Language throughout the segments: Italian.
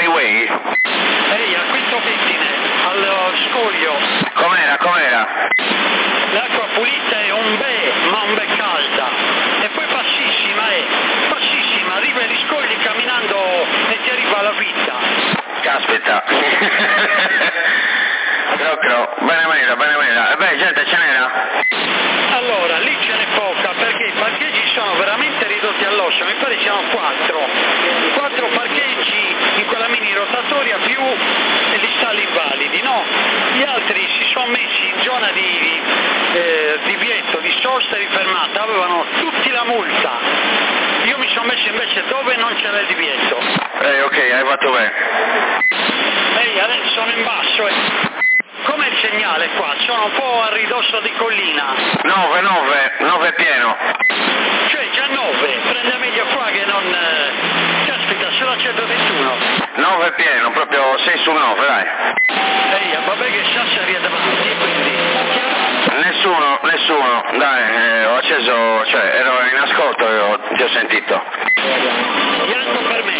Highway? Ehi, a Quinto Pettine, allo scoglio. Com'era? L'acqua pulita è un bè, ma un bè calda. E poi passissima, arriva agli scogli camminando e ti arriva la vita. Caspita. Bene. Beh, gente ce n'era? Allora, lì ce n'è poca perché i parcheggi sono veramente ridotti all'osso, mi pare siano 4 parcheggi in quella mini rotatoria più gli stalli invalidi, no? Gli altri si sono messi in zona di divieto, di sosta e di fermata, avevano tutti la multa. Io mi sono messo invece dove non c'era il divieto. Ok, hai fatto bene. Ehi, adesso sono in basso. Com'è il segnale qua? Sono un po' a ridosso di collina. 9 pieno. Cioè già 9, prende meglio qua che non... Caspita, sulla 121. 9 pieno, proprio 6 su 9, dai. Ehi, vabbè che Sassari è davanti, quindi... Nessuno, dai, ho acceso, cioè ero in ascolto e ti ho sentito. Bianco per me.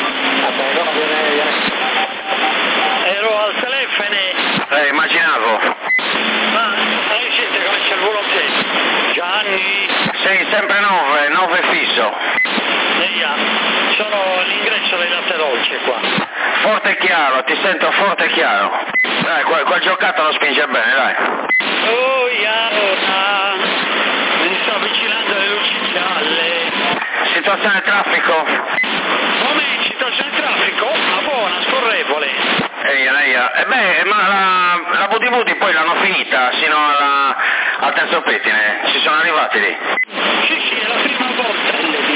Ero al telefono. Immaginavo. Ma siete come c'è il volontario? Gianni. Sei sempre 9 fisso. Sono all'ingresso dei latte dolce qua. Forte e chiaro, ti sento forte e chiaro. Dai, quel giocattolo spinge bene, dai. Oh, mi sto avvicinando alle luci gialle. Situazione traffico? Come situazione traffico? Ma buona, scorrevole. Eia. Ma la Budi Budi poi l'hanno finita sino al terzo pettine. Ci sono arrivati lì? Sì, è la prima volta.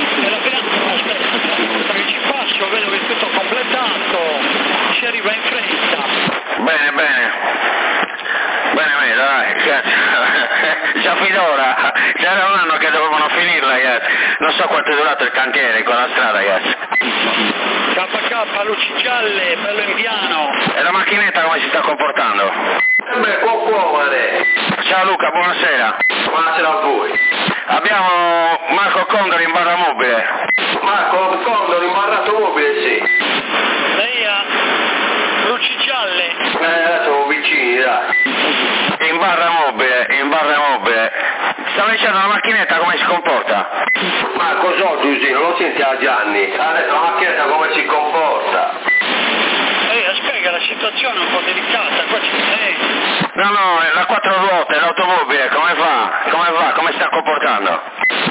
Aspetta che ci passo, vedo che è tutto completato. Si arriva in fretta. Bene, dai, già finora, già era un anno che dovevano finirla, ragazzi. Non so quanto è durato il cantiere con la strada, ragazzi. KK, luci gialle, bello in piano. E la macchinetta come si sta comportando? Mare. Ciao Luca, buonasera. Buonasera a voi. Abbiamo Marco Condor in barra mobile. Marco Condor in barra automobile, sì. Lei ha luci gialle. Siamo vicini, dai. In barra mobile. Stavo dicendo la macchinetta come si comporta? Marco so Giusino, lo senti a Gianni. Adesso la macchinetta come si comporta? Spiega la situazione è un po' delicata, qua No, la 4 ruote, l'automobile, come va? Come sta comportando?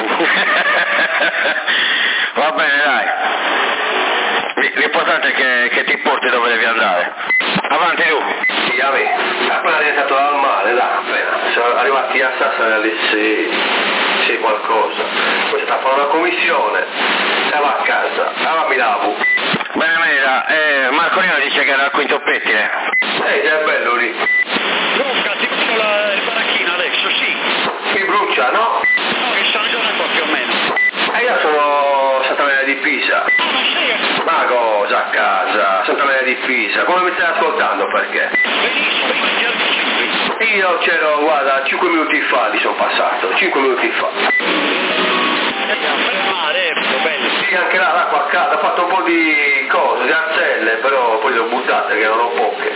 Va bene, dai. L'importante è che ti porti dove devi andare. Avanti tu. Sì, a me. Appena rientrato dal mare, dai, appena. Siamo arrivati a Sassari alle 6 qualcosa. Poi sta a fare una commissione e va a casa. Allora mi lavo. Bene, Marcolino dice che era al Quinto Pettine. Già è bello lì. Luca, ti faccio il baracchino adesso, sì. Mi brucia, no? No, che sono giorni qua più o meno. Io sono Santa Maria di Pisa. Ma sei Ma cosa a casa? Santa Maria di Pisa. Come mi stai ascoltando, perché? benissimo, ti anticipi. Io c'ero, guarda, 5 minuti fa li sono passato. 5 minuti fa. Per il mare, è bello. Sì, anche là l'acqua a casa, ho fatto un po' di cose, di arzelle, però poi le ho buttate che erano poche.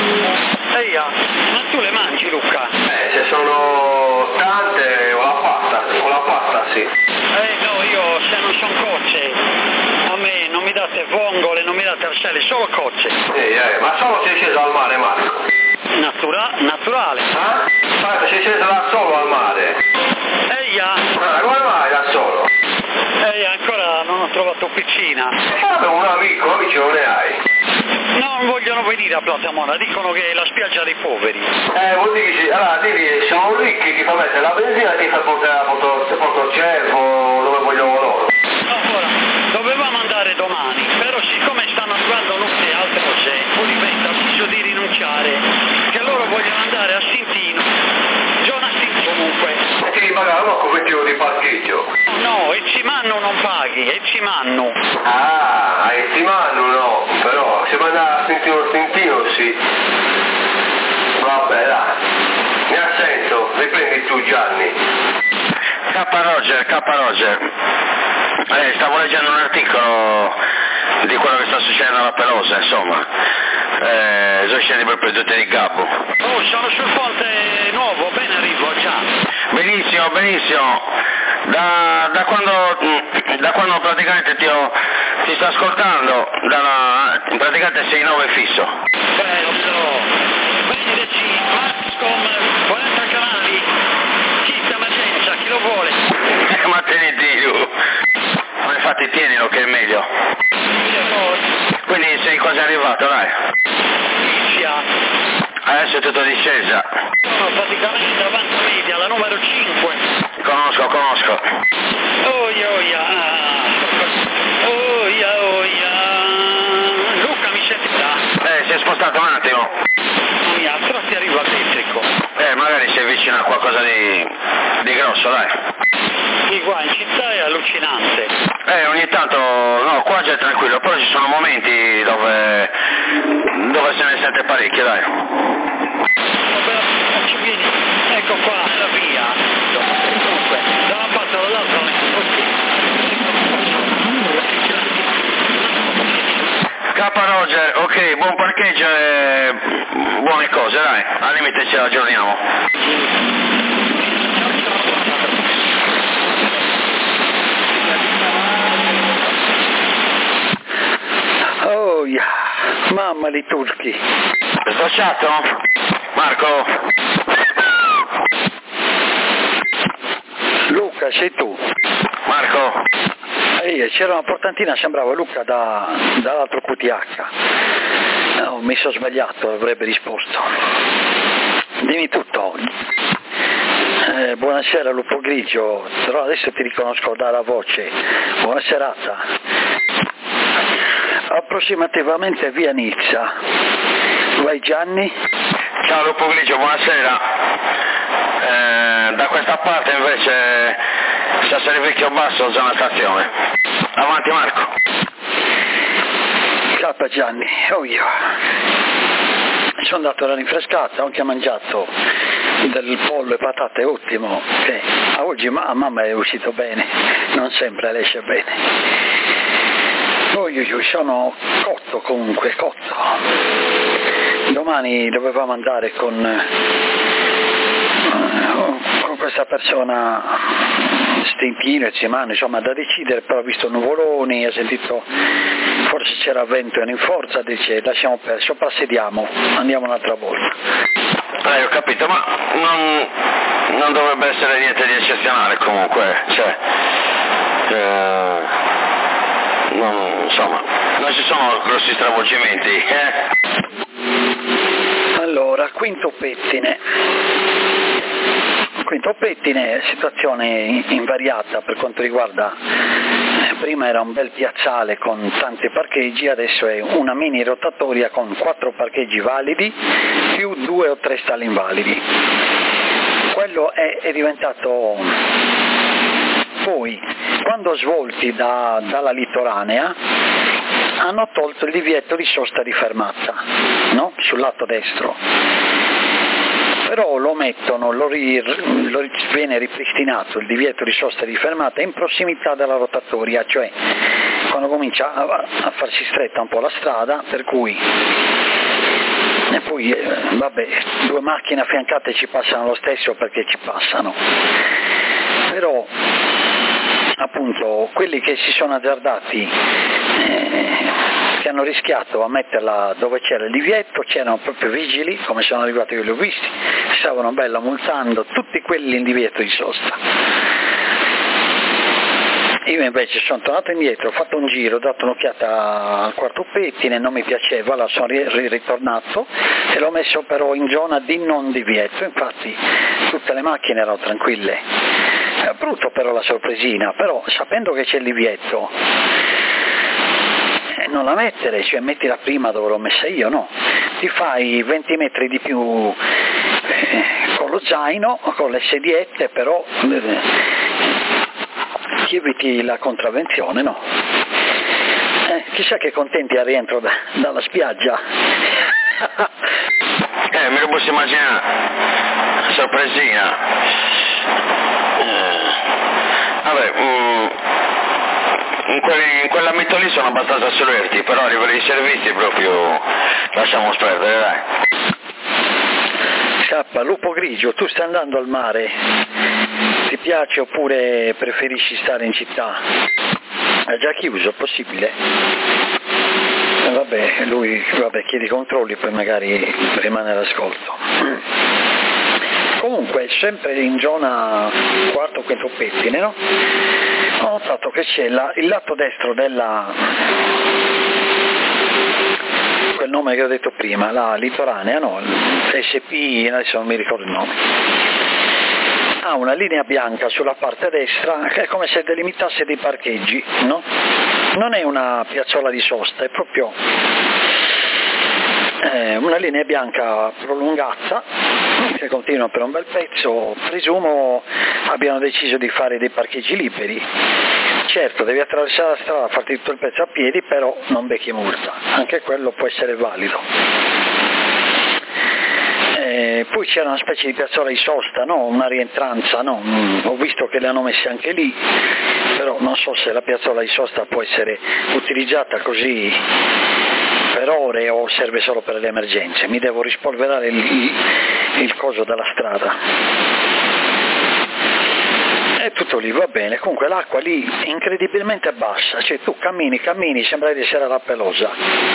Ma tu le mangi, Luca? Se sono tante con la pasta sì. No, io se non sono cozze, a me non mi date vongole, non mi date arselle, solo cozze. Ma solo sei sceso al mare, Marco? Naturale. Marco, sei sceso da solo al mare? Come vai da solo? Ancora non ho trovato piscina. Avevo un amico, amici non ne hai? Non vogliono venire a Platamona, dicono che è la spiaggia dei poveri. Vuol dire che sì, allora devi, sono ricchi, ti fa mettere la benzina e ti fa portare a Portocervo, dove vogliono loro. No, ora, dovevamo andare domani, però siccome stanno arrivando tutte altre cose, Olivetta ha deciso di rinunciare, che loro vogliono andare a Sintino, zona Sintino comunque. E ti ripagano con 20 euro di parcheggio? No, e Cimannu non paghi, e Cimannu. E Cimannu no, però se manda a Sintino sì. Vabbè dai, mi ha senso, riprendi tu Gianni. K. Roger. Stavo leggendo un articolo di quello che sta succedendo alla Pelosa, insomma. Sono scesi per tutti di capo. Oh, sono sul ponte nuovo, appena arrivo già. Benissimo, benissimo. Da quando praticamente ti sto ascoltando, praticamente sei 9 fisso. Bello. Prenderci Maxcom 40 canali. Kit emergenza, chi lo vuole? Ma teniti, ma infatti tienilo che è meglio. Quindi sei quasi arrivato, dai. Adesso è tutto discesa. Sono praticamente davanti a media, la numero 5. Conosco. Oia. Luca, mi senti là? Si è spostato un attimo. Mia, però ti arriva elettrico. Magari sei vicino a qualcosa di grosso, dai. Qui qua in città è allucinante. Ogni tanto, no, qua già è tranquillo, però ci sono momenti dove se ne sente parecchio, dai. Ci vieni, ecco qua, la via. Comunque, da una parte all'altra non è così. K Roger, ok, buon parcheggio e buone cose, dai, al limite ci aggiorniamo. Oh, mamma di turchi. Sbocciato? Marco? Luca, sei tu? Marco? C'era una portantina, sembrava Luca dall'altro QTH. No, mi sono sbagliato, avrebbe risposto. Dimmi tutto. Buonasera Lupo Grigio, però adesso ti riconosco dalla voce. Buona serata. Approssimativamente via Nizza. Vai Gianni? Ciao Lupo Grigio, buonasera. Da questa parte invece Sassari Vecchio Basso, zona stazione. Avanti Marco. K Gianni, io. Sono andato alla rinfrescata, ho anche mangiato del pollo e patate, ottimo. Oggi mamma è uscito bene, non sempre le esce bene. Sono cotto comunque, cotto. Domani dovevamo andare con questa persona Stentino e Zimano, insomma, da decidere, però ha visto nuvoloni, ha sentito forse c'era vento e in forza, dice lasciamo perdere, soprassediamo, andiamo un'altra volta. Ho capito, ma non dovrebbe essere niente di eccezionale comunque, cioè insomma, non ci sono grossi stravolgimenti, Allora, Quinto Pettine, situazione invariata per quanto riguarda, prima era un bel piazzale con tanti parcheggi, adesso è una mini rotatoria con 4 parcheggi validi più 2 o 3 stalli invalidi. Quello è diventato. Poi, quando svolti dalla litoranea, hanno tolto il divieto di sosta di fermata, no? Sul lato destro. Però lo mettono, viene ripristinato il divieto di sosta di fermata in prossimità della rotatoria, cioè quando comincia a farsi stretta un po' la strada, per cui e poi 2 macchine affiancate ci passano lo stesso perché ci passano, però appunto quelli che si sono azzardati, che hanno rischiato a metterla dove c'era il divieto, c'erano proprio vigili, come sono arrivati io li ho visti, stavano bella multando tutti quelli in divieto di sosta. Io invece sono tornato indietro, ho fatto un giro, ho dato un'occhiata al Quarto Pettine, non mi piaceva, allora sono ritornato e l'ho messo però in zona di non divieto, infatti tutte le macchine erano tranquille. È brutto però la sorpresina, però sapendo che c'è il divieto, non la mettere, cioè mettila prima dove l'ho messa io, no? Ti fai 20 metri di più con lo zaino, con le sediette, però ti eviti la contravvenzione, no? Chissà che contenti al rientro dalla spiaggia. Me lo posso immaginare, sorpresina. in quell'ambito lì sono abbastanza solerti, però a livello di servizi proprio lasciamo perdere, dai. K, lupo grigio, tu stai andando al mare, ti piace oppure preferisci stare in città? È già chiuso, possibile? Vabbè, lui chiede i controlli, poi magari rimane all'ascolto. Comunque, sempre in zona quarto quinto pettine, no? Ho notato che c'è il lato destro quel nome che ho detto prima, la litoranea, no? SP, adesso non mi ricordo il nome. Ha una linea bianca sulla parte destra che è come se delimitasse dei parcheggi, no? Non è una piazzola di sosta, è proprio una linea bianca prolungata che continua per un bel pezzo. Presumo abbiano deciso di fare dei parcheggi liberi. Certo, devi attraversare la strada, farti tutto il pezzo a piedi, però non becchi multa, anche quello può essere valido. Poi c'era una specie di piazzola di sosta, no? Una rientranza, no? Ho visto che le hanno messe anche lì, però non so se la piazzola di sosta può essere utilizzata così per ore o serve solo per le emergenze. Mi devo rispolverare il coso dalla strada. E tutto lì, va bene. Comunque l'acqua lì è incredibilmente bassa, cioè tu cammini, sembra di essere alla Pelosa.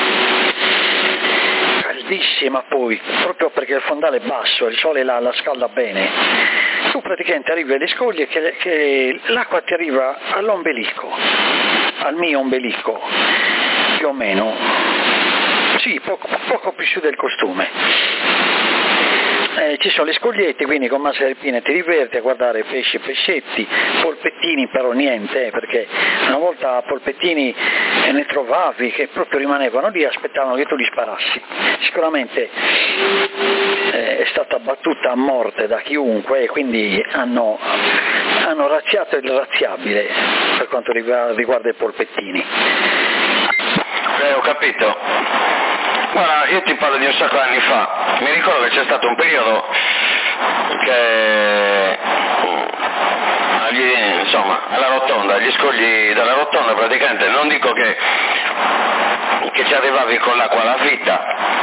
Caldissima poi, proprio perché il fondale è basso, il sole la scalda bene. Tu praticamente arrivi alle scoglie che l'acqua ti arriva all'ombelico, al mio ombelico, più o meno. Sì, poco più su del costume. Ci sono le scogliette, quindi con maschera alpina ti diverti a guardare pesci e pescetti, polpettini però niente, perché una volta polpettini ne trovavi che proprio rimanevano lì e aspettavano che tu li sparassi. Sicuramente è stata battuta a morte da chiunque e quindi hanno razziato il razziabile per quanto riguarda i polpettini. Ho capito. Guarda, io ti parlo di un sacco di anni fa, mi ricordo che c'è stato un periodo che alla rotonda, agli scogli della rotonda praticamente, non dico che ci arrivavi con l'acqua alla vita,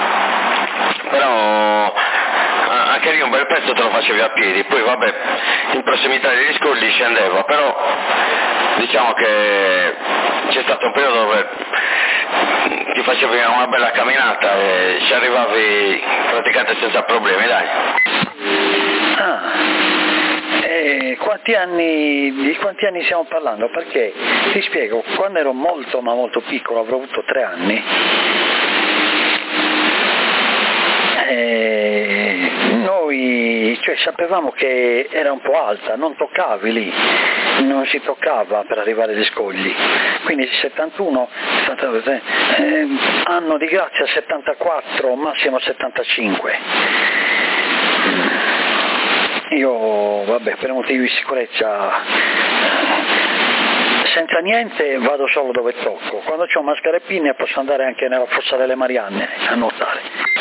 però anche lì un bel pezzo te lo facevi a piedi, poi vabbè, in prossimità degli scogli scendeva, però diciamo che c'è stato un periodo dove ti facevi una bella camminata e ci arrivavi praticamente senza problemi, dai. Di quanti anni stiamo parlando? Perché ti spiego, quando ero molto ma molto piccolo, avrò avuto 3 anni, noi sapevamo che era un po' alta, non toccavi lì, non si toccava per arrivare agli scogli, quindi 71, 72, anno di grazia 74, massimo 75. Io, vabbè, per motivi di sicurezza, senza niente vado solo dove tocco, quando c'ho maschera e pinne posso andare anche nella fossa delle Marianne a nuotare.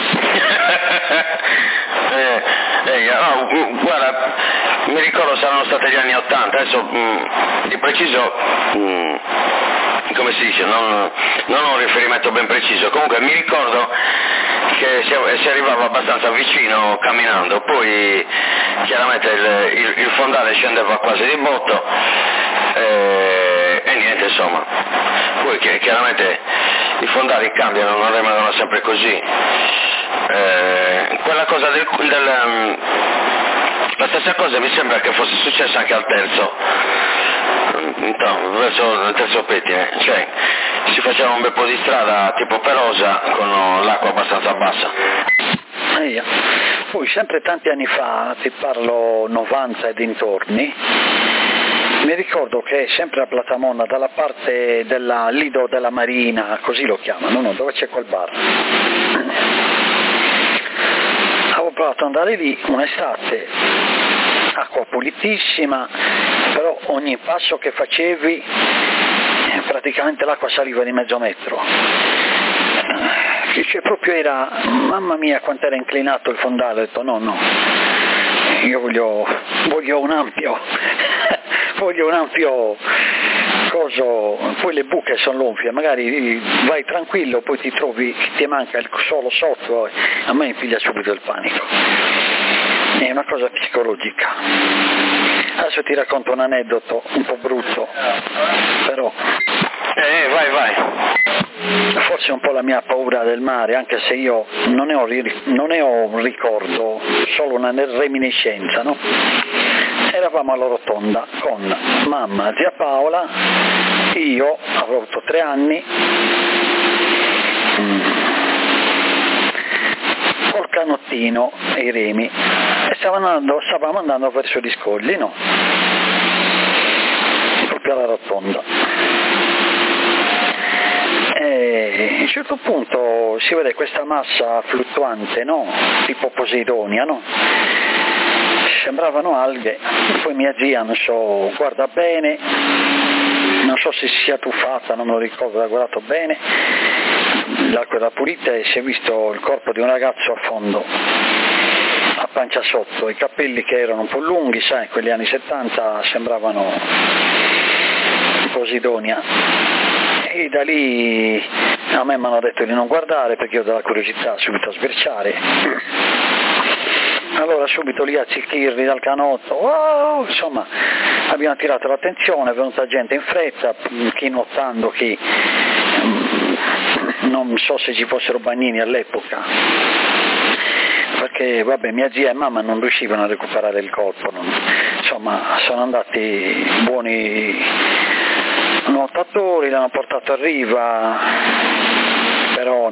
Guarda, mi ricordo saranno stati gli anni 80, adesso di preciso, come si dice, non ho un riferimento ben preciso, comunque mi ricordo che si arrivava abbastanza vicino camminando, poi chiaramente il fondale scendeva quasi di botto e niente, insomma, poi chiaramente i fondali cambiano, non rimangono sempre così. Quella cosa la stessa cosa mi sembra che fosse successa anche al terzo, verso il terzo pettine, cioè si faceva un bel po' di strada tipo Pelosa con l'acqua abbastanza bassa. Poi sempre tanti anni fa, ti parlo 90 e dintorni, mi ricordo che sempre a Platamonna, dalla parte della Lido della Marina, così lo chiamano, no? Dove c'è quel bar, avevo provato ad andare lì un'estate, acqua pulitissima, però ogni passo che facevi praticamente l'acqua saliva di mezzo metro, proprio era, mamma mia quanto era inclinato il fondale. Ho detto no, io voglio un ampio poi le buche sono gonfie, magari vai tranquillo, poi ti trovi che ti manca il solo sotto, a me mi piglia subito il panico. È una cosa psicologica. Adesso ti racconto un aneddoto un po' brutto, però vai. Forse un po' la mia paura del mare, anche se io non ne ho un ricordo, solo una reminiscenza, no? Eravamo alla Rotonda con mamma, zia Paola, io avevo avuto 3 anni, col canottino e i remi, e stavamo andando verso gli scogli, no? Proprio alla Rotonda. E a un certo punto si vede questa massa fluttuante, no? Tipo Poseidonia, no? Sembravano alghe, poi mia zia, non so, guarda bene, non so se si sia tuffata, non me lo ricordo, ha guardato bene, l'acqua era pulita e si è visto il corpo di un ragazzo a fondo, a pancia sotto, i capelli che erano un po' lunghi, sai, quelli anni 70 sembravano Posidonia. E da lì a me mi hanno detto di non guardare perché io dalla curiosità subito a sbirciare. Allora subito lì a cicchirli dal canotto, wow! Insomma abbiamo attirato l'attenzione, è venuta gente in fretta, chi nuotando, chi non so se ci fossero bagnini all'epoca, perché vabbè mia zia e mamma non riuscivano a recuperare il corpo, insomma sono andati buoni nuotatori, l'hanno portato a riva, però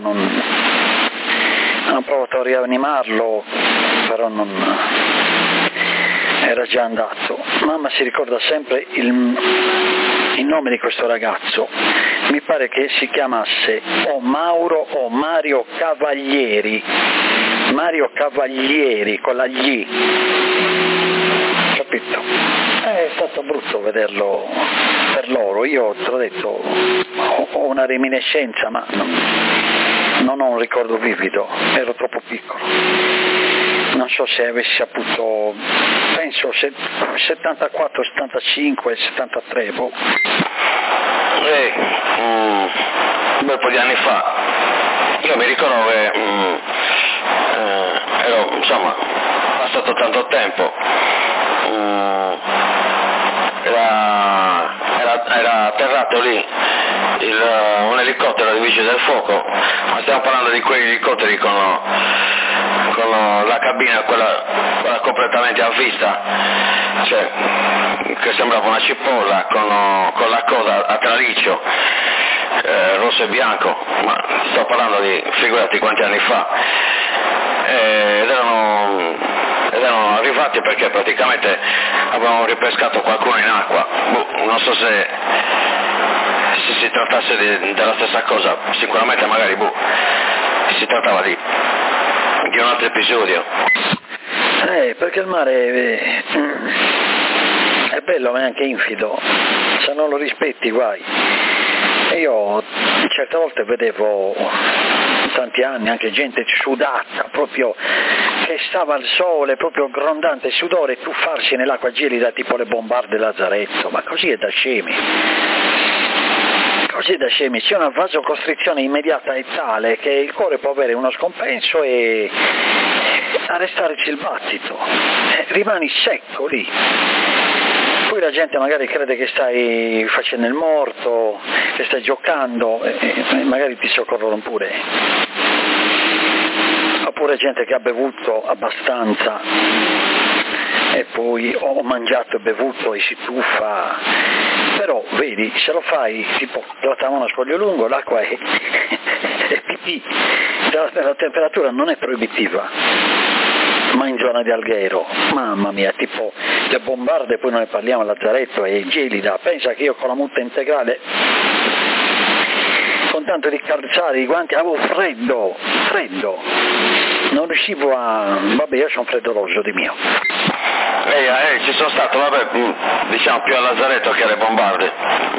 hanno provato a rianimarlo, però era già andato. Mamma si ricorda sempre il nome di questo ragazzo, mi pare che si chiamasse o Mauro o Mario Cavalieri con la gli, capito? È stato brutto vederlo per loro, io te l'ho detto, ho una reminiscenza ma non ho un ricordo vivido, ero troppo piccolo, non so se avessi saputo, penso 74, 75, 73, boh. Un bel po' di anni fa, io mi ricordo che ero, insomma, passato tanto tempo, era atterrato lì un elicottero dei Vigili del Fuoco, ma stiamo parlando di quegli elicotteri con la cabina quella completamente a vista, cioè che sembrava una cipolla con la coda a traliccio, rosso e bianco, ma sto parlando di figurati quanti anni fa, ed erano arrivati perché praticamente avevamo ripescato qualcuno in acqua, non so se si trattasse della stessa cosa, sicuramente magari si trattava di un altro episodio. Perché il mare è bello ma è anche infido, se non lo rispetti guai. E io certe volte vedevo, tanti anni, anche gente sudata, proprio che stava al sole, proprio grondante sudore, tuffarsi nell'acqua gelida tipo le bombarde Lazaretto, ma così è da scemi. Così da scemi, c'è una vasocostrizione immediata e tale che il cuore può avere uno scompenso e arrestarci il battito, rimani secco lì. Poi la gente magari crede che stai facendo il morto, che stai giocando e magari ti soccorrono pure. Oppure gente che ha bevuto abbastanza e poi ho mangiato e bevuto e si tuffa. Però vedi, se lo fai tipo platano a scoglio lungo, l'acqua è pipì, la temperatura non è proibitiva. Ma in zona di Alghero, mamma mia, tipo le bombarde, poi noi parliamo a Lazaretto, è gelida, pensa che io con la muta integrale, con tanto di calzare i guanti, avevo freddo, non riuscivo vabbè io sono freddoloso di mio. Ci sono stato, vabbè, diciamo più a Lazaretto che alle bombarde,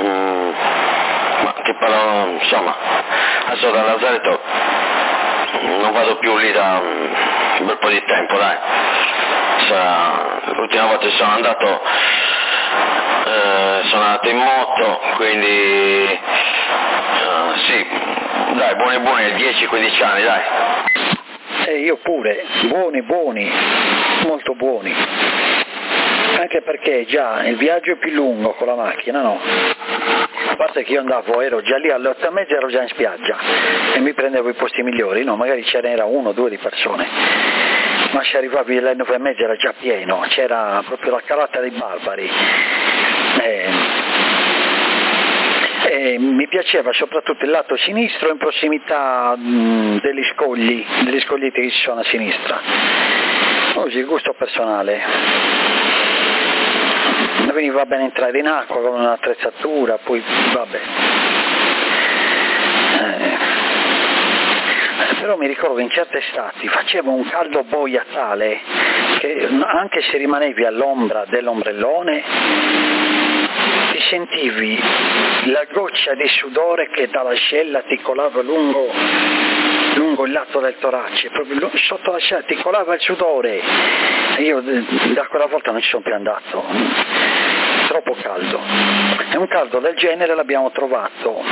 ma ti parlo, insomma, adesso da Lazaretto non vado più lì da un bel po' di tempo, dai. L'ultima volta sono andato sono andato in moto, quindi sì, dai, buoni 10-15 anni, dai. Io pure, buoni, molto buoni, anche perché già il viaggio è più lungo con la macchina, no? A parte che io ero già lì alle 8:30, ero già in spiaggia e mi prendevo i posti migliori, no? Magari ce n'era 1 o 2 di persone, ma se arrivavi alle 9:30 era già pieno, c'era proprio la calata dei barbari. E mi piaceva soprattutto il lato sinistro in prossimità degli scoglietti che ci sono a sinistra, così il gusto personale. Mi veniva bene entrare in acqua con un'attrezzatura, poi vabbè. Però mi ricordo che in certe estati faceva un caldo boia tale che anche se rimanevi all'ombra dell'ombrellone ti sentivi la goccia di sudore che dall'ascella ti colava lungo il lato del torace, proprio sotto l'ascella ti colava il sudore. Io da quella volta non ci sono più andato, troppo caldo. E un caldo del genere l'abbiamo trovato,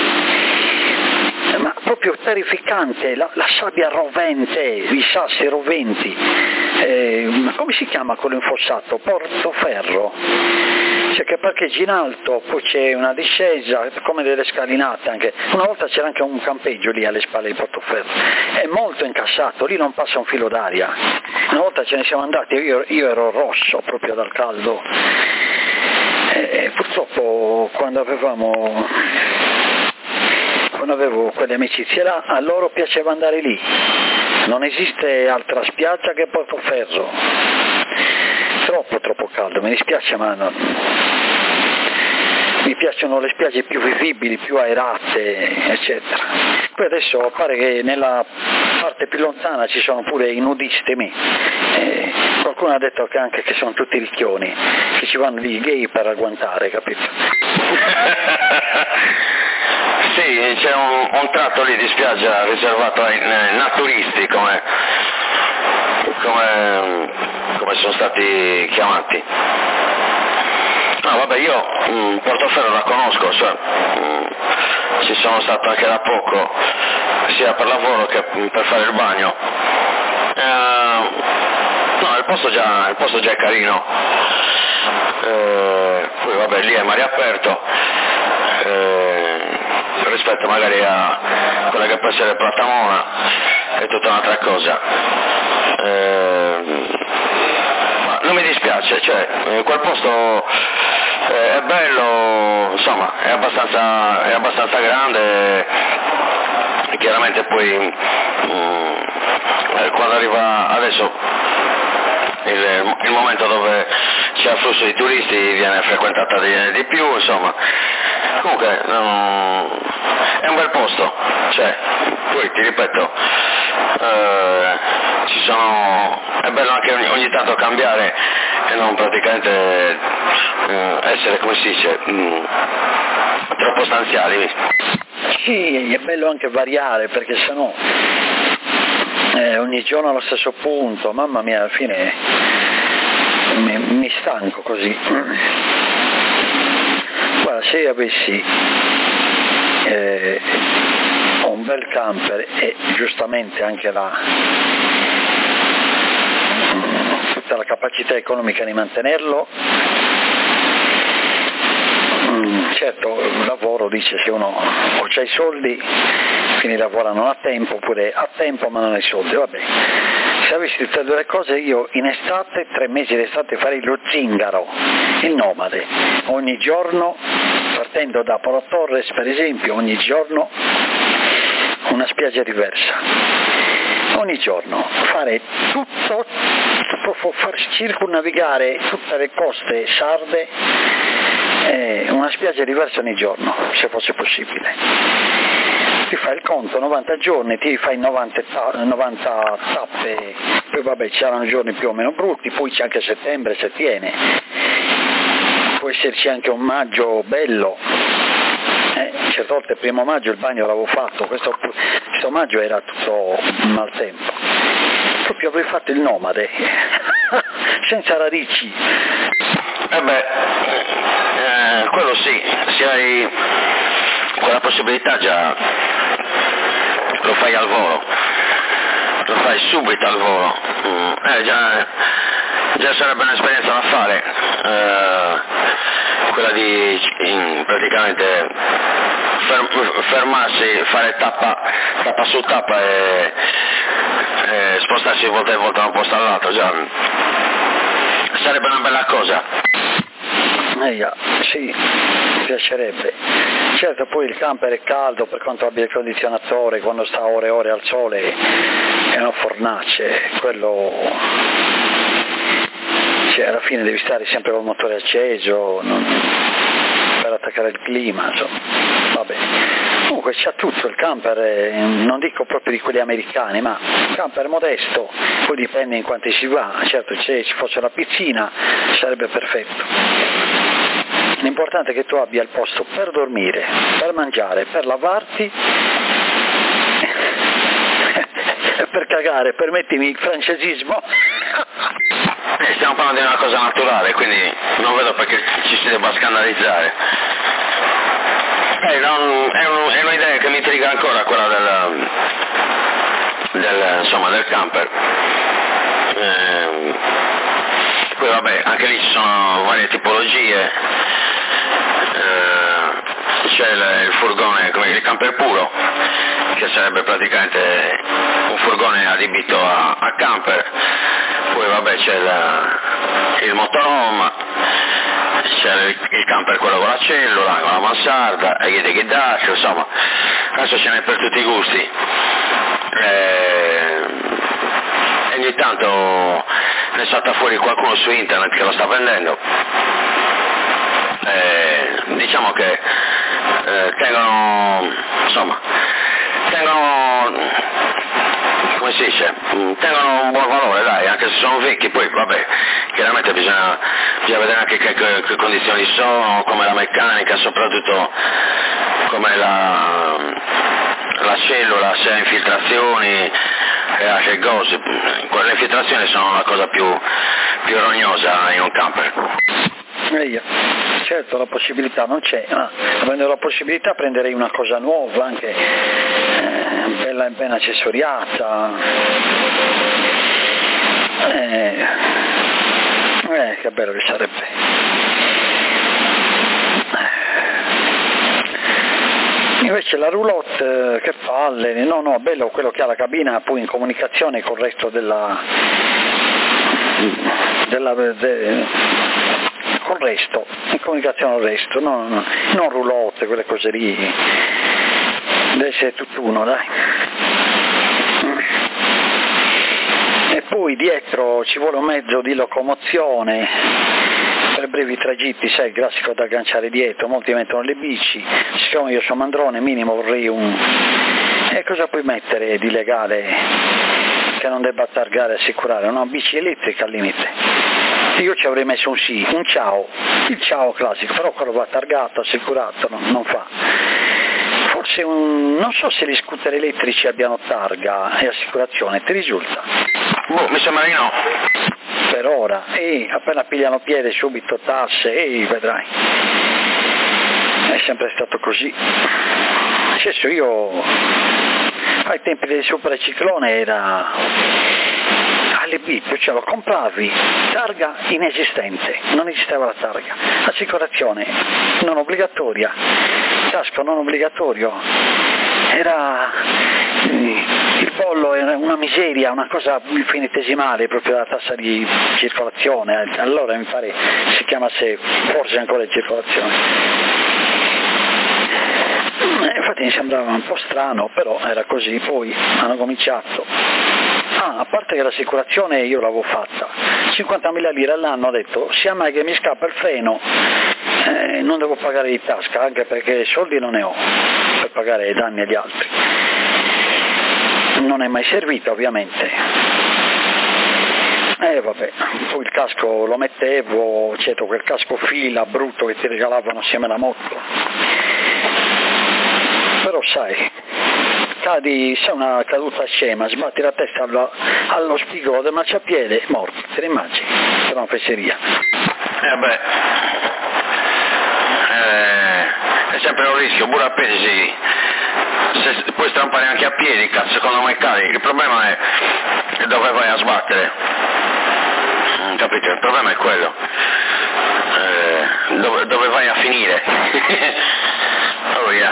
ma proprio terrificante, la sabbia rovente, i sassi roventi, come si chiama quello infossato? Portoferro, cioè che parcheggi in alto, poi c'è una discesa, come delle scalinate anche, una volta c'era anche un campeggio lì alle spalle di Portoferro, è molto incassato, lì non passa un filo d'aria, una volta ce ne siamo andati, io ero rosso proprio dal caldo, e purtroppo quando avevo quelle amicizie là, a loro piaceva andare lì, non esiste altra spiaggia che Portoferro, troppo caldo, mi dispiace ma mi piacciono le spiagge più vivibili, più aerate, eccetera. Poi adesso pare che nella parte più lontana ci sono pure i nudisti, qualcuno ha detto che sono tutti ricchioni, che ci vanno lì gay per agguantare, capito? Sì, c'è un tratto lì di spiaggia riservato ai naturisti, come sono stati chiamati. No, vabbè, io Portoferro la conosco, cioè, ci sono stato anche da poco, sia per lavoro che per fare il bagno. No, il posto già è carino, poi vabbè, lì è mare aperto, rispetto magari a quella che può essere Platamona è tutta un'altra cosa, ma non mi dispiace, cioè quel posto è bello, insomma è abbastanza grande, e chiaramente poi quando arriva adesso il momento dove c'è afflusso di turisti viene frequentata di più, insomma. Comunque è un bel posto, cioè, poi ti ripeto, è bello anche ogni tanto cambiare e non praticamente essere, come si dice, troppo stanziali. Sì, è bello anche variare, perché sennò ogni giorno allo stesso punto, mamma mia, alla fine mi stanco così. Guarda, se io avessi un bel camper e giustamente anche tutta la capacità economica di mantenerlo, certo il lavoro dice, se uno o c'ha i soldi quindi lavora non a tempo, oppure a tempo ma non ha i soldi, vabbè. Se avessi tutte e due le cose, io in estate, 3 mesi d'estate, farei lo zingaro, il nomade, ogni giorno, partendo da Porto Torres per esempio, ogni giorno una spiaggia diversa, ogni giorno fare tutto, circumnavigare tutte le coste sarde, una spiaggia diversa ogni giorno, se fosse possibile. Ti fai il conto, 90 giorni, ti fai 90 tappe, poi vabbè c'erano giorni più o meno brutti, poi c'è anche settembre, se tiene, può esserci anche un maggio bello, certe volte il 1° maggio il bagno l'avevo fatto, questo maggio era tutto maltempo, proprio avrei fatto il nomade, senza radici. quello sì, se hai quella possibilità già lo fai al volo, lo fai subito al volo, già sarebbe un'esperienza da fare, quella di praticamente fermarsi, fare tappa su tappa e spostarsi di volta in volta da un posto all'altro, già sarebbe una bella cosa. Sì, mi piacerebbe. Certo, poi il camper è caldo, per quanto abbia il condizionatore, quando sta ore e ore al sole è una fornace, quello, cioè, alla fine devi stare sempre col motore acceso per attaccare il clima, insomma, vabbè. Comunque c'ha tutto il camper, non dico proprio di quelli americani, ma un camper modesto, poi dipende in quanti si va, certo se ci fosse la piscina sarebbe perfetto. L'importante è che tu abbia il posto per dormire, per mangiare, per lavarti e per cagare, permettimi il francesismo. Stiamo parlando di una cosa naturale, quindi non vedo perché ci si debba scandalizzare. È un'idea che mi intriga ancora, quella del camper. Poi vabbè, anche lì ci sono varie tipologie, c'è il furgone, come il camper puro, che sarebbe praticamente un furgone adibito a camper, poi vabbè c'è il motorhome, c'è il camper quello con la cellula, con la mansarda, e il ghidaccio, insomma, adesso ce n'è per tutti i gusti. E ogni tanto ne salta fuori qualcuno su internet che lo sta vendendo. Diciamo che tengono, come si dice, tengono un buon valore, dai, anche se sono vecchi. Poi vabbè, chiaramente bisogna vedere anche che condizioni sono, come la meccanica, soprattutto come la cellula, se ha infiltrazioni e altre cose. Le infiltrazioni sono la cosa più rognosa in un camper. Certo, la possibilità non c'è, ma avendo la possibilità prenderei una cosa nuova, anche bella e ben accessoriata. Che bello che sarebbe. Invece la roulotte, che palle, no, bello quello che ha la cabina poi in comunicazione con il resto col resto, in comunicazione al resto, non roulotte, quelle cose lì, deve essere tutt'uno, dai. E poi dietro ci vuole un mezzo di locomozione per brevi tragitti, sai, il classico da agganciare dietro, molti mettono le bici, siccome io sono mandrone, minimo vorrei e cosa puoi mettere di legale che non debba targare e assicurare? Una bici elettrica al limite. Io ci avrei messo il ciao classico, però quello va targato, assicurato, non fa. Forse non so se gli scooter elettrici abbiano targa e assicurazione, ti risulta? Mi sembra di no. Per ora, appena pigliano piede subito tasse, vedrai. È sempre stato così. Adesso io, ai tempi del superciclone era alle bip, cioè lo compravi, targa inesistente, non esisteva la targa, assicurazione non obbligatoria, casco non obbligatorio, era il bollo era una miseria, una cosa infinitesimale, proprio la tassa di circolazione, allora mi pare si chiamasse forse ancora di circolazione. Infatti mi sembrava un po' strano, però era così, poi hanno cominciato. A parte che l'assicurazione io l'avevo fatta, 50.000 lire all'anno, ho detto, sia mai che mi scappa il freno, non devo pagare di tasca, anche perché soldi non ne ho per pagare i danni agli altri. Non è mai servita ovviamente. Vabbè, poi il casco lo mettevo, certo, quel casco fila brutto che ti regalavano assieme alla moto. Però sai, cadi, sei una caduta scema, sbatti la testa allo spigolo del marciapiede, morto, te ne immagini, per una fesseria. è sempre un rischio, pure a piedi se puoi strampare anche a piedi, cazzo, secondo me cadi. Il problema è dove vai a sbattere, capito? Il problema è quello, dove vai a finire. Oh yeah.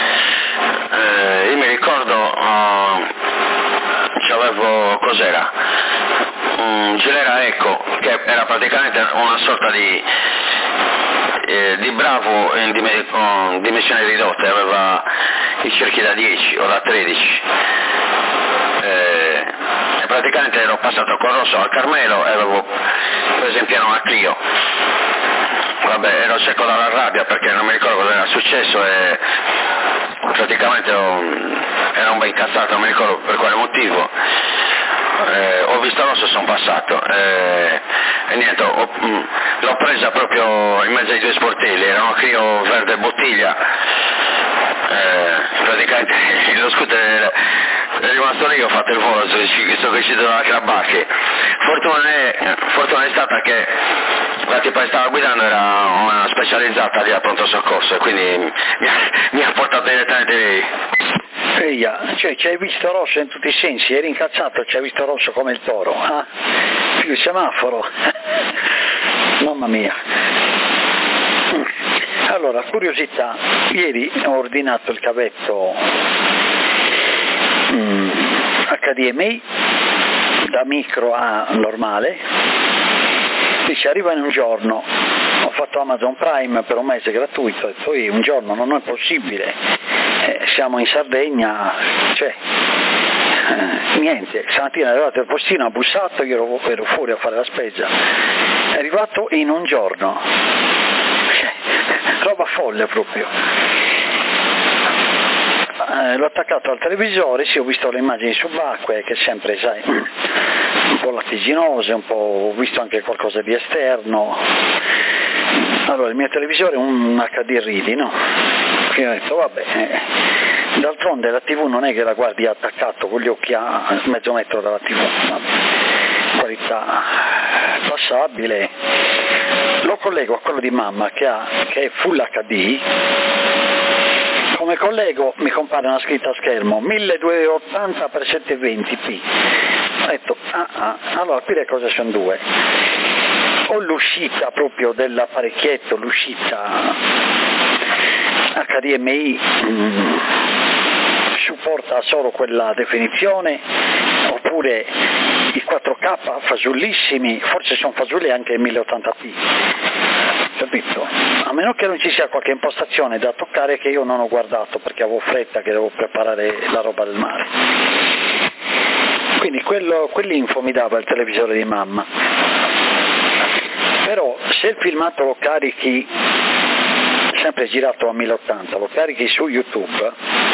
Io mi ricordo, c'avevo, cos'era? Un Gilera Eco, che era praticamente una sorta di Bravo in dimensioni ridotte, aveva i cerchi da 10 o da 13, e praticamente ero passato con rosso al Carmelo e avevo preso in pieno una Clio. Vabbè, ero secco dalla rabbia perché non mi ricordo cosa era successo e praticamente ero un bel incazzato, non mi ricordo per quale motivo. Ho visto rosso e sono passato e niente, l'ho presa proprio in mezzo ai due sportelli, era una Clio verde bottiglia, praticamente lo scooter è rimasto lì, ho fatto il volo, sono uscito dalla Crabacchi. Fortuna è stata che la tipa che stava guidando era una specializzata di pronto soccorso e quindi mi ha portato direttamente lì. Eia, cioè ci hai visto rosso in tutti i sensi, eri incazzato, ci hai visto rosso come il toro, più il semaforo, mamma mia. Allora, curiosità, ieri ho ordinato il cavetto HDMI da micro a normale, dice arriva in un giorno, ho fatto Amazon Prime per un mese gratuito e poi un giorno non è possibile, siamo in Sardegna, cioè niente, stamattina è arrivato il postino, ha bussato, io ero fuori a fare la spesa, è arrivato in un giorno, roba folle proprio. L'ho attaccato al televisore, sì, ho visto le immagini subacquee che sempre, sai, un po' lattiginose, un po', ho visto anche qualcosa di esterno. Allora il mio televisore è un HD Ready, no? Quindi ho detto vabbè, d'altronde la TV non è che la guardi attaccato con gli occhi a mezzo metro dalla TV, vabbè, qualità passabile. Lo collego a quello di mamma che è Full HD. Come collego mi compare una scritta a schermo 1280x720p. Ho detto allora qui le cose sono due, o l'uscita proprio dell'apparecchietto, l'uscita HDMI supporta solo quella definizione, oppure i 4K fasulissimi, forse sono fasulli anche in 1080p, capito? A meno che non ci sia qualche impostazione da toccare che io non ho guardato perché avevo fretta, che devo preparare la roba del mare. Quindi quell'info mi dava il televisore di mamma. Però se il filmato lo carichi, sempre girato a 1080, lo carichi su YouTube,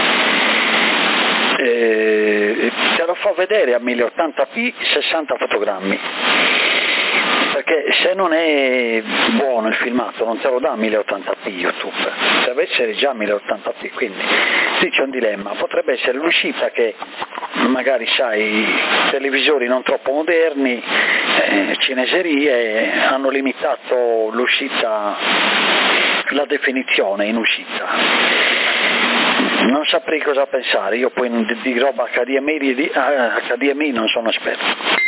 te lo fa vedere a 1080p 60 fotogrammi, perché se non è buono il filmato non te lo dà a 1080p YouTube, deve essere già a 1080p, quindi sì, c'è un dilemma, potrebbe essere l'uscita che magari sai televisori non troppo moderni, cineserie hanno limitato l'uscita, la definizione in uscita. Non saprei cosa pensare, io poi di roba HDMI non sono esperto.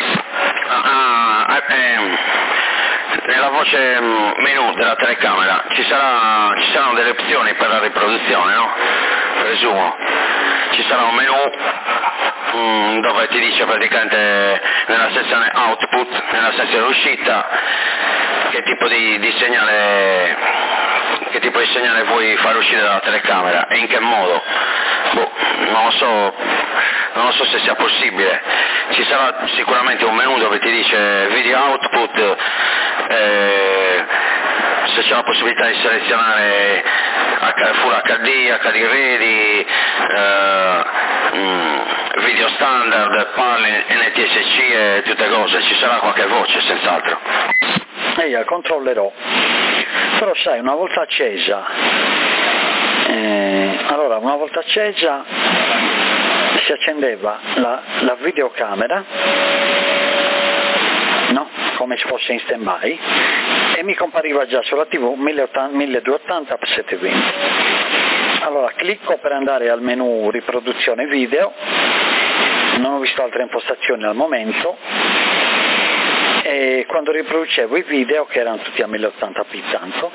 Nella voce menu della telecamera ci saranno delle opzioni per la riproduzione, no? Presumo. Ci sarà un menu dove ti dice praticamente nella sezione output, nella sezione uscita, che tipo di segnale vuoi far uscire dalla telecamera e in che modo. Non lo so se sia possibile. Ci sarà sicuramente un menu dove ti dice video output, se c'è la possibilità di selezionare Full HD, HD Ready, video standard, PAL, NTSC e tutte cose, ci sarà qualche voce senz'altro. Controllerò, però sai, una volta accesa si accendeva la videocamera, no? Come se fosse in stand by, e mi compariva già sulla TV 1280x720. Allora clicco per andare al menu riproduzione video, non ho visto altre impostazioni al momento, e quando riproducevo i video, che erano tutti a 1080p tanto,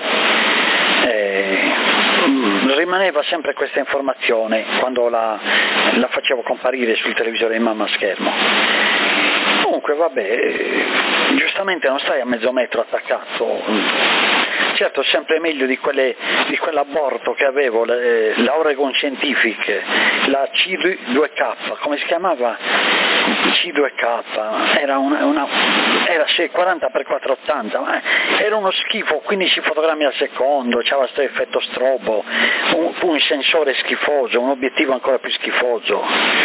rimaneva sempre questa informazione quando la facevo comparire sul televisore in mamma schermo. Comunque vabbè, giustamente non stai a mezzo metro attaccato, certo sempre meglio di quell'aborto che avevo, la Oregon Scientific, la C2K, come si chiamava? C2K, era 40x480, ma era uno schifo, 15 fotogrammi al secondo, c'aveva questo effetto strobo, un sensore schifoso, un obiettivo ancora più schifoso.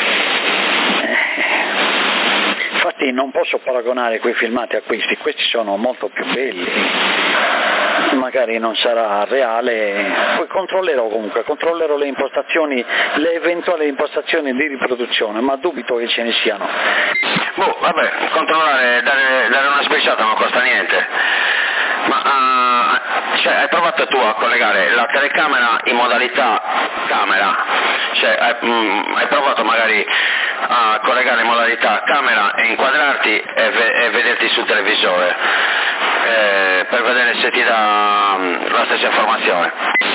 Infatti non posso paragonare quei filmati a questi sono molto più belli, magari non sarà reale, poi controllerò le impostazioni, le eventuali impostazioni di riproduzione, ma dubito che ce ne siano. Vabbè, controllare, dare una sbirciata non costa niente, ma hai provato tu a collegare la telecamera in modalità camera, cioè hai provato magari a collegare in modalità camera e inquadrarti e vederti sul televisore per vedere se ti dà la stessa informazione.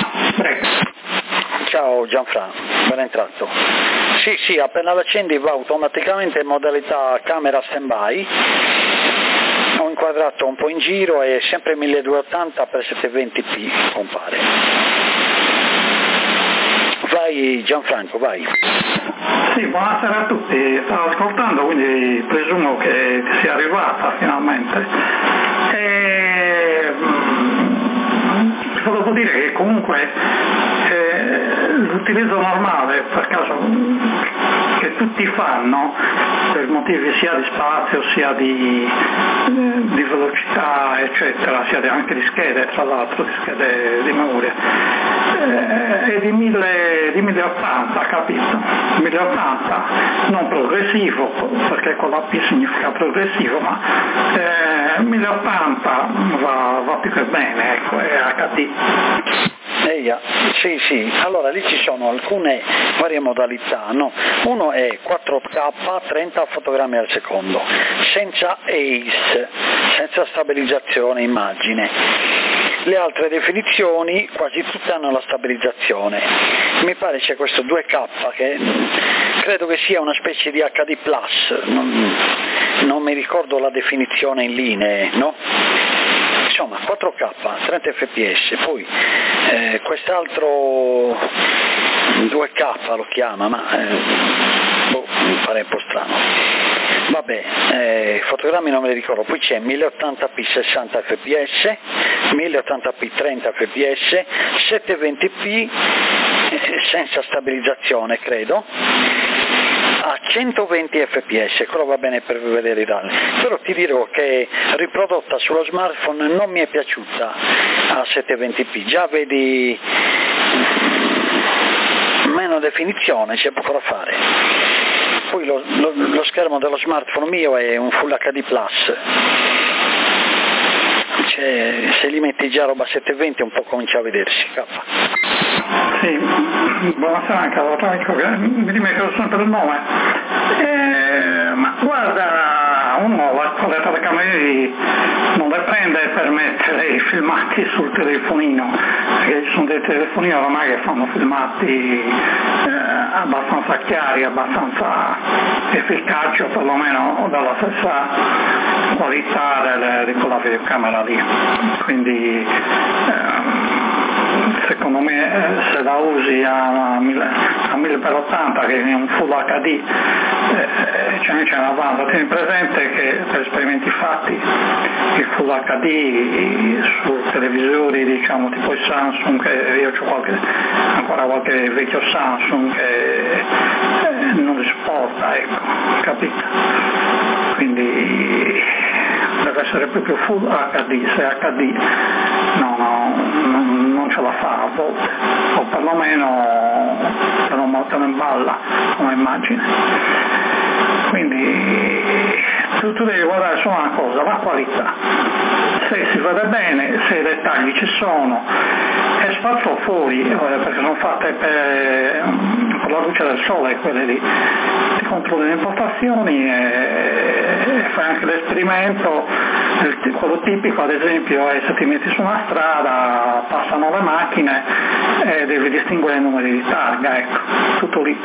Ciao Gianfranco, ben entrato. Sì, appena l'accendi va automaticamente in modalità camera stand-by, ho inquadrato un po' in giro e sempre 1280x720p compare. Vai Gianfranco, vai. Sì, buonasera a tutti, stavo ascoltando, quindi presumo che sia arrivata finalmente. Volevo dire che comunque l'utilizzo normale, per caso, che tutti fanno, per motivi sia di spazio sia di velocità eccetera, sia anche di schede, tra l'altro di schede di memoria, è di 1080, capito? 1080 non progressivo, perché con la P significa progressivo, ma 1080 va più che bene, ecco, è HD. Sì, allora lì ci sono alcune varie modalità, no? Uno è 4K 30 fotogrammi al secondo, senza ACE, senza stabilizzazione immagine. Le altre definizioni quasi tutte hanno la stabilizzazione. Mi pare c'è questo 2K che credo che sia una specie di HD+, non mi ricordo la definizione in linee, no? Insomma 4K, 30 fps, poi quest'altro 2K lo chiama, ma mi pare un po' strano. Vabbè, fotogrammi non me li ricordo, poi c'è 1080p 60 fps, 1080p 30 fps, 720p senza stabilizzazione credo, a 120 fps, quello va bene per vedere i rally, però ti dirò che riprodotta sullo smartphone non mi è piaciuta a 720p, già vedi meno definizione, c'è poco da fare. Poi lo schermo dello smartphone mio è un Full HD+, se li metti già roba 720 un po' comincia a vedersi. Sì, buonasera anche allora, mi dimentico sempre il nome. Ma guarda, uno con le telecamere non le prende per mettere i filmati sul telefonino, perché ci sono dei telefonini ormai che fanno filmati abbastanza chiari, abbastanza efficaci, o perlomeno dalla stessa qualità di quella videocamera lì. Quindi secondo me se la usi a 1000x80 che è un Full HD c'è una banda. Tieni presente che per esperimenti fatti il Full HD su televisori diciamo tipo il Samsung, io ho ancora qualche vecchio Samsung che non li supporta, ecco, capito? Quindi deve essere proprio Full HD, se HD non ce la fa a volte, o perlomeno te lo imballa come immagine. Quindi tu devi guardare solo una cosa, la qualità. se si vede bene, se i dettagli ci sono, e spazzo fuori, perché sono fatte per la luce del sole, quelle lì, ti controlli le impostazioni e fai anche l'esperimento, quello tipico ad esempio è se ti metti su una strada, passano le macchine e devi distinguere i numeri di targa, ecco, tutto lì.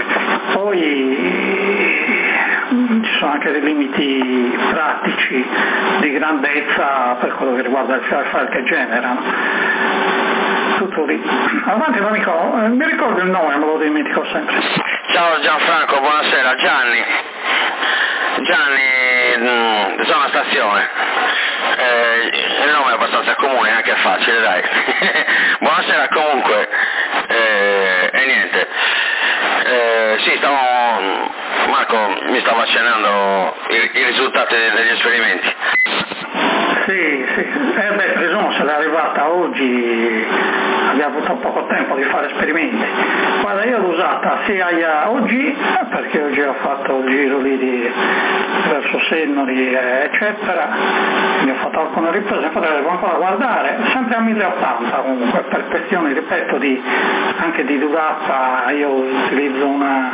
Poi ci sono anche dei limiti pratici di grandezza per quello che riguarda il file che generano, tutto lì. Avanti amico, mi ricordo il nome, me lo dimentico sempre. Ciao Gianfranco, buonasera. Gianni, zona stazione. Il nome è abbastanza comune, anche facile, dai. Buonasera comunque. E niente. Sì, Marco mi stava accennando i risultati degli esperimenti. Sì, presumo se l'è arrivata oggi, abbiamo avuto poco tempo di fare esperimenti. Guarda, io l'ho usata sia oggi, perché oggi ho fatto il giro lì verso Sennori eccetera, quindi ho fatto alcune riprese, poi devo ancora guardare, sempre a 1080 comunque, per questioni, ripeto, anche di durata. Io utilizzo una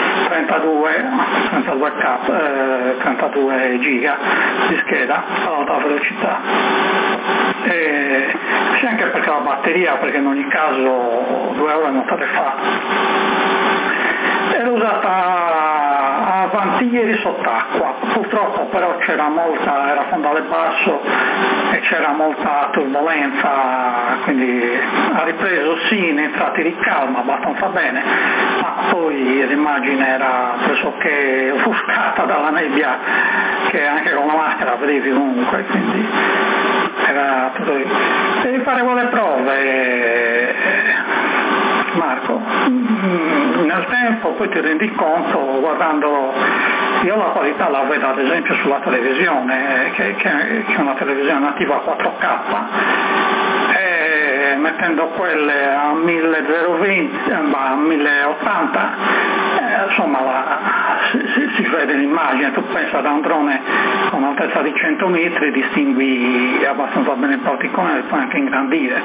32 giga di scheda ad alta velocità, sì, anche perché la batteria, perché in ogni caso 2 ore non te le fa, e l'ho usata avanti ieri sott'acqua, purtroppo però era fondale basso e c'era molta turbolenza, quindi ha ripreso sì in entrati di calma abbastanza bene, ma poi l'immagine era pressoché offuscata dalla nebbia che anche con la maschera vedevi comunque, quindi era tutto lì. Devi fare quelle prove, Marco, nel tempo poi ti rendi conto guardandolo. Io la qualità la vedo ad esempio sulla televisione, che è una televisione nativa 4K, e mettendo quelle a 1080, insomma si vede l'immagine. Tu pensa da un drone con un'altezza di 100 metri distingui abbastanza bene il particone e puoi anche ingrandire,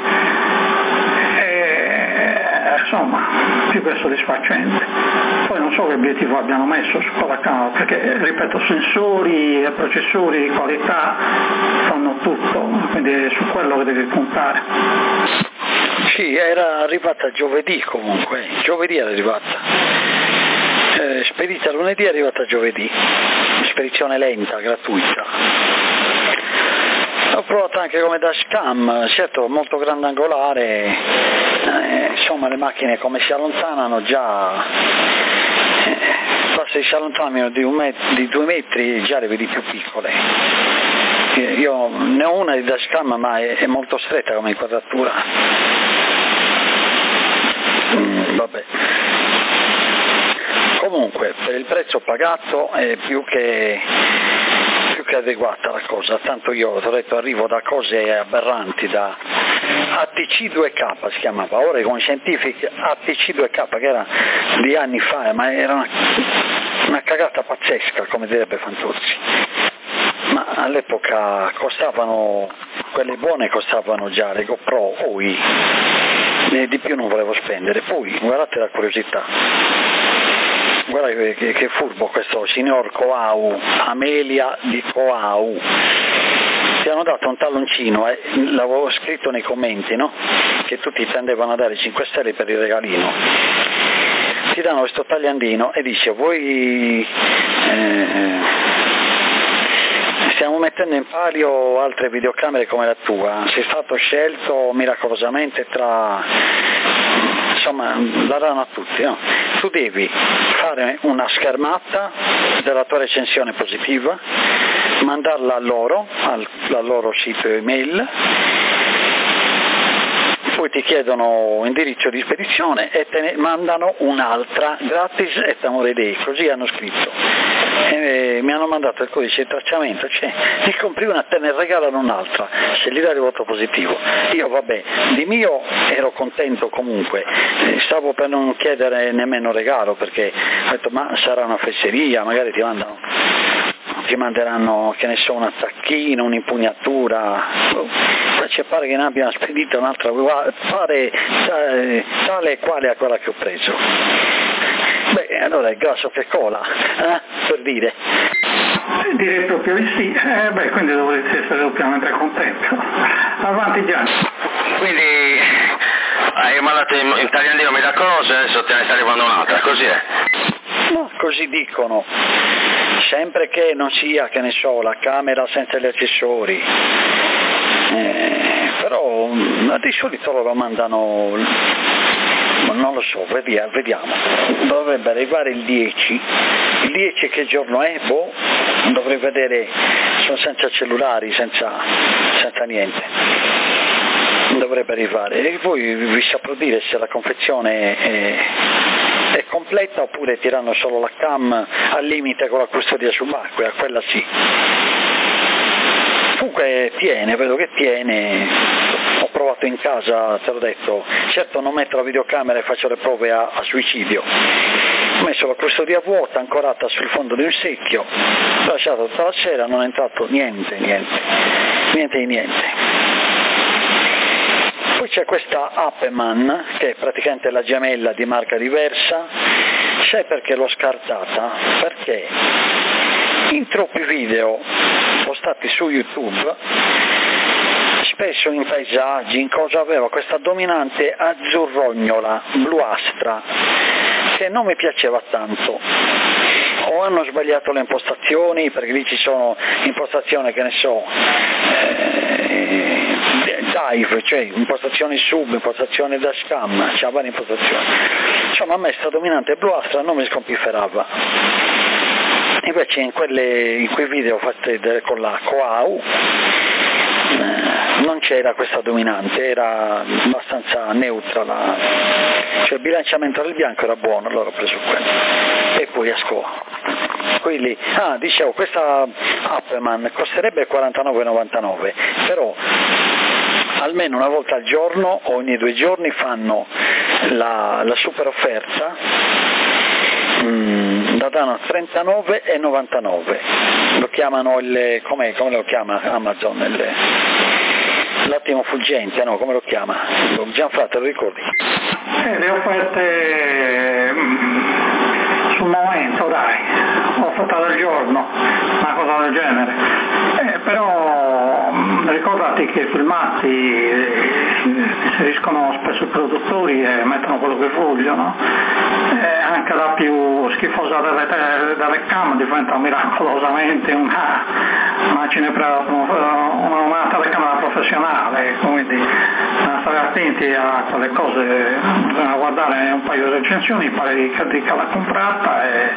insomma più che soddisfacente. Poi non so che obiettivo abbiano messo su quella camera, perché ripeto, sensori e processori di qualità fanno tutto, quindi è su quello che devi puntare. Sì, era arrivata giovedì comunque, giovedì era arrivata. Spedita lunedì, è arrivata giovedì, spedizione lenta, gratuita. Ho provato anche come dashcam, certo molto grandangolare, insomma le macchine come si allontanano già, basta che si allontanano di 2 metri e già le vedi più piccole. Io ne ho una di dashcam ma è molto stretta come inquadratura. Vabbè. Comunque per il prezzo pagato è più che adeguata la cosa, tanto io ho detto arrivo da cose aberranti, da ATC2K si chiamava, Oregon Scientific ATC2K, che era di anni fa, ma era una cagata pazzesca, come direbbe Fantozzi, ma all'epoca costavano, quelle buone costavano già le GoPro OI, di più non volevo spendere. Poi guardate la curiosità, guarda che furbo questo signor Coau, Amelia di Coau, ti hanno dato un talloncino, l'avevo scritto nei commenti, no? Che tutti tendevano a dare 5 stelle per il regalino, ti danno questo tagliandino e dice voi stiamo mettendo in palio altre videocamere come la tua, sei stato scelto miracolosamente insomma la danno a tutti, no? Tu devi fare una schermata della tua recensione positiva, mandarla a loro, al loro sito email, poi ti chiedono indirizzo di spedizione e te ne mandano un'altra gratis et amore dei, così hanno scritto. E mi hanno mandato il codice di tracciamento, ne compri una, te ne regalano un'altra se gli dai il voto positivo. Io vabbè, di mio ero contento comunque, stavo per non chiedere nemmeno regalo perché ho detto ma sarà una fesseria, magari ti mandano ti manderanno, che ne so, un attacchino, un'impugnatura, ci pare che ne abbiano spedito un'altra, pare tale e quale a quella che ho preso. Beh, allora è grasso che cola, per dire. Direi proprio di sì, quindi dovreste essere doppiamente contento. Avanti Gianni. Quindi hai mandato in tagliandino Miracoloso e adesso te ne sta arrivando un'altra, così è? No, così dicono, sempre che non sia, che ne so, la camera senza gli accessori, però di solito loro mandano, non lo so, vediamo, dovrebbe arrivare il 10 che giorno è? Dovrei vedere, sono senza cellulari, senza niente, dovrebbe arrivare, e poi vi saprò dire se la confezione è completa oppure tirano solo la cam al limite con la custodia subacquea, quella sì. Comunque vedo che tiene, ho provato in casa, te l'ho detto, certo non metto la videocamera e faccio le prove a suicidio, ho messo la custodia vuota ancorata sul fondo di un secchio, l'ho lasciato tutta la sera, non è entrato niente. Poi c'è questa Appeman, che è praticamente la gemella di marca diversa. Sai perché l'ho scartata? Perché in troppi video postati su YouTube, spesso in paesaggi, in cosa, aveva questa dominante azzurrognola, bluastra, che non mi piaceva tanto. O hanno sbagliato le impostazioni, perché lì ci sono impostazioni, che ne so, dive, cioè impostazioni sub, impostazioni dashcam, c'è varie impostazioni. Insomma, a me sta dominante bluastra non mi scompifferava. Invece in quei video fatti con la Coau non c'era questa dominante, era abbastanza neutra, cioè il bilanciamento del bianco era buono, allora ho preso quello. E poi esco. Quindi, dicevo, questa Appeman costerebbe 49,99, però almeno una volta al giorno, ogni 2 giorni fanno la super offerta, la danno a 39,99, lo chiamano come lo chiama Amazon, l'attimo fuggente, no, come lo chiama? Gianfranco, te lo ricordi? Le offerte sul momento, dai, offerta del giorno, una cosa del genere, però ricordati che i filmati inseriscono spesso i produttori e mettono quello che vogliono, anche la più schifosa delle cam diventa miracolosamente una telecamera professionale, quindi bisogna stare attenti a quelle cose, bisogna guardare un paio di recensioni, pare di chi l'ha comprata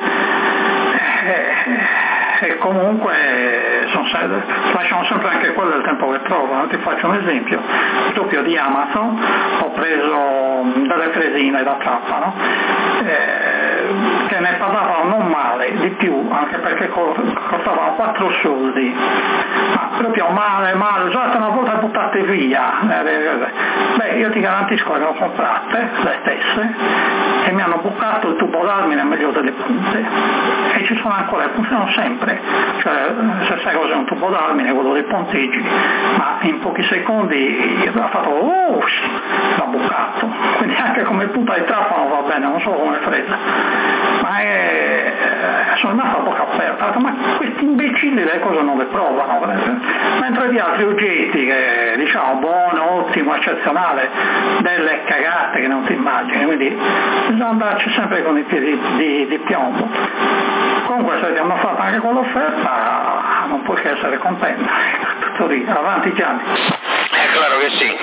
e comunque lasciano sempre anche quello il tempo che trovano. Ti faccio un esempio proprio di Amazon, ho preso delle fresine da trapano che ne parlavano non male, di più, anche perché costavano 4 soldi, ma proprio male, usate una volta e buttate via. Io ti garantisco che le ho comprate, le stesse, e mi hanno bucato il tubo d'armine meglio delle punte, e ci sono ancora, funzionano sempre, cioè se sai cos'è un tubo d'armine, quello dei ponteggi, ma in pochi secondi ha fatto l'ha bucato, quindi anche come punta di trapano va bene, non so come frega, ma sono rimasto a bocca aperta, ma questi imbecilli le cose non le provano, mentre di altri oggetti che diciamo buono, ottimo, eccezionale, delle cagate che non ti immagini, quindi bisogna andarci sempre con i piedi di piombo. Comunque se ti hanno fatto anche quell'offerta non puoi che essere contenta, tutto lì, avanti Gianni. È claro che sì,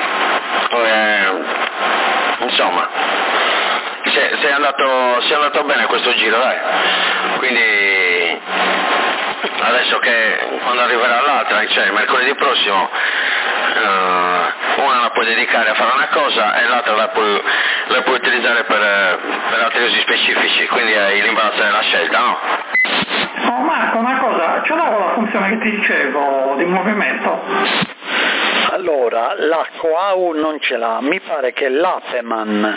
insomma, sei andato bene questo giro, dai, quindi adesso che quando arriverà l'altra, cioè mercoledì prossimo, una la puoi dedicare a fare una cosa e l'altra la puoi utilizzare per altri usi specifici, quindi hai l'imbarazzo della scelta, no? Oh Marco, una cosa, ce l'ho la funzione che ti dicevo di movimento? Allora, la Coau non ce l'ha, mi pare che l'Appeman,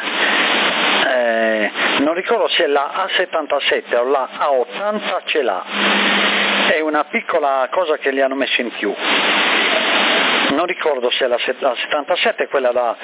non ricordo se la A77 o la A80 ce l'ha, è una piccola cosa che gli hanno messo in più. Non ricordo se la 77 è quella da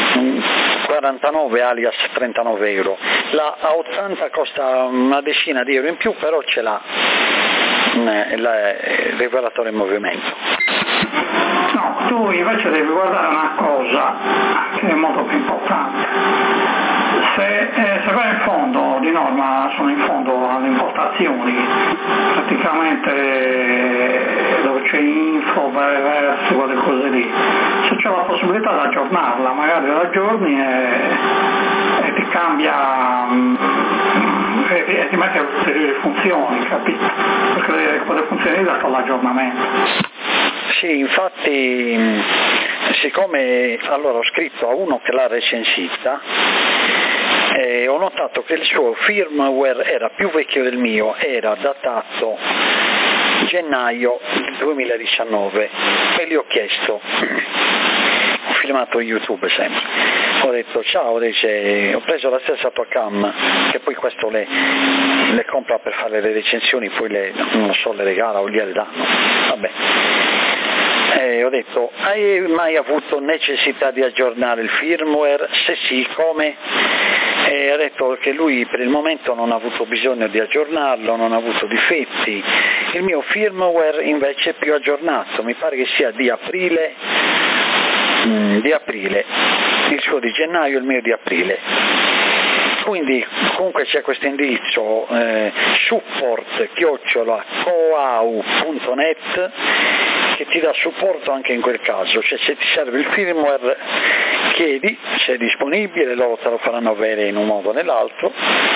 49 alias 39 euro, la A80 costa una decina di euro in più, però ce l'ha il regolatore in movimento. No, tu invece devi guardare una cosa che è molto più importante. Se vai in fondo, di norma sono in fondo alle importazioni, praticamente dove c'è info, versi, quelle cose lì, se c'è la possibilità di aggiornarla, magari la aggiorni e ti cambia e ti mette ulteriori funzioni, capito? Perché quelle funzioni da sono l'aggiornamento. Sì, infatti, siccome allora ho scritto a uno che l'ha recensita, ho notato che il suo firmware era più vecchio del mio, era datato gennaio 2019 e gli ho chiesto, ho filmato YouTube sempre, ho detto ciao, dice, ho preso la stessa tua cam, che poi questo le compra per fare le recensioni, poi non so, le regala o gliele danno, vabbè. Ho detto, hai mai avuto necessità di aggiornare il firmware? Se sì, come? Ha detto che lui per il momento non ha avuto bisogno di aggiornarlo, non ha avuto difetti. Il mio firmware invece è più aggiornato, mi pare che sia di aprile, il suo di gennaio, il mio di aprile. Quindi comunque c'è questo indirizzo support@coau.net che ti dà supporto anche in quel caso, cioè se ti serve il firmware chiedi se è disponibile, loro te lo faranno avere in un modo o nell'altro.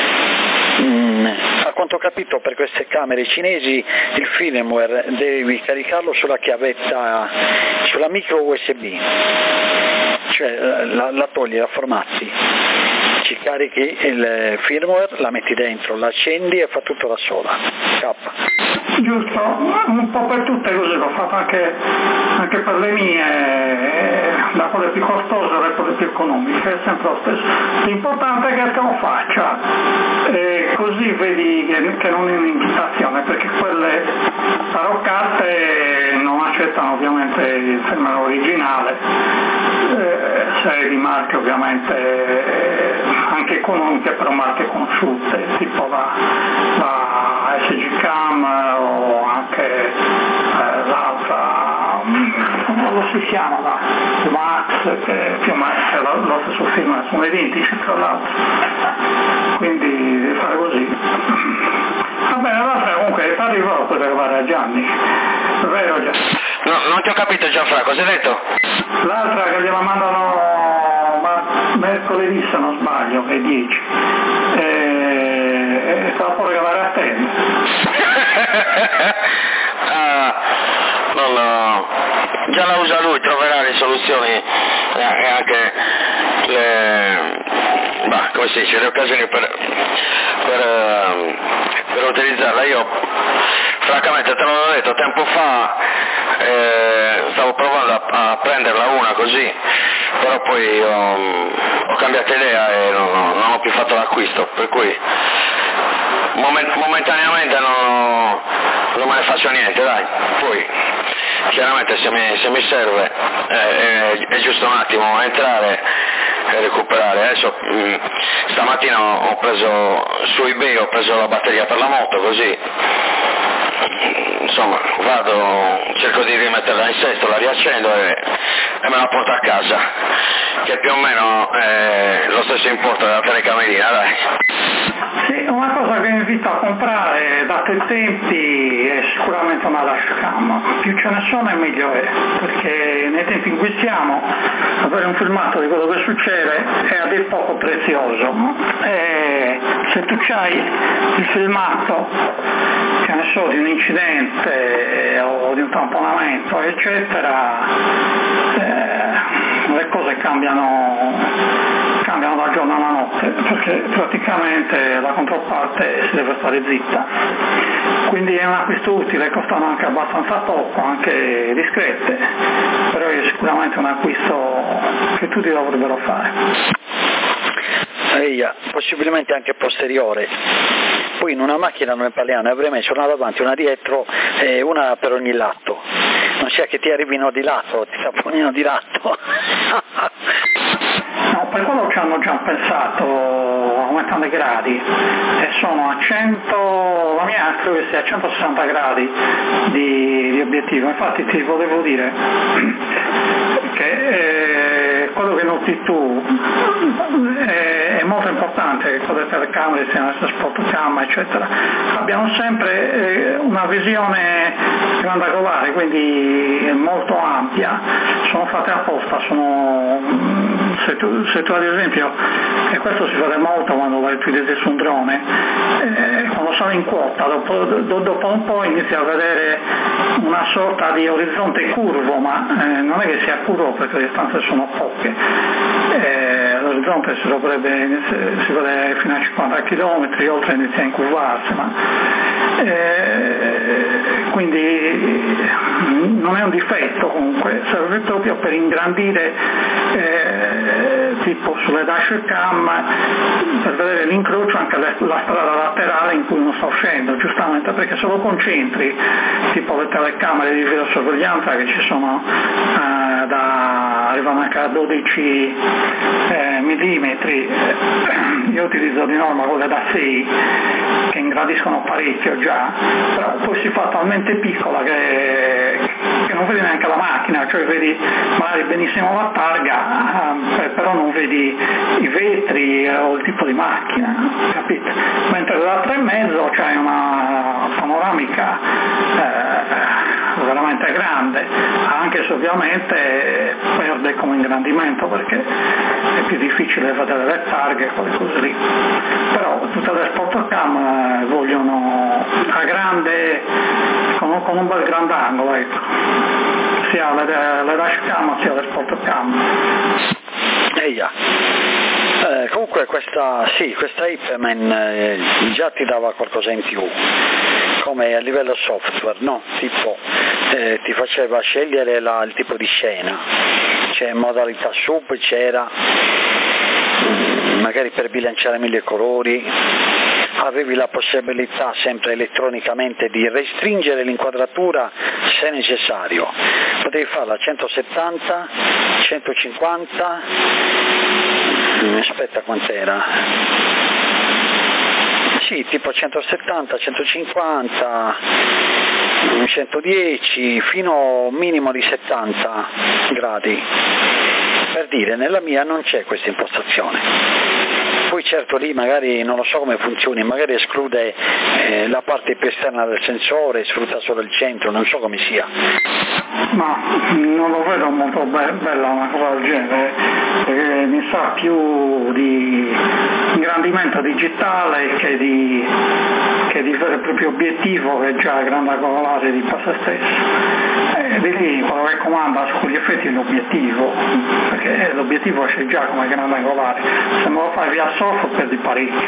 A quanto ho capito per queste camere cinesi il firmware devi caricarlo sulla chiavetta, sulla micro USB, cioè la togli, la formatti, ci carichi il firmware, la metti dentro, la accendi e fa tutto da sola. K. Giusto, un po' per tutte cose l'ho fatto anche per le mie, da quelle più costose alle quelle più economiche, è sempre lo stesso. L'importante è che te lo faccia, così vedi che non è un'invitazione, perché quelle taroccate non accettano ovviamente il firmware originale, se è di marche ovviamente anche economiche, però marche conosciute, tipo la SG Cam o anche l'altra, come si chiama, la Max, che più o meno è lo stesso firmware, sono identici tra l'altro, quindi devi fare così. Va bene, l'altra comunque arrivo per arrivare a Gianni, vero Gianni? No, non ti ho capito Gianfranco, cosa hai detto? L'altra che gliela mandano mercoledì se non sbaglio, che è 10, e te la può regalare a te. No, già la usa lui, troverà le soluzioni e anche come si dice, le occasioni per utilizzarla. Io francamente te l'ho detto tempo fa, stavo provando a prenderla una così, però poi ho cambiato idea e non ho più fatto l'acquisto, per cui momentaneamente non me ne faccio niente, dai. Poi chiaramente se mi serve è giusto un attimo entrare e recuperare. Adesso stamattina ho preso su eBay, ho preso la batteria per la moto, così insomma cerco di rimetterla in sesto, la riaccendo e me la porto a casa, che più o meno è lo stesso importo della telecamerina, dai. Sì, una cosa che invito a comprare, dato i tempi, è sicuramente una dashcam, più ce ne sono e meglio è, perché nei tempi in cui siamo avere un filmato di quello che succede è a dir poco prezioso, e se tu hai il filmato, che ne so, di un incidente o di un tamponamento eccetera, le cose cambiano da giorno alla notte, perché praticamente la controparte si deve stare zitta, quindi è un acquisto utile, costano anche abbastanza poco, anche discrete, però è sicuramente un acquisto che tutti dovrebbero fare. Possibilmente anche posteriore. poi in una macchina non ne parliamo, ne avrei messo una davanti, una dietro e una per ogni lato, non sia che ti arrivino di lato, ti tapponino di lato. No, per quello ci hanno già pensato aumentando i gradi e sono a 100, la mia credo che sia a 160 gradi di obiettivo, infatti ti volevo dire che quello che noti tu è molto importante che con le telecamere, sia nel spotocam eccetera, abbiamo sempre una visione grandangolare, quindi molto ampia, sono fatte apposta, se tu ad esempio, e questo si vede molto quando vai tu su un drone, quando sono in quota, dopo un po' inizi a vedere una sorta di orizzonte curvo, ma non è che sia curvo perché le distanze sono poche, l'orizzonte si vede fino a 50 km, oltre inizia a incurvarsi, ma quindi non è un difetto, comunque serve proprio per ingrandire tipo sulle dashcam, per vedere l'incrocio anche la strada laterale in cui uno sta uscendo, giustamente, perché se lo concentri tipo le telecamere di videosorveglianza che ci sono arrivano anche a 12 millimetri, io utilizzo di norma quelle da 6 che ingrandiscono parecchio già, però poi si fa talmente piccola che non vedi neanche la macchina, cioè vedi magari benissimo la targa, però non vedi i vetri o il tipo di macchina, capite? Mentre da 3,5 c'hai una panoramica veramente grande, anche se ovviamente perde come ingrandimento perché è più difficile vedere le targhe e quelle cose lì, però tutte le spotocam vogliono a grande, con un bel grandangolo, ecco, sia le dashcam sia le spotocam. Comunque questa Hyperman già ti dava qualcosa in più, come a livello software, no? Tipo ti faceva scegliere il tipo di scena, c'è modalità sub, c'era magari per bilanciare 1000 colori, avevi la possibilità sempre elettronicamente di restringere l'inquadratura se necessario, potevi farla a 170, 150, aspetta quant'era, sì, tipo 170, 150, 110 fino a un minimo di 70 gradi, per dire, nella mia non c'è questa impostazione. Poi certo lì magari non lo so come funzioni, magari esclude la parte più esterna del sensore, sfrutta solo il centro, non so come sia. Ma non lo vedo molto bella una cosa del genere, perché mi sa più di ingrandimento digitale che di vero e proprio obiettivo che è già grandangolare di per sé stesso. Di lì quello che comanda su quegli effetti è l'obiettivo, perché l'obiettivo c'è già come grandangolare, se me lo fai via software perdi parecchio.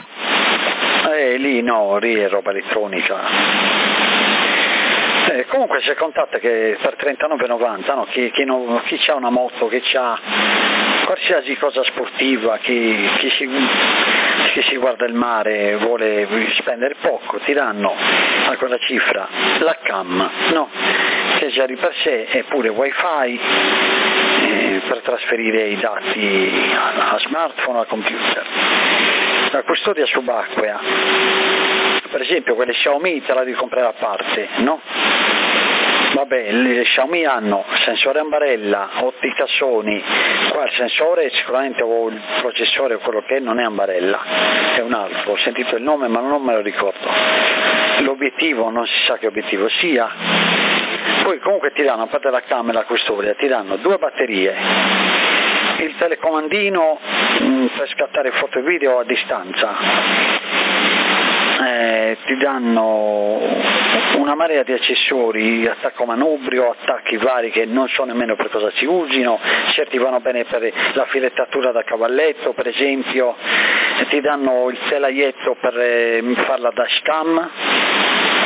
Lì no, lì è roba elettronica. Comunque si contatta che per 39,90 no? chi ha una moto, chi ha qualsiasi cosa sportiva, chi si guarda il mare vuole spendere poco, ti danno a quella cifra la cam, no? Che già di per sé è pure wifi per trasferire i dati a smartphone o a computer. La custodia subacquea, per esempio quelle Xiaomi te la devi comprare a parte, no? Vabbè, le Xiaomi hanno sensore a barella, ottica Sony, qua il sensore sicuramente o il processore o quello che è non è a barella, è un altro, ho sentito il nome ma non me lo ricordo. L'obiettivo non si sa che obiettivo sia. Poi comunque ti danno, a parte la camera e la custodia, ti danno 2 batterie, il telecomandino per scattare foto e video a distanza, ti danno una marea di accessori, attacco manubrio, attacchi vari che non so nemmeno per cosa si usino, certi vanno bene per la filettatura da cavalletto per esempio, ti danno il telaietto per fare la dashcam,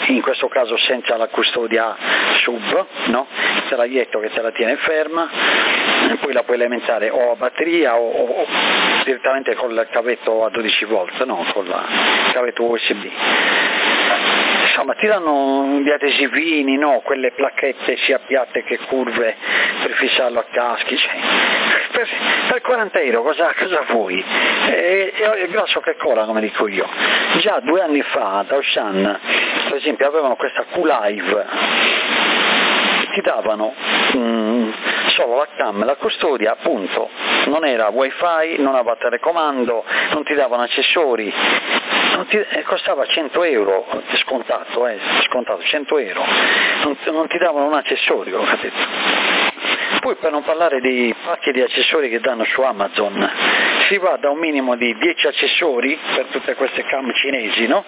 in questo caso senza la custodia sub, no? Il telaglietto che te la tiene ferma, poi la puoi alimentare o a batteria o direttamente col cavetto a 12 volt, no? Con il cavetto USB. Insomma, ti danno gli adesivini, no? Quelle placchette sia piatte che curve per fissarlo a caschi, cioè, per 40 euro cosa vuoi? È grasso che cola, come dico io. Già 2 anni fa da Auchan, per esempio, avevano questa Q-Live, ti davano solo la cam, la custodia, appunto, non era wifi, non aveva telecomando, non ti davano accessori, costava 100 euro, scontato 100 euro, non ti davano un accessorio, capito? Poi, per non parlare dei pacchi di accessori che danno su Amazon, si va da un minimo di 10 accessori per tutte queste cam cinesi, no?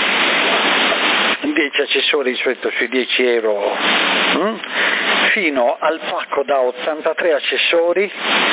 10 accessori di solito sui 10 euro, fino al pacco da 83 accessori,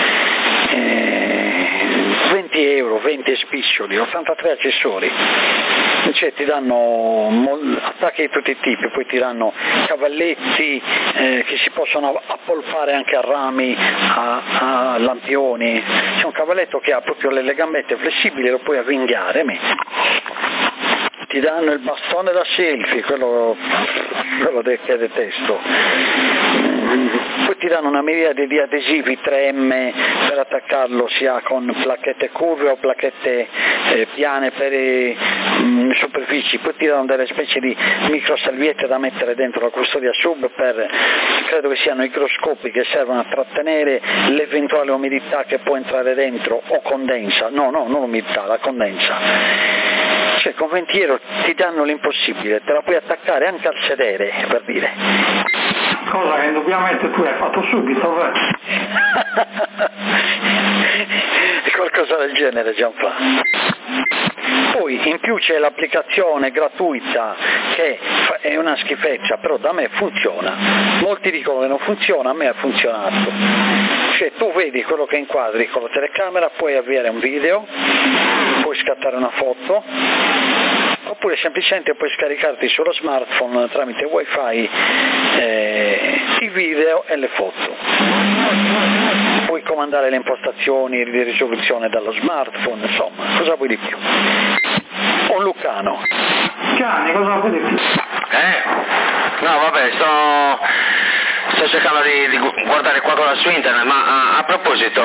20 euro, 20 spiccioli, 83 accessori. Cioè ti danno attacchi di tutti i tipi, poi ti danno cavalletti che si possono appolpare anche a rami, a lampioni. C'è un cavalletto che ha proprio le gambette flessibili, lo puoi avvinghiare. Ti danno il bastone da selfie, quello che detesto. Poi ti danno una miriade di adesivi 3M per attaccarlo sia con placchette curve o placchette piane per superfici. Poi ti danno delle specie di microsalviette da mettere dentro la custodia sub credo che siano igroscopi che servono a trattenere l'eventuale umidità che può entrare dentro o condensa. No, non l'umidità, la condensa. Cioè, con 20 euro ti danno l'impossibile, te la puoi attaccare anche al sedere, per dire. Cosa che indubbiamente tu hai fatto subito, vero? Qualcosa del genere, Gianfranco. Poi in più c'è l'applicazione gratuita che è una schifezza, però da me funziona. Molti dicono che non funziona, a me ha funzionato. Cioè tu vedi quello che inquadri con la telecamera, puoi avviare un video, puoi scattare una foto, oppure semplicemente puoi scaricarti sullo smartphone tramite wifi i video e le foto. Puoi comandare le impostazioni di risoluzione dallo smartphone, insomma, cosa vuoi di più? Un Lucano. Gianni, cosa vuoi di più? No, vabbè, sto cercando di guardare qualcosa su internet, ma a proposito,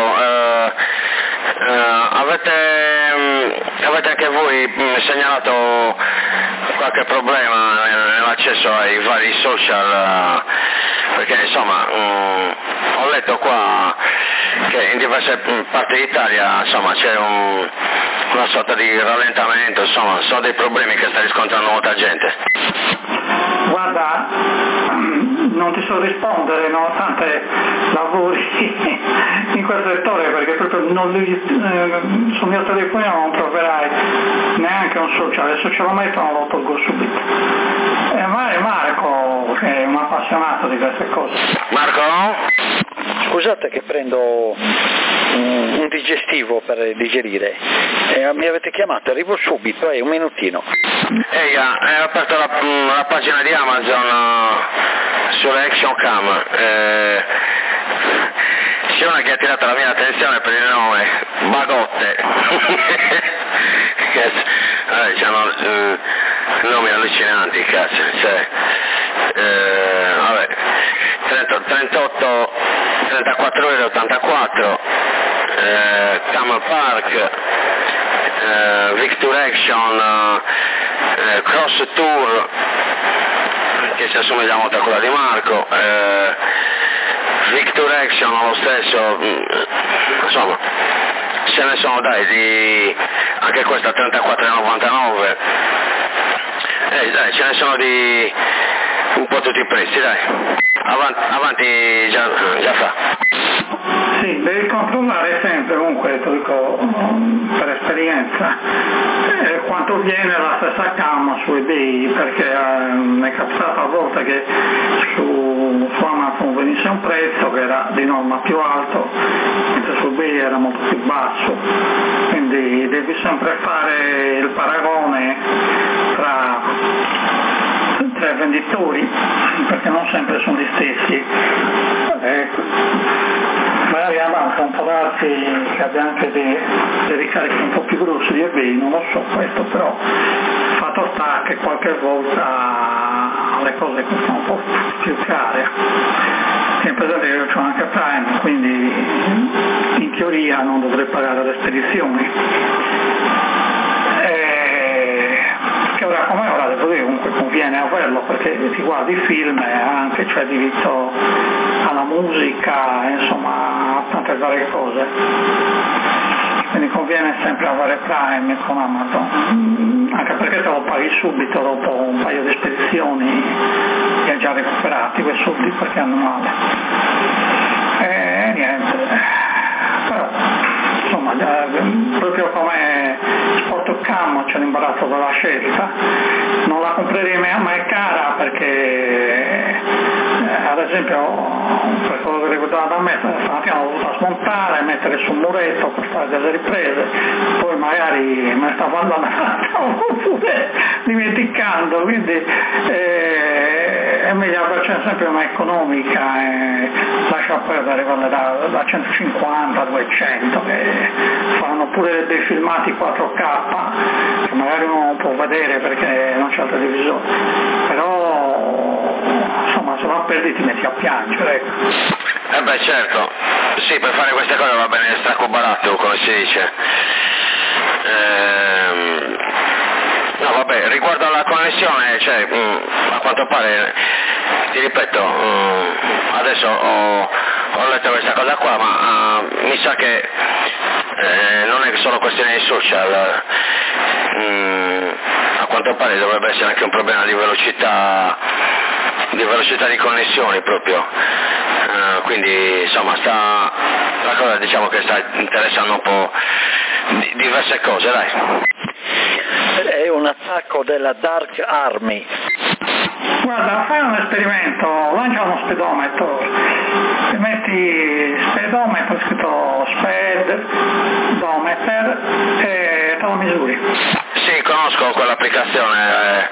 avete anche voi segnalato qualche problema nell'accesso ai vari social? Perché insomma ho letto qua che in diverse parti d'Italia insomma c'è una sorta di rallentamento, insomma sono dei problemi che sta riscontrando molta gente. Guarda, non ti so rispondere, nonostante lavori in quel settore, perché proprio sul mio telefonino non troverai neanche un social, e se ce lo mettono lo tolgo subito. E Marco, che è un appassionato di queste cose. Marco? Scusate che prendo un digestivo per digerire. Mi avete chiamato, arrivo subito, un minutino. Ho aperto la pagina di Amazon sulle Action Cam. C'è una che ha attirato la mia attenzione per il nome, Bagotte. C'hanno nomi allucinanti, cazzo. Cioè, vabbè, 34,84 €, Camel Park, Victor Action, Cross Tour, che si assomiglia molto a quella di Marco, Victor Action lo stesso, insomma ce ne sono anche questa 34,99 €, dai, ce ne sono di un po' tutti i prezzi, dai, avanti già fa. Sì, devi controllare sempre, comunque ti dico per esperienza, quanto viene la stessa cam su eBay, perché mi è capitato a volte che su Amazon venisse un prezzo che era di norma più alto, mentre su eBay era molto più basso, quindi devi sempre fare il paragone tra tre venditori, perché non sempre sono gli stessi. Magari avanza può darsi che abbia anche dei ricarichi un po' più grossi di eBay, non lo so questo, però fatto sta che qualche volta le cose costano un po' più care. Sempre da dire, io ho anche Prime, quindi in teoria non dovrei pagare le spedizioni. Che ora come ora devo dire comunque conviene averlo, perché ti guardi i film e anche c'è diritto alla musica, insomma a tante varie cose, quindi conviene sempre avere Prime con Amazon, anche perché te lo paghi subito dopo un paio di spedizioni, li hai già recuperati quei soldi perché hanno male e niente, però insomma proprio come Sportcam c'è l'imbarazzo della scelta, non la comprerei ma è cara perché ad esempio per quello che riguarda me stamattina l'ho dovuta smontare, mettere sul muretto per fare delle riprese, poi magari me stavo andando oppure dimenticando, quindi è meglio avercene sempre una economica e lascia perdere quelle da 150 a 200 che fanno pure dei filmati 4K che magari uno non può vedere perché non c'è il televisore, però insomma se la perdi ti metti a piangere, ecco. Beh certo, sì, per fare queste cose va bene stracobarato, come si dice. No vabbè, riguardo alla connessione, cioè a quanto pare, ti ripeto, adesso ho letto questa cosa qua, ma mi sa che non è solo questione di social, a quanto pare dovrebbe essere anche un problema di velocità di connessioni proprio, quindi insomma la cosa diciamo che sta interessando un po' diverse cose, dai. È un attacco della Dark Army. Guarda, fai un esperimento, lancia uno speedometro, metti speedometro, scritto speedometer e te lo misuri. Sì, conosco quell'applicazione,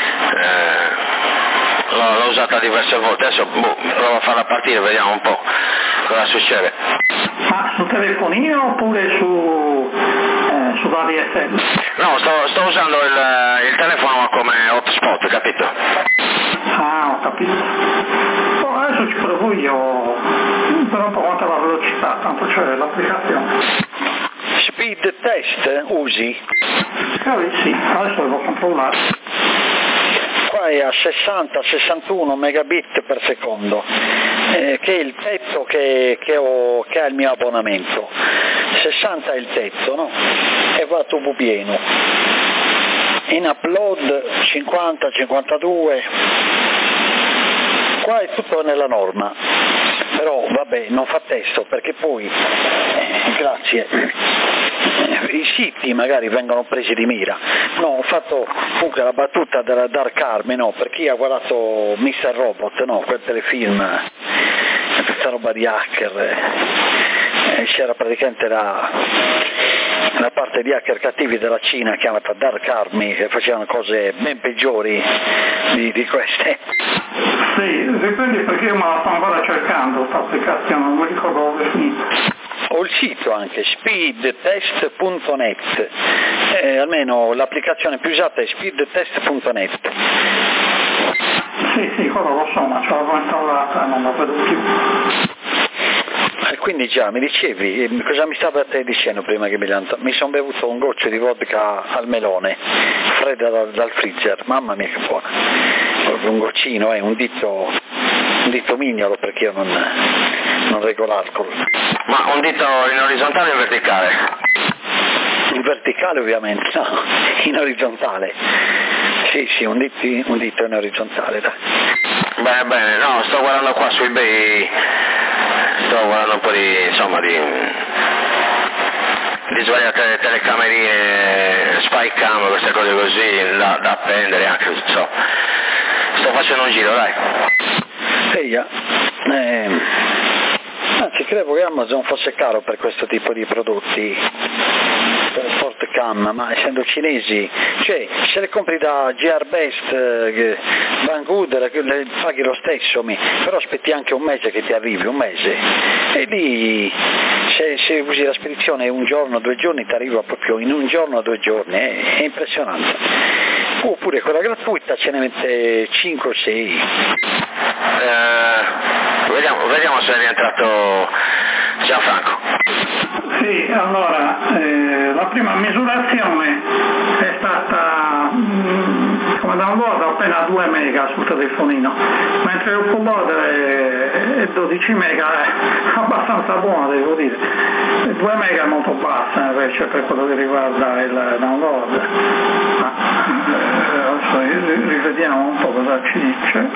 l'ho usata diverse volte, adesso provo a farla partire, vediamo un po' cosa succede. Ma sul telefonino oppure su ADSL? No, sto usando il telefono come hotspot, capito? Ah, ho capito. Adesso ci provo io, però un po' quanto la velocità, tanto c'è l'applicazione. Speed test usi? Sì, adesso devo controllare. Qua è a 60-61 megabit per secondo, che è il tetto che ha il mio abbonamento. 60 è il tetto, no? E va a tubo pieno. In upload 50-52, qua è tutto nella norma, però vabbè non fa testo perché poi, grazie, i siti magari vengono presi di mira. No, ho fatto comunque la battuta della Dark Army, no, per chi ha guardato Mr. Robot, no, quel telefilm, questa roba di hacker, c'era praticamente la parte di hacker cattivi della Cina chiamata Dark Army che facevano cose ben peggiori di queste. Sì, dipende perché io me la sto ancora cercando questa applicazione, non mi ricordo dove è finita. Ho il sito anche, speedtest.net, almeno l'applicazione più usata è speedtest.net. Sì, quello lo so, ma ce l'avevo installata e non la vedo più. Quindi già, mi dicevi, cosa mi state dicendo prima che mi sono bevuto un goccio di vodka al melone, fredda dal freezer, mamma mia che buona, proprio un goccino, un dito mignolo perché io non reggo l'alcol. Ma un dito in orizzontale o in verticale? In verticale ovviamente, no, in orizzontale. Sì, un dito in orizzontale, dai. Bene, no, sto guardando qua su eBay, sto guardando un po' di svariate telecamerine, spy cam, queste cose così, da appendere anche, sto facendo un giro, dai. Anzi, credo che Amazon fosse caro per questo tipo di prodotti. Fort Cam, ma essendo cinesi, cioè se le compri da GR Best, Banggood, le paghi lo stesso, però aspetti anche un mese che ti arrivi, un mese, e lì se usi la spedizione 1 giorno, 2 giorni ti arriva proprio in 1 giorno o 2 giorni, è impressionante. Oppure quella gratuita ce ne mette 5 o 6. Vediamo se è rientrato Gianfranco. Sì, allora, la prima misurazione è stata come download appena 2 mega sul telefonino, mentre upload è 12 mega, è abbastanza buono, devo dire. 2 mega è molto bassa invece per quello che riguarda il download. Adesso rivediamo un po' cosa ci dice,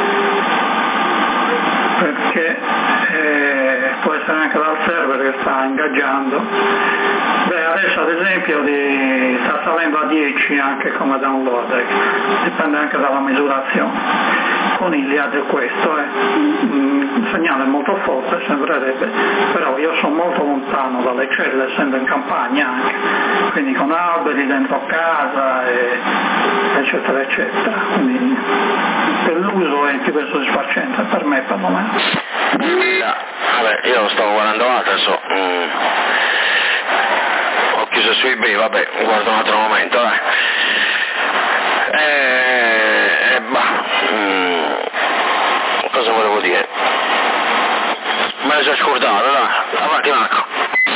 perché può essere anche dal server che sta ingaggiando. Adesso ad esempio sta salendo a 10 anche come download, dipende anche dalla misurazione. Con Iliad è questo, il segnale è molto forte, sembrerebbe, però io sono molto lontano dalle celle, essendo in campagna anche, quindi con alberi dentro casa, eccetera eccetera, quindi per l'uso è più che soddisfacente, per me perlomeno. Vabbè, io lo stavo guardando adesso, ho chiuso su eBay, vabbè, guardo un altro momento, cosa volevo dire? Me l'ho già scordato, dai, avanti Marco.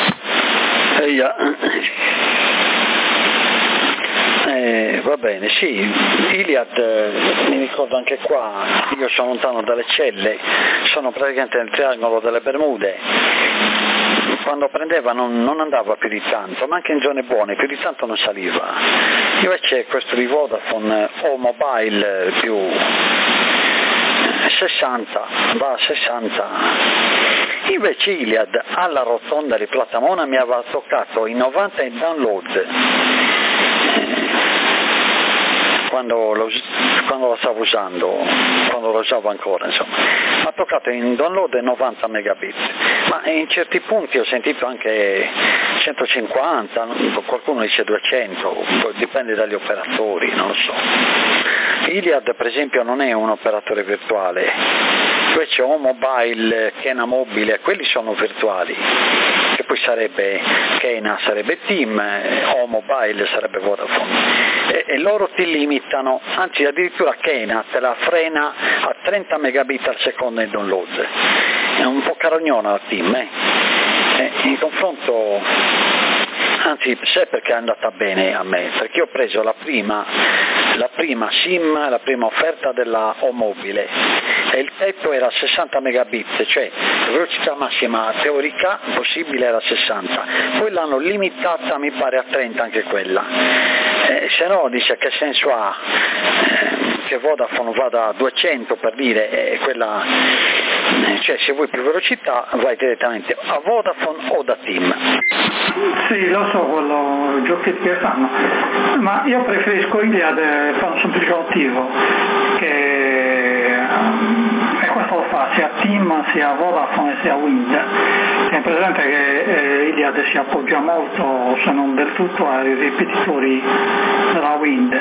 Va bene, sì, Iliad, mi ricordo anche qua, io sono lontano dalle celle, sono praticamente nel triangolo delle Bermude. Quando prendeva non andava più di tanto, ma anche in zone buone più di tanto non saliva. Invece questo di Vodafone o Mobile più 60, va a 60. Invece Iliad alla rotonda di Platamona mi aveva toccato i 90 in download. Quando lo stavo usando, quando lo usavo ancora, insomma, mi ha toccato in download 90 megabit, ma in certi punti ho sentito anche 150, qualcuno dice 200, dipende dagli operatori, non lo so. Iliad per esempio non è un operatore virtuale, invece O-Mobile, Kena Mobile, quelli sono virtuali, che poi sarebbe Kena sarebbe TIM, O-Mobile sarebbe Vodafone, e loro ti limitano, anzi addirittura Kena te la frena a 30 megabit al secondo in download, è un po' carognona la TIM, in confronto, anzi sai perché è andata bene a me, perché io ho preso la prima SIM, la prima offerta della O-Mobile, e il tetto era 60 megabit, cioè la velocità massima teorica possibile era 60, poi l'hanno limitata mi pare a 30 anche quella, se no dice che senso ha che Vodafone vada a 200 per dire, quella, cioè se vuoi più velocità vai direttamente a Vodafone o da TIM. Sì, lo so quello giochetti che fanno, ma io preferisco Iliad per un semplice motivo, che e questo lo fa sia TIM sia Vodafone sia Wind. È presente che Iliad si appoggia molto, se non del tutto, ai ripetitori della Wind.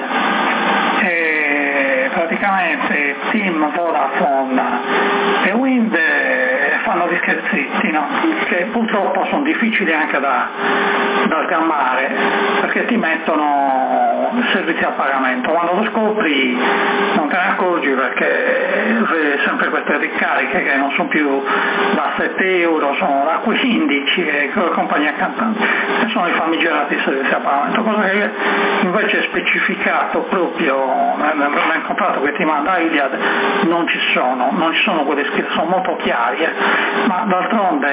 E praticamente TIM, Vodafone e Wind fanno gli scherzetti, no? Che purtroppo sono difficili anche da sgammare, perché ti mettono servizi a pagamento. Quando lo scopri non te ne accorgi, perché vedi sempre queste ricariche che non sono più da 7 euro, sono da 15 e compagnia cantante, e sono i famigerati servizi a pagamento, cosa che invece è specificato proprio nel contratto che ti manda Iliad, non ci sono quelle scritte, sono molto chiari, ma d'altronde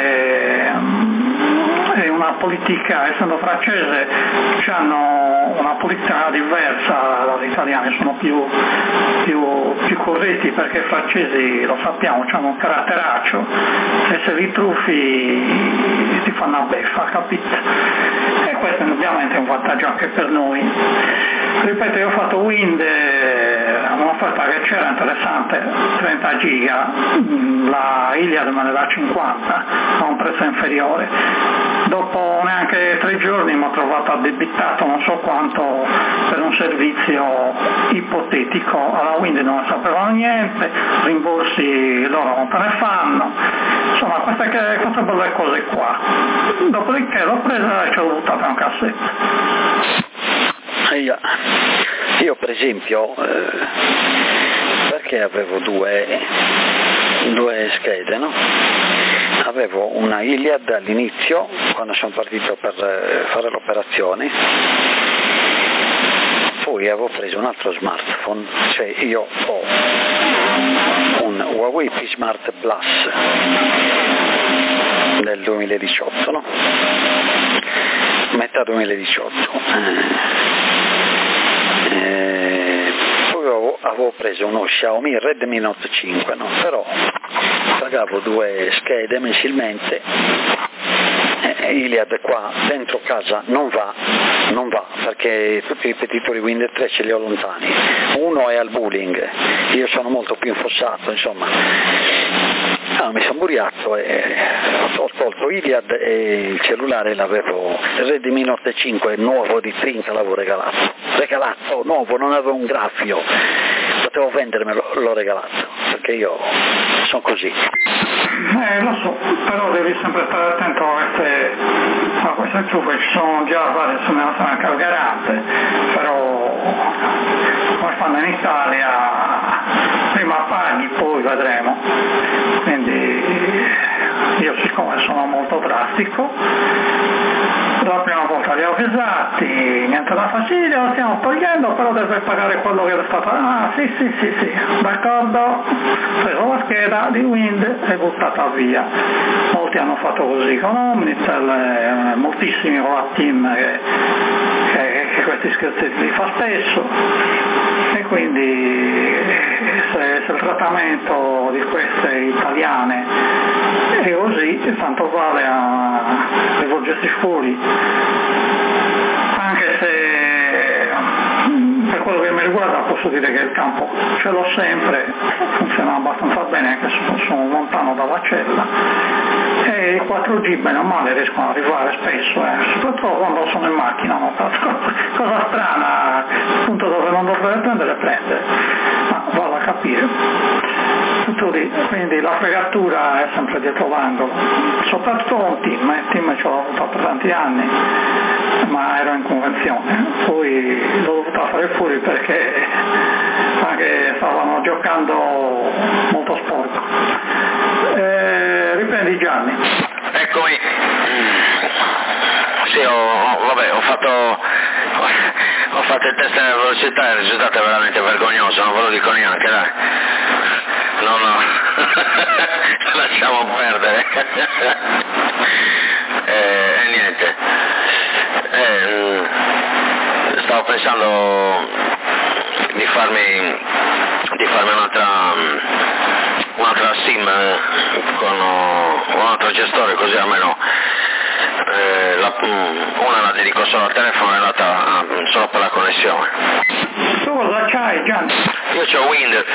è una politica, essendo francese, hanno una politica diversa dagli italiani, sono più corretti, perché i francesi, lo sappiamo, hanno un caratteraccio, e se li truffi ti fanno una beffa, capito? E questo ovviamente è un vantaggio anche per noi. Ripeto, io ho fatto Wind un'offerta che c'era interessante, 30 giga, la Iliad me ne dà 50 a un prezzo inferiore. Dopo neanche 3 giorni mi ho trovato addebitato non so quanto per un servizio ipotetico, alla Wind non ne sapevano niente, rimborsi loro non te ne fanno, insomma queste belle cose qua. Dopodiché l'ho presa e ci ho buttata un cassetto. Io per esempio, perché avevo due schede, no? Avevo una Iliad all'inizio, quando sono partito per fare l'operazione, poi avevo preso un altro smartphone, cioè io ho un Huawei P Smart Plus del 2018, no? Metà 2018. Poi avevo preso uno Xiaomi Redmi Note 5, no? Però pagavo 2 schede mensilmente, Iliad qua dentro casa non va perché tutti i ripetitori Wind 3 ce li ho lontani, uno è al bowling, io sono molto più infossato, insomma. Mi sono buriato e ho tolto Iliad e il cellulare l'avevo, il Redmi Note 5 nuovo di 30 l'avevo regalato nuovo, non avevo un graffio, potevo vendermelo, l'ho regalato, perché io sono così. Lo so, però devi sempre stare attento a queste truffe, ci sono già varie segnalazioni anche al garante, però come fanno in Italia, prima paghi poi vedremo, quindi io siccome sono molto drastico, la prima volta li ho avvisati, niente da fastidio, lo stiamo togliendo, però deve pagare quello che è stato, sì, d'accordo, preso la scheda di Wind e buttata via. Molti hanno fatto così con Omnitel, moltissimi con la team che questi scherzetti li fa spesso, e quindi se il trattamento di queste italiane è così, tanto vale a rivolgersi fuori, anche se per quello che mi riguarda posso dire che il campo ce l'ho sempre, funziona abbastanza bene anche se sono lontano dalla cella, e i 4G bene o male riescono ad arrivare spesso, soprattutto quando sono in macchina, cosa strana, appunto dove non dovrei prendere, ma vado a capire. Tutto lì, quindi la fregatura è sempre dietro l'angolo, soprattutto con Team ce l'ho avuto per tanti anni, ma ero in convenzione, poi l'ho dovuta fare fuori perché anche stavano giocando molto sporco. Riprendi Gianni. Eccomi. Sì, ho fatto il test della velocità e il risultato è veramente vergognoso, non ve lo dico neanche, dai. No, lasciamo perdere. E niente. Stavo pensando di farmi un'altra SIM con un altro gestore, così almeno una la dedico solo al telefono e l'altra solo per la connessione. Tu cosa c'hai, Gianni? Io c'ho Wind.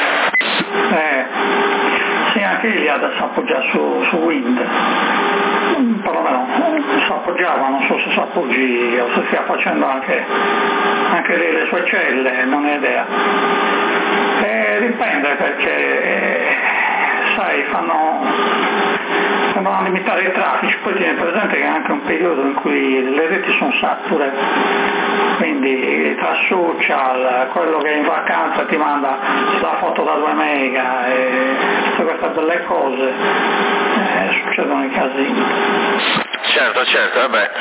Sì, anche Iliad si appoggia su Wind, perlomeno si appoggiava, non so se si appoggi o se stia facendo anche lei le sue celle, non ho idea. Dipende perché sai, vanno a limitare i traffici, poi tieni presente che è anche un periodo in cui le reti sono sature, quindi tra social, quello che è in vacanza ti manda la foto da 2 mega e tutte queste belle cose, succedono i casini. Certo, vabbè.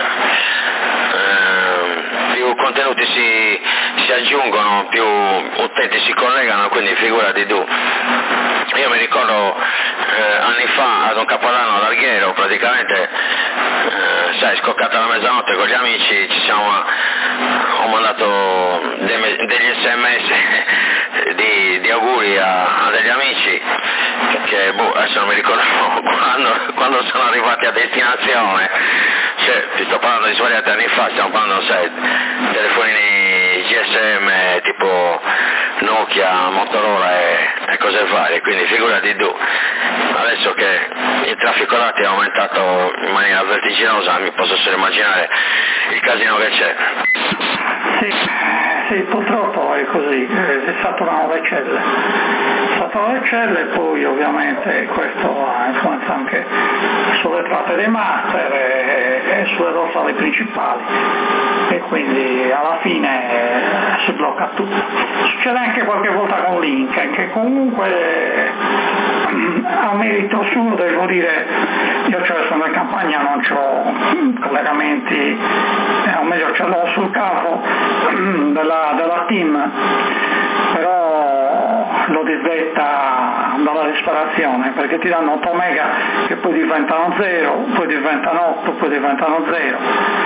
Più contenuti si aggiungono, più utenti si collegano, quindi figurati tu. Io mi ricordo anni fa ad un capodanno ad Alghero, praticamente scoccata la mezzanotte con gli amici, ho mandato degli sms di auguri a degli amici che adesso non mi ricordo quando sono arrivati a destinazione, ti sto parlando di svariati anni fa, stiamo parlando telefonini GSM tipo Nokia, Motorola e cose varie, quindi figurati tu, adesso che il traffico dati è aumentato in maniera vertiginosa, mi posso solo immaginare il casino che c'è. Sì, purtroppo è così, si saturano le celle e poi ovviamente questo ha influenza anche sulle tratte dei master e sulle dorsali principali e quindi alla fine si blocca tutto. Succede anche qualche volta con Lincoln che comunque a merito suo devo dire, io sono in campagna, non ho collegamenti, o meglio ce l'ho sul capo della team, però lo disdetta dalla disperazione perché ti danno 8 mega che poi diventano 0, poi diventano 8, poi diventano 0.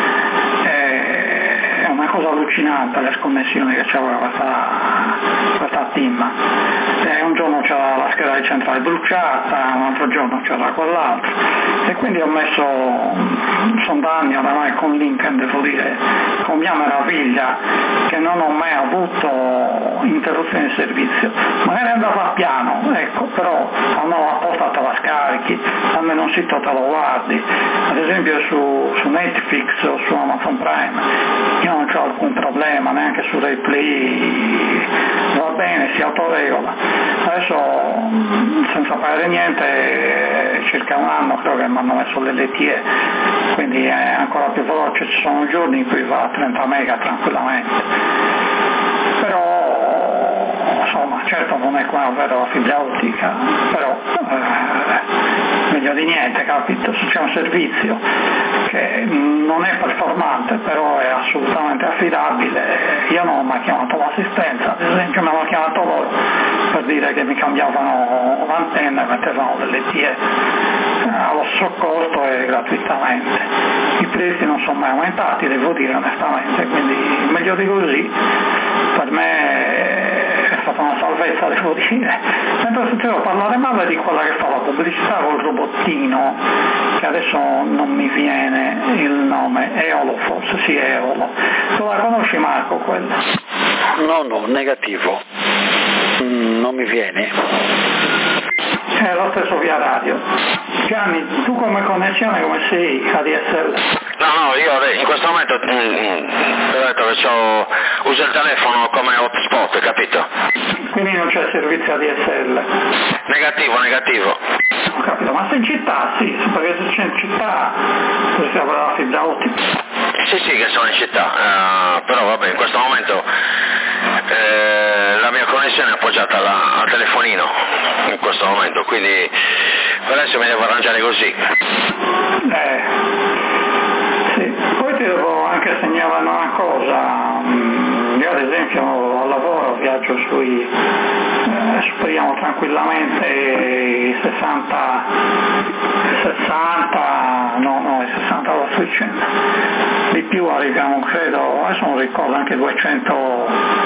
È una cosa allucinante le sconnessioni che c'aveva questa team. Un giorno c'era la scheda di centrale bruciata, un altro giorno c'era quell'altro e quindi ho messo, sono da anni oramai con Lincoln, devo dire, con mia meraviglia che non ho mai avuto interruzione di servizio, magari è andata a piano, ecco, però quando apposta te la scarichi, almeno un sito te lo guardi, ad esempio su Netflix o su Amazon Prime io non ho alcun problema, neanche su Replay va bene, si autoregola. Adesso senza pagare niente circa un anno credo che mi hanno messo l'LTE, quindi è ancora più veloce, ci sono giorni in cui va a 30 mega tranquillamente, però insomma certo non è come avere la fibra ottica, però meglio di niente, capito? Se c'è un servizio che non è performante però è assolutamente affidabile, io non ho mai chiamato l'assistenza, ad esempio mi hanno chiamato loro per dire che mi cambiavano l'antenna e mettevano l'LTE allo stesso costo e gratuitamente. I prezzi non sono mai aumentati, devo dire onestamente, quindi meglio di così, per me è stata una salvezza, devo dire. Mentre sentivo parlare male di quella che fa la pubblicità col robottino, che adesso non mi viene il nome, Eolo forse, sì, Eolo. Tu la conosci Marco quella? No, negativo, non mi viene. È lo stesso via radio. Gianni, tu come connessione come sei ADSL? No, io in questo momento ho detto che uso il telefono come hotspot, capito? Quindi non c'è servizio ADSL? Negativo. Ho capito, ma sei in città? Sì, perché se c'è in città si apre la fibra ottica. Sì, che sono in città, però vabbè, in questo momento la mia connessione è appoggiata al telefonino in questo momento, quindi per adesso mi devo arrangiare così. Sì. Poi ti devo anche segnalare una cosa, io ad esempio al lavoro viaggio superiamo tranquillamente i 60 lo sto dicendo, di più arriviamo credo, adesso non ricordo, anche 200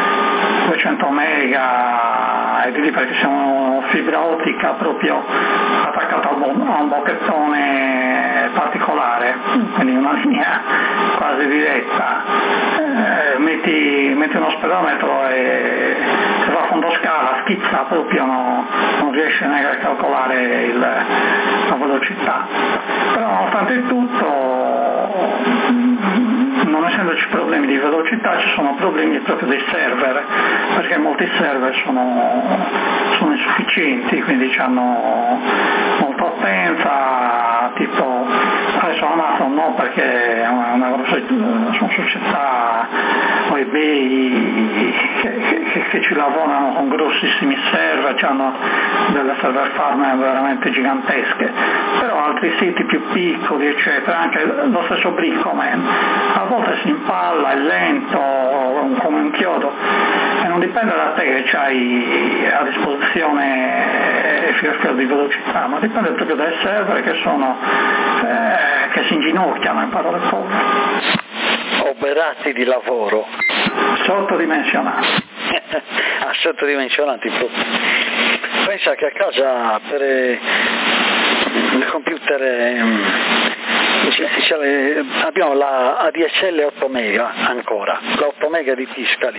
mega, e di lì perché siamo fibra ottica proprio attaccata a un bocchettone particolare, quindi una linea quasi diretta, metti uno speedometro e se va a fondo scala schizza proprio, non riesce neanche a calcolare la velocità, però nonostante tutto non essendoci problemi di velocità ci sono problemi proprio dei server, perché molti server sono insufficienti, quindi hanno molta potenza, tipo adesso Amazon no, perché è una grossa sono società o eBay che ci lavorano con grossissimi server, hanno delle server farm veramente gigantesche, però altri siti più piccoli eccetera, anche lo stesso Brickman a volte si impalla, è lento come un chiodo, e non dipende da te che hai a disposizione filo di velocità, ma dipende proprio dai server che si inginocchiano, in parole povere. Oberati di lavoro. Sottodimensionati. Sottodimensionati proprio. Pensa che a casa per il computer Abbiamo la ADSL 8 mega ancora, la 8 mega di Tiscali,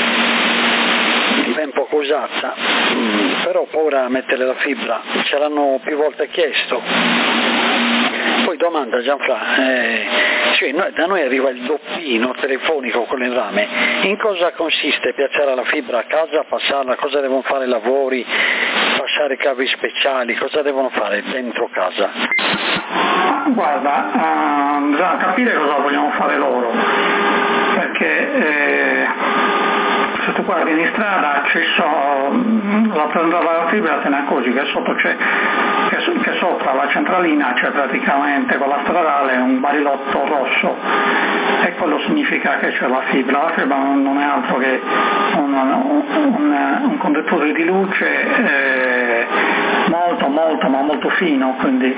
ben poco usata, però ho paura a mettere la fibra, ce l'hanno più volte chiesto. Poi domanda Gianfra, da noi arriva il doppino telefonico con il rame, in cosa consiste piazzare la fibra a casa, passarla, cosa devono fare i lavori, passare cavi speciali, cosa devono fare dentro casa? Guarda, bisogna capire cosa vogliono fare loro, perché se tu guardi in strada la presentata della fibra te ne accorgi che sotto che sopra la centralina c'è praticamente con la stradale un barilotto rosso e quello significa che c'è la fibra. La fibra non è altro che un conduttore di luce molto fino, quindi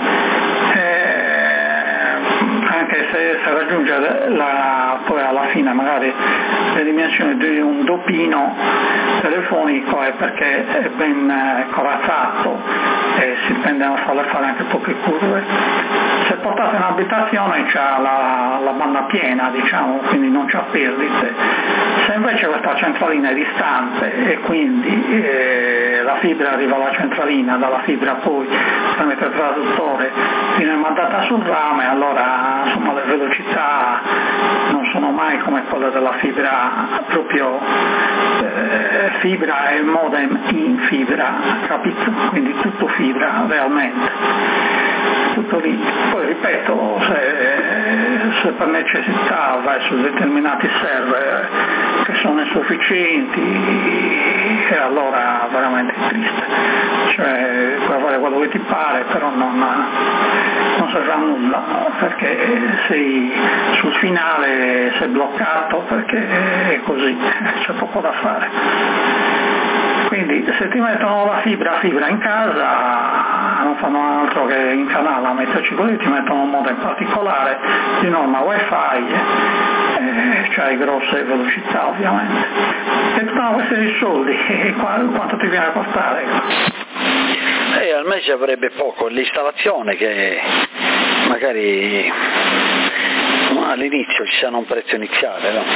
anche se raggiunge poi alla fine magari le dimensioni di un dopino telefonico è perché è ben corazzato e si tendono a farle fare anche poche curve. Se portate in abitazione c'ha la banda piena, diciamo, quindi non c'ha perdite. Se invece questa centralina è distante e quindi la fibra arriva alla centralina, dalla fibra poi tramite il traduttore viene mandata sul rame, allora insomma le velocità non sono mai come quelle della fibra proprio fibra e il modem in fibra, capito? Quindi tutto fibra realmente, tutto lì. Poi ripeto, se per necessità vai su determinati server che sono insufficienti, e allora veramente triste, cioè puoi fare quello che ti pare, però non serve a nulla, perché sul finale sei bloccato, perché è così, c'è poco da fare. Quindi se ti mettono la fibra in casa non fanno altro che incanala, metterci così, ti mettono un modem particolare di norma wifi, c'hai grosse velocità ovviamente, e tutta una questione di soldi, quanto ti viene a costare? Al mese avrebbe poco l'installazione, che magari all'inizio ci sia un prezzo iniziale, no?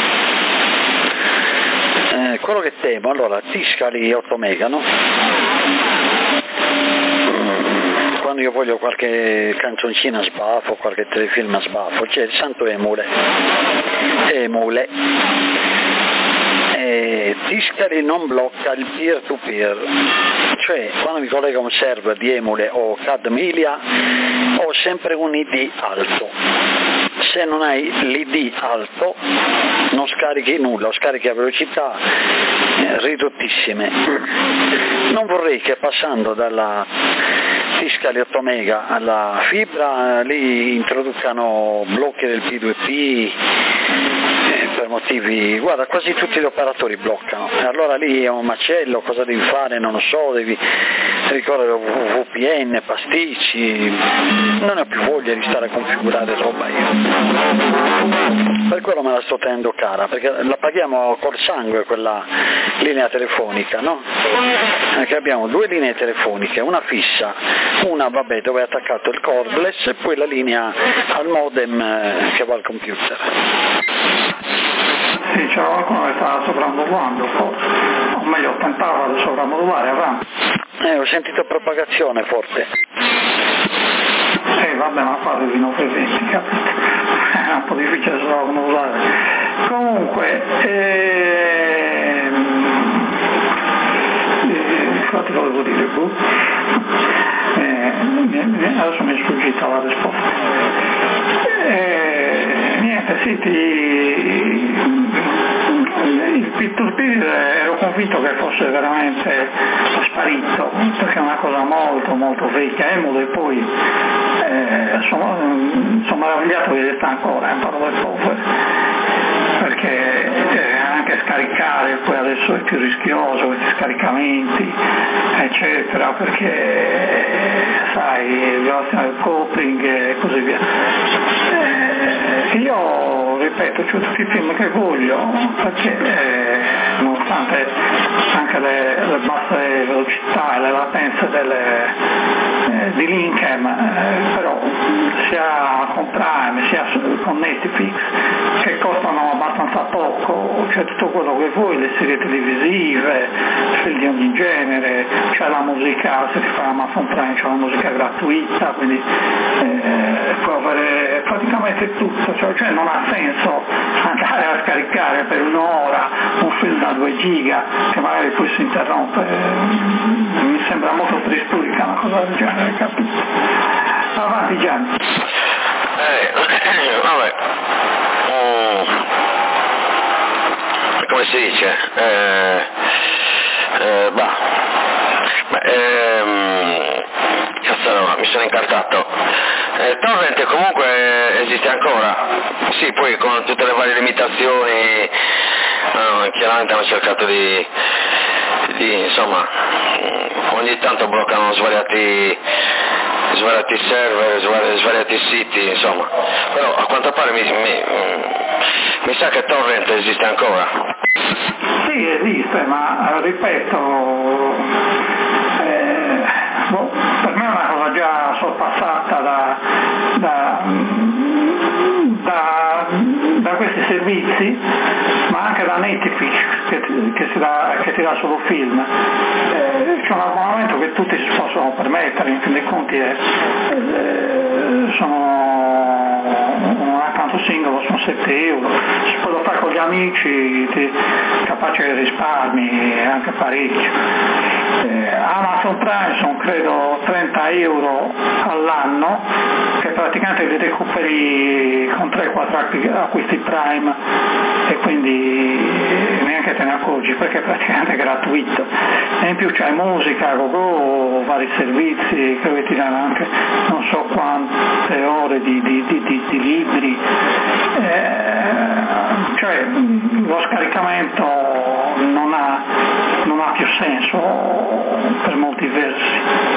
Quello che temo, allora, Tiscali 8 mega, no? Quando io voglio qualche canzoncina a sbaffo, qualche telefilm a sbaffo, c'è il santo emule. Tiscali non blocca il peer-to-peer, cioè quando mi collega un server di emule o CAD Milia ho sempre un ID alto. Se non hai l'ID alto non scarichi nulla, scarichi a velocità ridottissime. Non vorrei che passando dalla Tiscali 8 mega alla fibra lì introducano blocchi del P2P per motivi, guarda, quasi tutti gli operatori bloccano, e allora lì è un macello, cosa devi fare, non lo so, devi ricorrere a VPN, pasticci, non ho più voglia di stare a configurare roba io, per quello me la sto tenendo cara, perché la paghiamo col sangue quella linea telefonica, no? Perché abbiamo 2 linee telefoniche, una fissa, una vabbè dove è attaccato il cordless e poi la linea al modem che va al computer. Sì, c'era qualcuno che stava soprammodulando forse, o meglio tentava di sovrammodulare avanti. Ho sentito propagazione forte. Vabbè, ma qua devi non presenti, capito? È un po' difficile sovrammodulare. Comunque, infatti volevo dire, adesso mi è sfuggita la risposta. Niente, sì, il P2P ero convinto che fosse veramente sparito, perché è una cosa molto vecchia, emule, e poi sono meravigliato che sta ancora in parole povere, perché anche scaricare poi adesso è più rischioso, questi scaricamenti eccetera, perché sai, violazione del coupling e così via. Io ripeto, c'ho tutti i film che voglio, perché nonostante anche le basse velocità e le latenze di Linkem, però sia con Prime sia con Netflix, che costano abbastanza poco, c'è tutto quello che vuoi, le serie televisive, film di ogni genere, c'è la musica, se si fa Amazon Prime c'è la musica gratuita, quindi può avere praticamente tutto, cioè non ha senso andare a scaricare per un'ora un film da 2 giga che magari poi si interrompe, mi sembra molto tristurica una cosa del genere, capito? Avanti Gianni. Vabbè, come si dice? Cazzo, mi sono incartato. Torrent comunque esiste ancora, sì, poi con tutte le varie limitazioni, chiaramente hanno cercato di insomma, ogni tanto bloccano svariati server, svariati siti, insomma, però a quanto pare mi sa che Torrent esiste ancora. Sì, esiste, ma ripeto, per me è una cosa già sorpassata da questi servizi, ma anche da Netflix che ti dà solo film. C'è un abbonamento che tutti si possono permettere, in fin dei conti non è tanto singolo, sono 7 euro, si può fare con gli amici, capace di risparmi anche parecchio. Amazon Prime sono credo 30 euro all'anno, che praticamente li recuperi con 3-4 acquisti Prime e quindi neanche te ne accorgi perché è praticamente gratuito, e in più c'hai musica, vari servizi che ti danno anche non so quante ore di libri, cioè lo scaricamento non ha più senso per molti versi.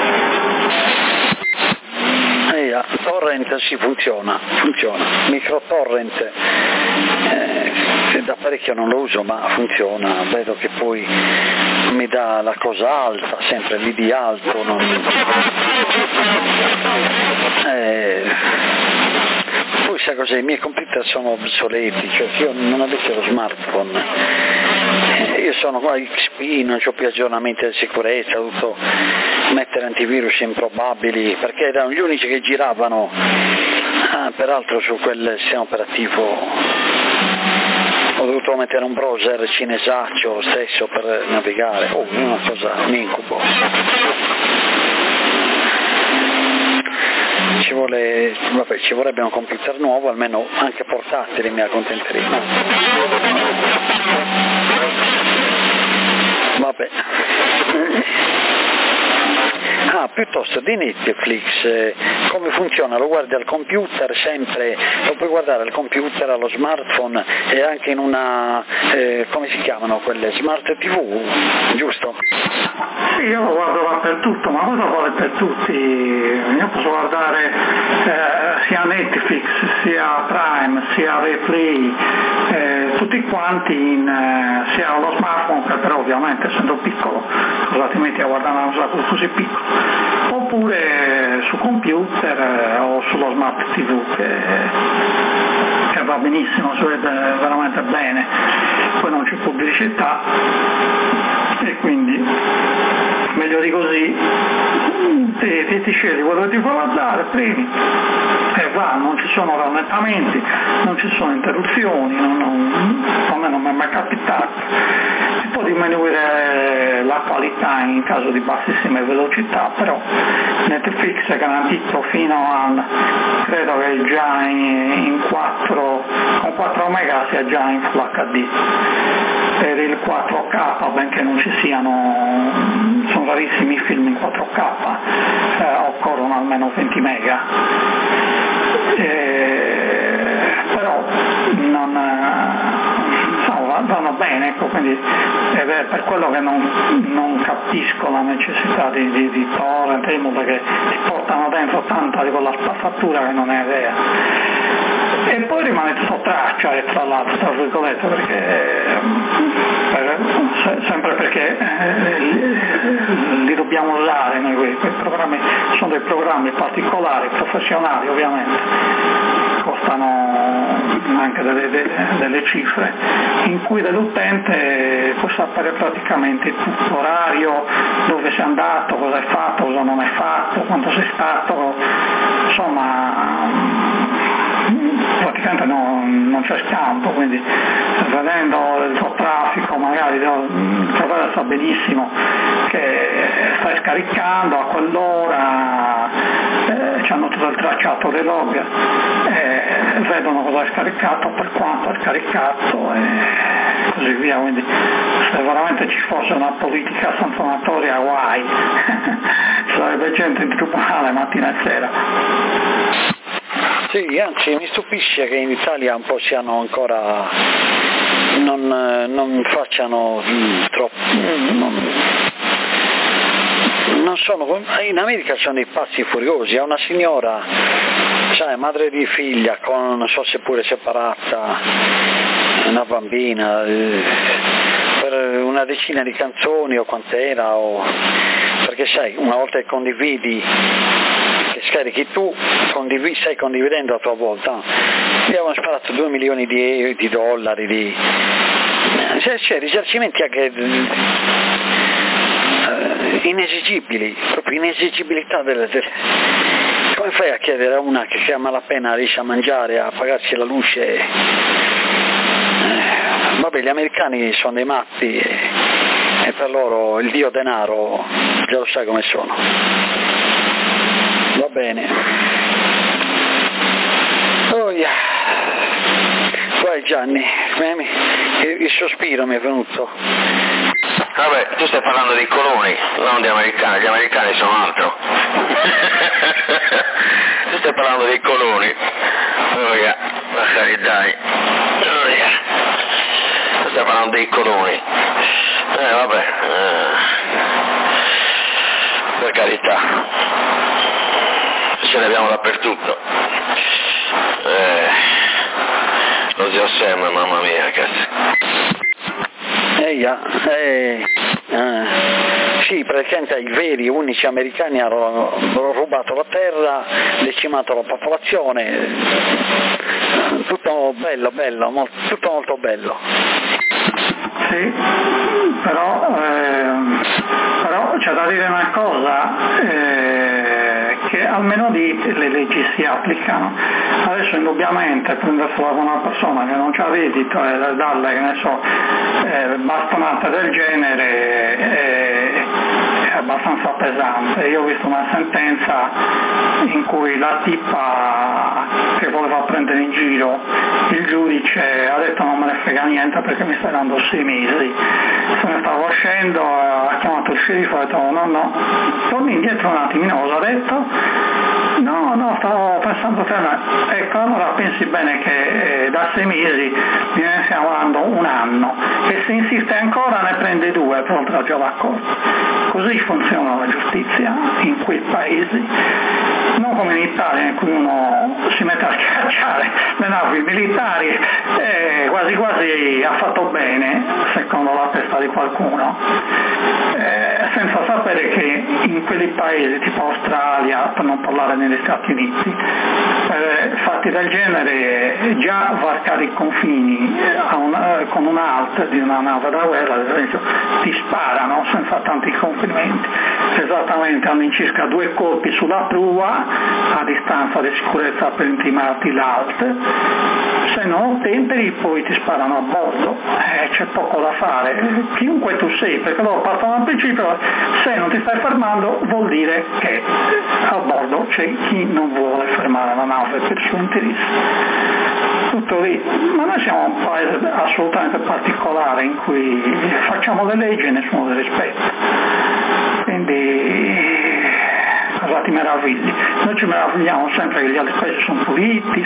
Torrent sì, funziona, microtorrent da parecchio non lo uso ma funziona, vedo che poi mi dà la cosa alta, sempre lì di alto, poi sai cos'è, i miei computer sono obsoleti, cioè se io non avessi lo smartphone, io sono qua XP, non ho più aggiornamenti di sicurezza, ho dovuto mettere antivirus improbabili perché erano gli unici che giravano, peraltro su quel sistema operativo ho dovuto mettere un browser cinesaccio lo stesso per navigare, una cosa, un incubo. Ci vorrebbe un computer nuovo, almeno anche portatile, mi accontenterei. Vabbè. Piuttosto di Netflix, come funziona? Lo guardi al computer sempre, lo puoi guardare al computer, allo smartphone e anche in una, come si chiamano quelle, smart TV, giusto? Sì, io lo guardo dappertutto, ma cosa vale per tutti? Io posso guardare sia Netflix, sia Prime, sia Replay, tutti quanti sia allo smartphone, che però ovviamente essendo piccolo, cosa ti metti a guardare una cosa così piccola? Oppure su computer o sullo smart TV che va benissimo, si vede veramente bene, poi non c'è pubblicità e quindi meglio di così, ti scegli quello che ti fa guardare, premi e va, non ci sono rallentamenti, non ci sono interruzioni, a me non mi è mai capitato. Si può diminuire la qualità in caso di bassissime velocità, però Netflix è garantito fino a, credo che già con 4 mega sia già in Full HD. Per il 4K, benché non ci sono rarissimi film in 4K, occorrono almeno 20 mega, però vanno bene, ecco, quindi per quello che non capisco la necessità di torrent, perché ti portano dentro tanta di quella spazzatura che non è vera. E poi rimane tutto traccia, e tra l'altro, tra virgolette, sempre perché li dobbiamo usare noi, quei programmi sono dei programmi particolari, professionali ovviamente, costano anche delle cifre, in cui dell'utente può sapere praticamente tutto, l'orario, dove sei andato, cosa hai fatto, cosa non hai fatto, quanto sei stato, insomma praticamente non c'è scampo, quindi vedendo il tuo traffico magari il cervello sa benissimo che stai scaricando a quell'ora, hanno tutto il tracciato dei log, vedono cosa hai scaricato, per quanto hai scaricato e così via, quindi se veramente ci fosse una politica sanzionatoria guai, sarebbe gente in tribunale mattina e sera. Sì, anzi mi stupisce che in Italia un po' siano ancora, non facciano troppo, non sono, in America sono dei pazzi furiosi, è una signora, sai, madre di figlia, con, non so se pure separata, una bambina, per una decina di canzoni o quant'era, perché sai, una volta che condividi, che scarichi tu, stai condividendo a tua volta. Abbiamo sparato 2 milioni di dollari, c'è risarcimenti anche inesigibili, proprio inesigibilità come fai a chiedere a una che a malapena riesce a mangiare, a pagarsi la luce? Vabbè, gli americani sono dei matti e per loro il dio denaro già lo sai come sono. Va bene. Oh yeah. Vai Gianni, il sospiro mi è venuto. Vabbè, tu stai parlando di coloni, non di americani, gli americani sono altro. Tu stai parlando dei coloni. Oh yeah, magari dai. Oh yeah. Tu stai parlando dei coloni. Vabbè. Per carità. Ce ne abbiamo dappertutto. Lo zio Sam, mamma mia, cazzo. Sì, praticamente i veri unici americani hanno rubato la terra, decimato la popolazione, tutto bello, tutto molto bello. Sì, però c'è da dire una cosa, che almeno le leggi si applicano. Adesso indubbiamente prendere fuori una persona che non c'ha reddito e darle, che ne so, bastonate del genere è abbastanza pesante. Io ho visto una sentenza in cui la tipa che voleva prendere in giro il giudice ha detto non me ne frega niente perché mi stai dando 6 mesi. Se ne stava uscendo, ha chiamato il sceriffo e ha detto no, torni indietro un attimino, cosa ha detto? No, stavo pensando te, ecco, allora pensi bene che da 6 mesi ne stiamo dando 1 anno e se insiste ancora ne prende 2 per oltre la corte. Così funziona la giustizia in quei paesi, non come in Italia in cui uno si mette a schiacciare le navi militari e quasi quasi ha fatto bene secondo la testa di qualcuno, senza sapere che in quei paesi tipo Australia, per non parlare negli Stati Uniti, fatti del genere già varcare i confini con un alt di una nave da guerra, ad esempio, ti sparano senza tanti complimenti, esattamente hanno in circa 2 colpi sulla prua a distanza di sicurezza per intimarti l'alt, se non temperi poi ti sparano a bordo, c'è poco da fare, chiunque tu sei, perché loro partono dal principio, se non ti stai fermando vuol dire che a bordo c'è chi non vuole fermare la nave per il suo interesse. Tutto lì, ma noi siamo un paese assolutamente particolare in cui facciamo le leggi e nessuno le rispetta, quindi cosa ti meravigli? Noi ci meravigliamo sempre che gli altri paesi sono puliti,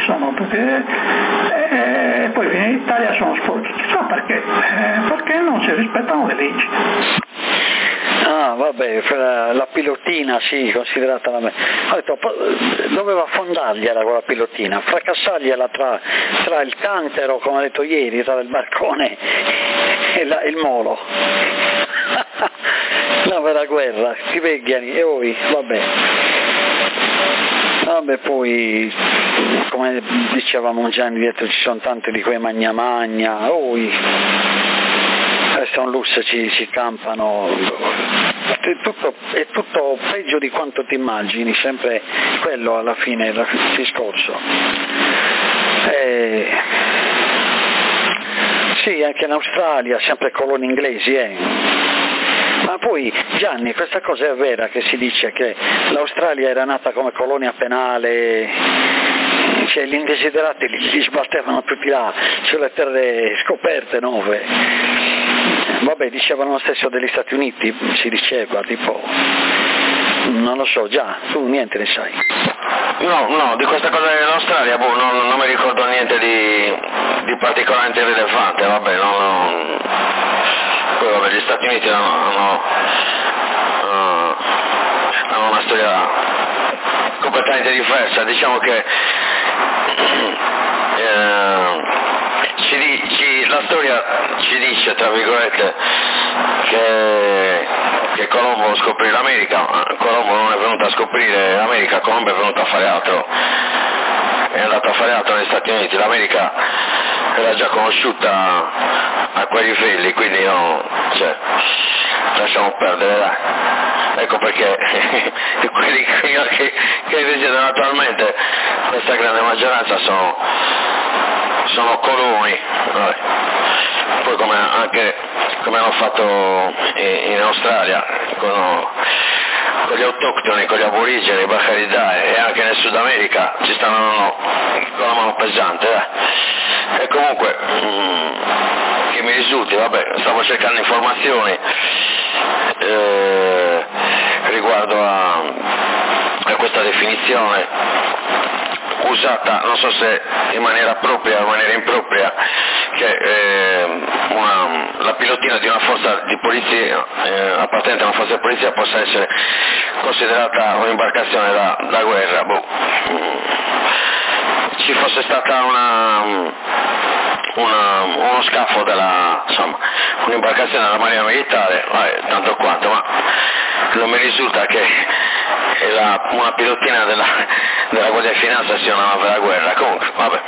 e poi viene in Italia sono sporchi, chissà perché, perché non si rispettano le leggi. Ah, vabbè, la pilotina, sì, considerata la me. Ho detto, doveva affondargliela quella pilotina, fracassargliela tra il cantero, come ho detto ieri, tra il barcone e il molo. La vera guerra, ti veghiani, e vabbè. vabbè, poi come dicevamo già indietro ci sono tanti di quei magna, questo è un lusso, ci campano, è tutto peggio di quanto ti immagini, sempre quello alla fine il discorso. Sì, anche in Australia, sempre colonie inglesi, Ma poi, Gianni, questa cosa è vera che si dice che l'Australia era nata come colonia penale, cioè gli indesiderati li sbattevano tutti là, sulle terre scoperte nuove. Vabbè, dicevano lo stesso degli Stati Uniti, si diceva, tipo, non lo so, già, tu niente ne sai. No, di questa cosa dell'Australia, non mi ricordo niente di particolarmente rilevante, vabbè, Poi vabbè, gli Stati Uniti hanno una storia completamente diversa, diciamo che la storia ci dice, tra virgolette, che Colombo scoprì l'America. Colombo non è venuto a scoprire l'America, Colombo è venuto a fare altro, è andato a fare altro negli Stati Uniti. L'America era già conosciuta a quei livelli, quindi lasciamo perdere, dai. Ecco perché quelli che risiedono attualmente, questa grande maggioranza sono coloni, poi come hanno fatto in Australia con gli autoctoni, con gli aborigeni, i Baharidai, e anche nel Sud America ci stanno con la mano pesante, E comunque che mi risulti, vabbè, stavo cercando informazioni riguardo a questa definizione usata, non so se in maniera propria o in maniera impropria, che la pilotina di una forza di polizia, appartenente a una forza di polizia, possa essere considerata un'imbarcazione da guerra. Ci fosse stata uno scafo un'imbarcazione della Marina Militare, tanto quanto, ma non mi risulta che una pilotina della Guardia di Finanza sia una nave da guerra. Comunque, vabbè.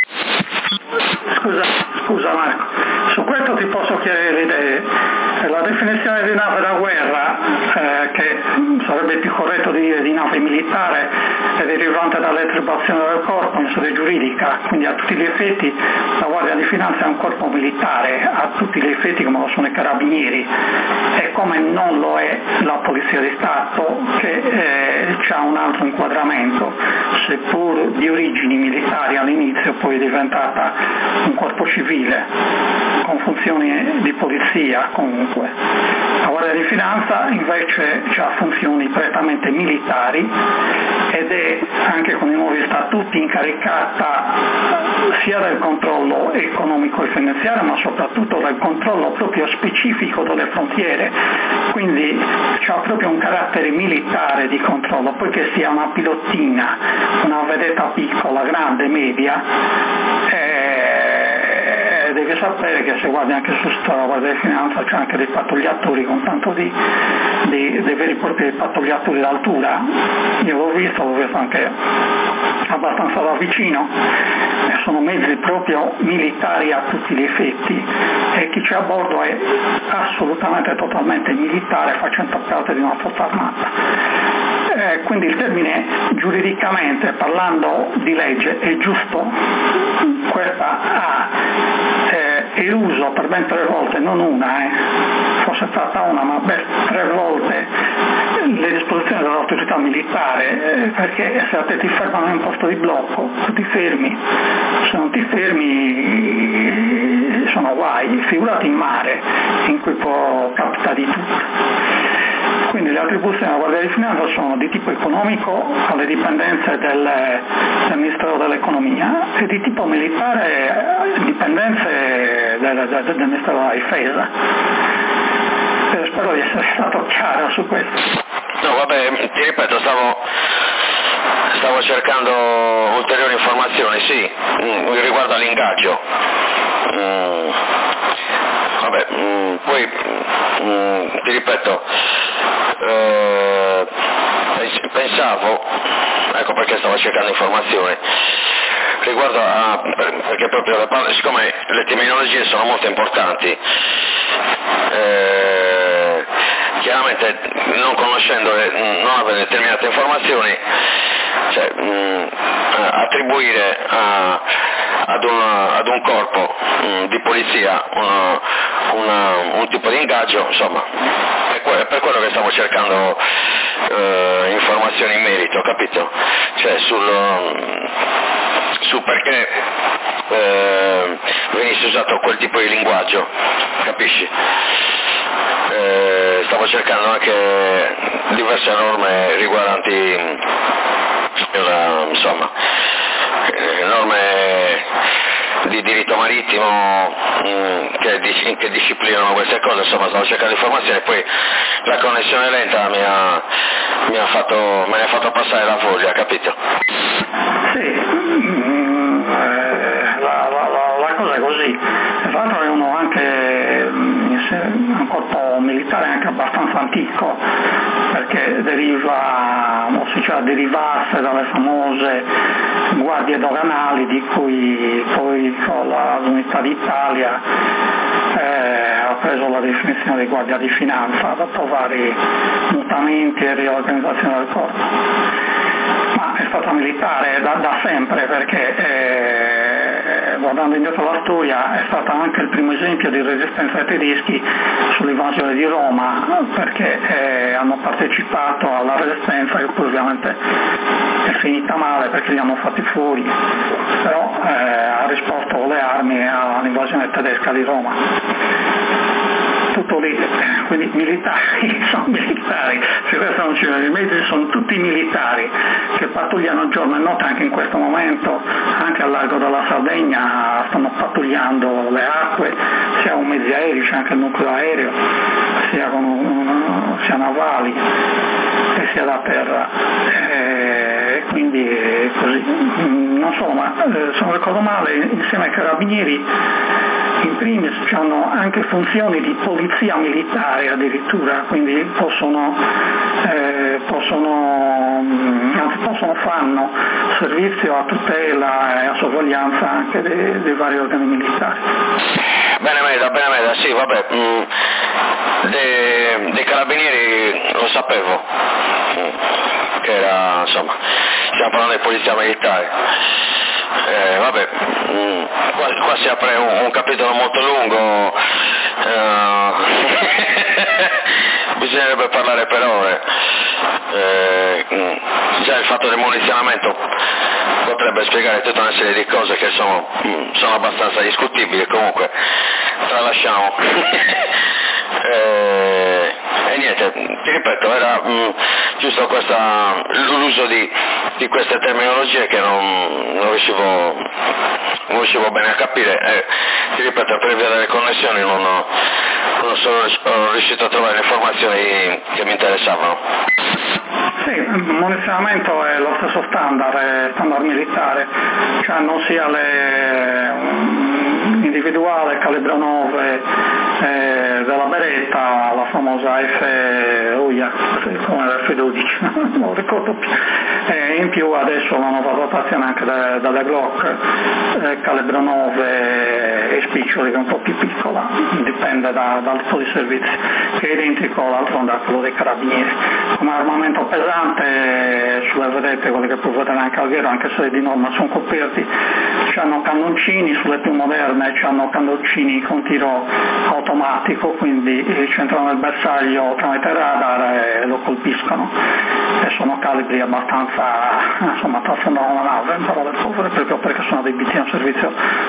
Scusa Marco, su questo ti posso chiarire le idee. La definizione di nave da guerra, che sarebbe più corretto dire di nave militare, è derivante dall'attribuzione del corpo in sede giuridica, quindi a tutti gli effetti la Guardia di Finanza è un corpo militare, a tutti gli effetti come lo sono i carabinieri, e come non lo è la Polizia di Stato, che ha un altro inquadramento, seppur di origini militari all'inizio, poi è diventata un corpo civile con funzioni di polizia comunque. La Guardia di Finanza invece ha funzioni prettamente militari ed è anche con i nuovi statuti incaricata sia del controllo economico e finanziario, ma soprattutto del controllo proprio specifico delle frontiere, quindi ha proprio un carattere militare di controllo, poiché sia una pilottina, una vedetta piccola, grande, media. Devi sapere che se guardi anche su la Guardia di Finanza c'è anche dei pattugliatori con tanto dei veri e propri pattugliatori d'altura. Io l'ho visto anche abbastanza da vicino, e sono mezzi proprio militari a tutti gli effetti, e chi c'è a bordo è assolutamente totalmente militare, facendo parte di una forza armata. Quindi il termine giuridicamente, parlando di legge, è giusto. Questa ha eluso per ben 3 volte, non una, fosse stata una, ma ben 3 volte le disposizioni dell'autorità militare, perché se a te ti fermano in un posto di blocco, tu ti fermi, se non ti fermi sono guai, figurati in mare in cui può capitare di tutto. Quindi le attribuzioni della Guardia di Finanza sono di tipo economico alle dipendenze del Ministero dell'Economia e di tipo militare dipendenze del Ministero della Difesa. Spero di essere stato chiaro su questo. No, vabbè, ti ripeto, stavo cercando ulteriori informazioni, sì, riguardo all'ingaggio. Vabbè, poi ti ripeto, pensavo, ecco perché stavo cercando informazioni riguardo perché proprio siccome le terminologie sono molto importanti, chiaramente non conoscendole, non avendo determinate informazioni, cioè, attribuire ad un corpo di polizia un tipo di ingaggio, insomma, è per quello che stavo cercando informazioni in merito, capito? Cioè su perché venisse usato quel tipo di linguaggio, capisci? Stavo cercando anche diverse norme riguardanti insomma norme di diritto marittimo che disciplinano queste cose, insomma stavo cercando informazioni e poi la connessione lenta me ne ha fatto passare la foglia, capito? Sì, la cosa è così. Tra l'altro è uno anche un corpo militare anche abbastanza antico, perché derivasse dalle famose guardie doganali di cui poi con l'Unità d'Italia ha preso la definizione di guardia di finanza dopo vari mutamenti e riorganizzazione del corpo. Ma è stata militare da sempre, perché guardando indietro la storia è stata anche il primo esempio di resistenza ai tedeschi sull'invasione di Roma, perché hanno partecipato alla resistenza che poi ovviamente è finita male perché li hanno fatti fuori, però ha risposto con le armi all'invasione tedesca di Roma. Tutto lì, quindi militari, sono militari, se questo non ci vede, i medici sono tutti militari che pattugliano giorno e notte, anche in questo momento, anche al largo della Sardegna stanno pattugliando le acque, sia con mezzi aerei, c'è anche il nucleo aereo, sia navali e sia da terra. Quindi così, non so, ma se non ricordo male, insieme ai carabinieri in primis hanno anche funzioni di polizia militare addirittura, quindi fanno servizio a tutela e a sorveglianza anche dei vari organi militari. Bene Meda, sì, vabbè, dei carabinieri lo sapevo, che era, insomma, stiamo parlando di polizia militare. Vabbè, qua si apre un capitolo molto lungo, bisognerebbe parlare per ore. Già il fatto del munizionamento potrebbe spiegare tutta una serie di cose che sono abbastanza discutibili, comunque tralasciamo. E niente, ti ripeto, era giusto l'uso di queste terminologie che non riuscivo bene a capire, ti ripeto, per via delle connessioni non sono riuscito a trovare le informazioni che mi interessavano. Sì, il munizionamento è lo stesso standard militare, cioè non sia individuale, calibro 9 della Beretta, la famosa come F12, non ricordo più. In più adesso la nuova dotazione anche dalle Glock, calibro 9 e spiccioli, che è un po' più piccola, dipende dal tipo di servizio, che è identico d'altronde a quello dei carabinieri. Come armamento pesante, sulle vedette, quelle che puoi vedere anche al Ghiero, anche se di norma sono coperti, hanno cannoncini, sulle più moderne hanno cannoncini con tiro automatico, quindi ci entrano nel bersaglio tramite radar e lo colpiscono, e sono calibri abbastanza, insomma, trasformano la nave in parole povere, proprio perché sono adibiti a un servizio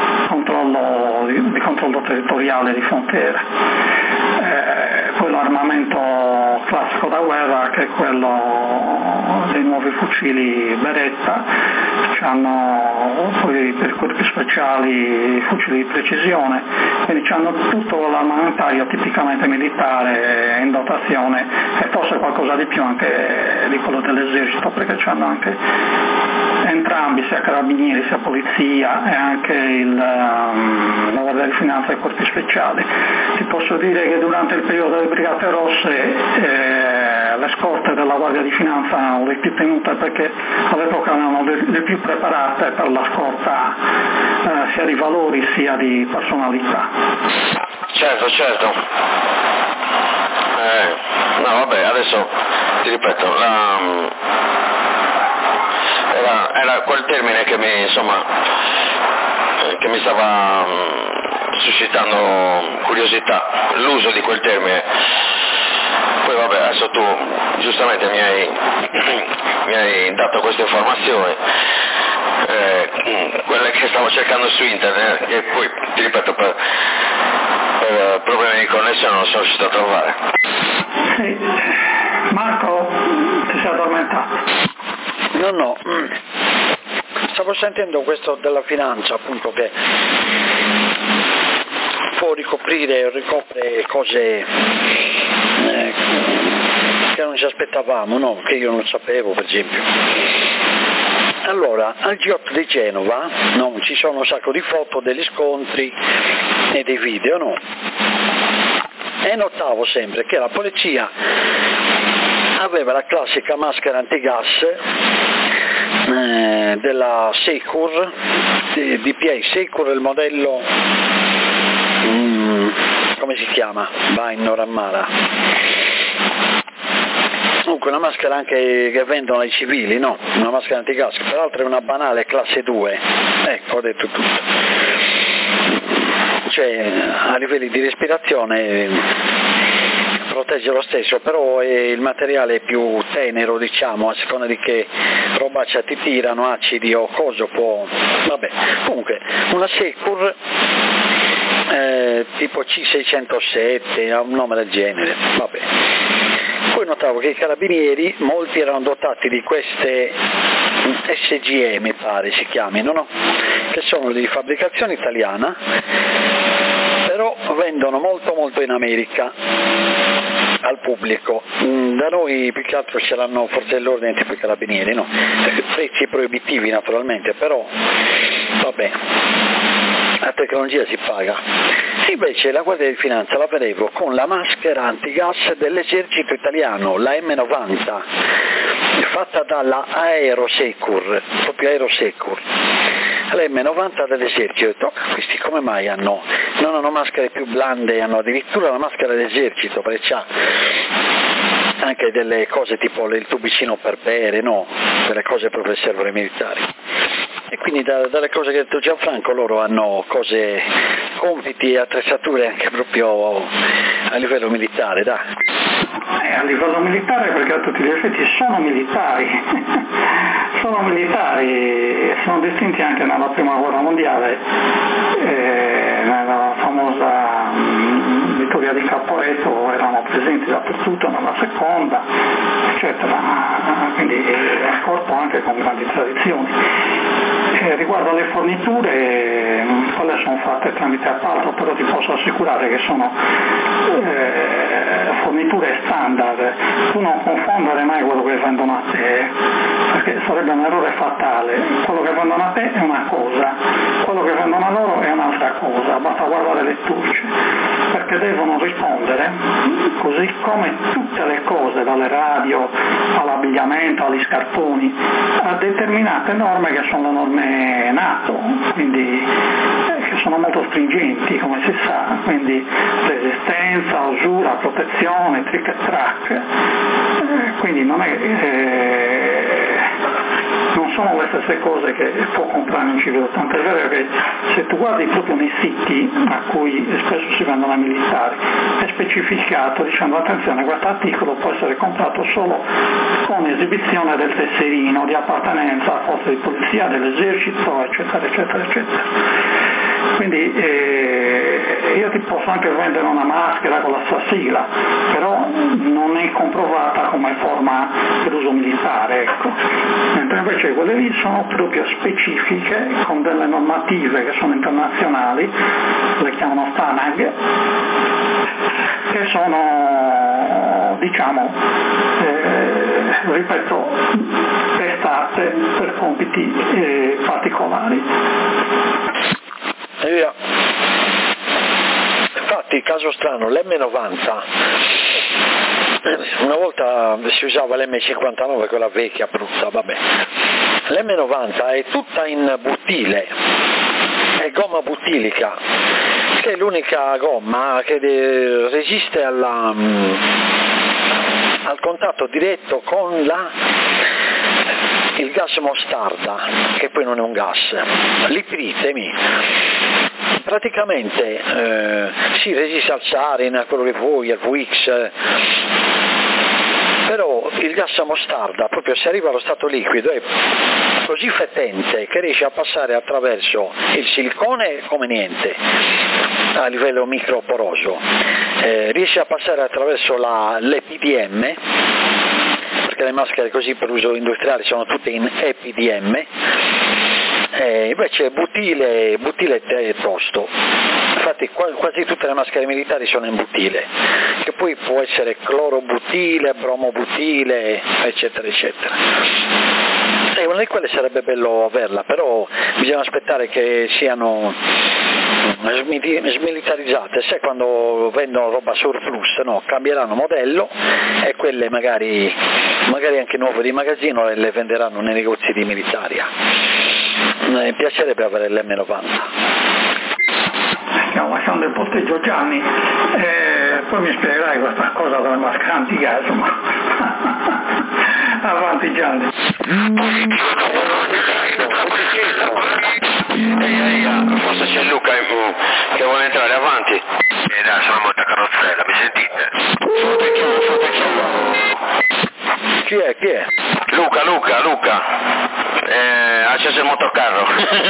di controllo territoriale di frontiera. Poi l'armamento classico da guerra, che è quello dei nuovi fucili Beretta, hanno poi per corpi speciali fucili di precisione, quindi hanno tutto l'armamentario tipicamente militare in dotazione, e forse qualcosa di più anche di quello dell'esercito, perché hanno anche entrambi, sia carabinieri sia polizia, e anche la Guardia di Finanza e i corpi speciali. Ti posso dire che durante il periodo delle Brigate Rosse le scorte della Guardia di Finanza le più tenute perché all'epoca erano le più preparate per la scorta sia di valori sia di personalità. Certo. No vabbè, adesso ti ripeto, era quel termine che mi stava suscitando curiosità, l'uso di quel termine. Poi vabbè, adesso tu giustamente mi hai dato queste informazioni, quelle che stavo cercando su internet, e poi ti ripeto per problemi di connessione non sono riuscito a trovare. Sì. Marco, ti sei addormentato? No, stavo sentendo questo della finanza, appunto, che può ricopre cose che non ci aspettavamo, no? Che io non sapevo, per esempio. Allora, al G8 di Genova, no? Ci sono un sacco di foto degli scontri e dei video, no? E notavo sempre che la polizia aveva la classica maschera antigas della Secur, DPA Secur, il modello, come si chiama? Vaino Rammara. Comunque una maschera anche che vendono ai civili, no? Una maschera antigas, che peraltro è una banale classe 2. Ecco, ho detto tutto. Cioè, a livelli di respirazione protegge lo stesso, però il materiale è più tenero, diciamo, a seconda di che robaccia ti tirano, acidi o coso può... Vabbè, comunque, una Secur tipo C607, ha un nome del genere, vabbè. Poi notavo che i carabinieri, molti erano dotati di queste SGE, mi pare si chiamino, no? Che sono di fabbricazione italiana, però vendono molto in America al pubblico. Da noi più che altro ce l'hanno forse dell'ordine tipo i carabinieri, no? Prezzi proibitivi naturalmente, però vabbè, la tecnologia si paga. Invece la Guardia di Finanza la vedevo con la maschera antigas dell'esercito italiano, la M90, fatta dalla Aerosecur, proprio Aerosecur. La M90 dell'esercito. Ho detto, questi come mai non hanno maschere più blande, hanno addirittura la maschera dell'esercito, perché c'ha anche delle cose tipo il tubicino per bere, no? Delle cose proprio che servono ai militari. E quindi dalle cose che ha detto Gianfranco loro hanno cose, compiti e attrezzature anche proprio a livello militare, dai. A livello militare, perché a tutti gli effetti sono militari, sono distinti anche nella prima guerra mondiale, nella famosa vittoria di Caporetto erano presenti dappertutto, nella seconda, eccetera, quindi è un corpo anche con grandi tradizioni. Riguardo alle forniture, quelle sono fatte tramite appalto, però ti posso assicurare che sono forniture standard. Tu non confondere mai quello che vendono a te, perché sarebbe un errore fatale. Quello che vendono a te è una cosa, quello che vendono a loro è un'altra cosa, basta guardare le lettucce, perché devono rispondere, così come tutte le cose, dalle radio all'abbigliamento, agli scarponi, a determinate norme che sono le norme NATO, quindi che sono molto stringenti, come si sa, quindi resistenza, usura, protezione, trick e track, quindi non sono le stesse cose che può comprare un civile, tanto è vero che se tu guardi proprio nei siti a cui spesso si vendono ai militari è specificato dicendo attenzione, questo articolo può essere comprato solo con esibizione del tesserino di appartenenza a forze di polizia, dell'esercito, eccetera eccetera eccetera. Quindi io ti posso anche vendere una maschera con la sua sigla, però non è comprovata come forma per uso militare, ecco. Mentre invece quelle lì sono proprio specifiche, con delle normative che sono internazionali, le chiamano STANAG, che sono, diciamo, ripeto, testate per compiti particolari. Senti, caso strano, l'M90, una volta si usava l'M59, quella vecchia brutta, vabbè. L'M90 è tutta in butile, è gomma butilica, che è l'unica gomma che resiste al contatto diretto con il gas mostarda, che poi non è un gas, l'ipritemi. Praticamente si resiste al sarin, a quello che vuoi, al VX, però il gas mostarda, proprio se arriva allo stato liquido, è così fetente che riesce a passare attraverso il silicone come niente, a livello microporoso, riesce a passare attraverso l'EPDM, perché le maschere così per uso industriale sono tutte in EPDM, invece butile è tosto. Infatti quasi tutte le maschere militari sono in butile, che poi può essere clorobutile, bromobutile, eccetera eccetera. E una di quelle sarebbe bello averla, però bisogna aspettare che siano smilitarizzate. Se quando vendono roba surplus, no, cambieranno modello e quelle magari anche nuove di magazzino le venderanno nei negozi di militaria. Mi piacerebbe avere l'M90. Stiamo lasciando il posteggio Gianni, poi mi spiegherai questa cosa delle maschere antigas, ma avanti Gianni. Forse c'è Luca che vuole entrare, avanti. Dai, sono molta carrozzella, mi sentite? Chi è? Luca. Acceso il motocarro.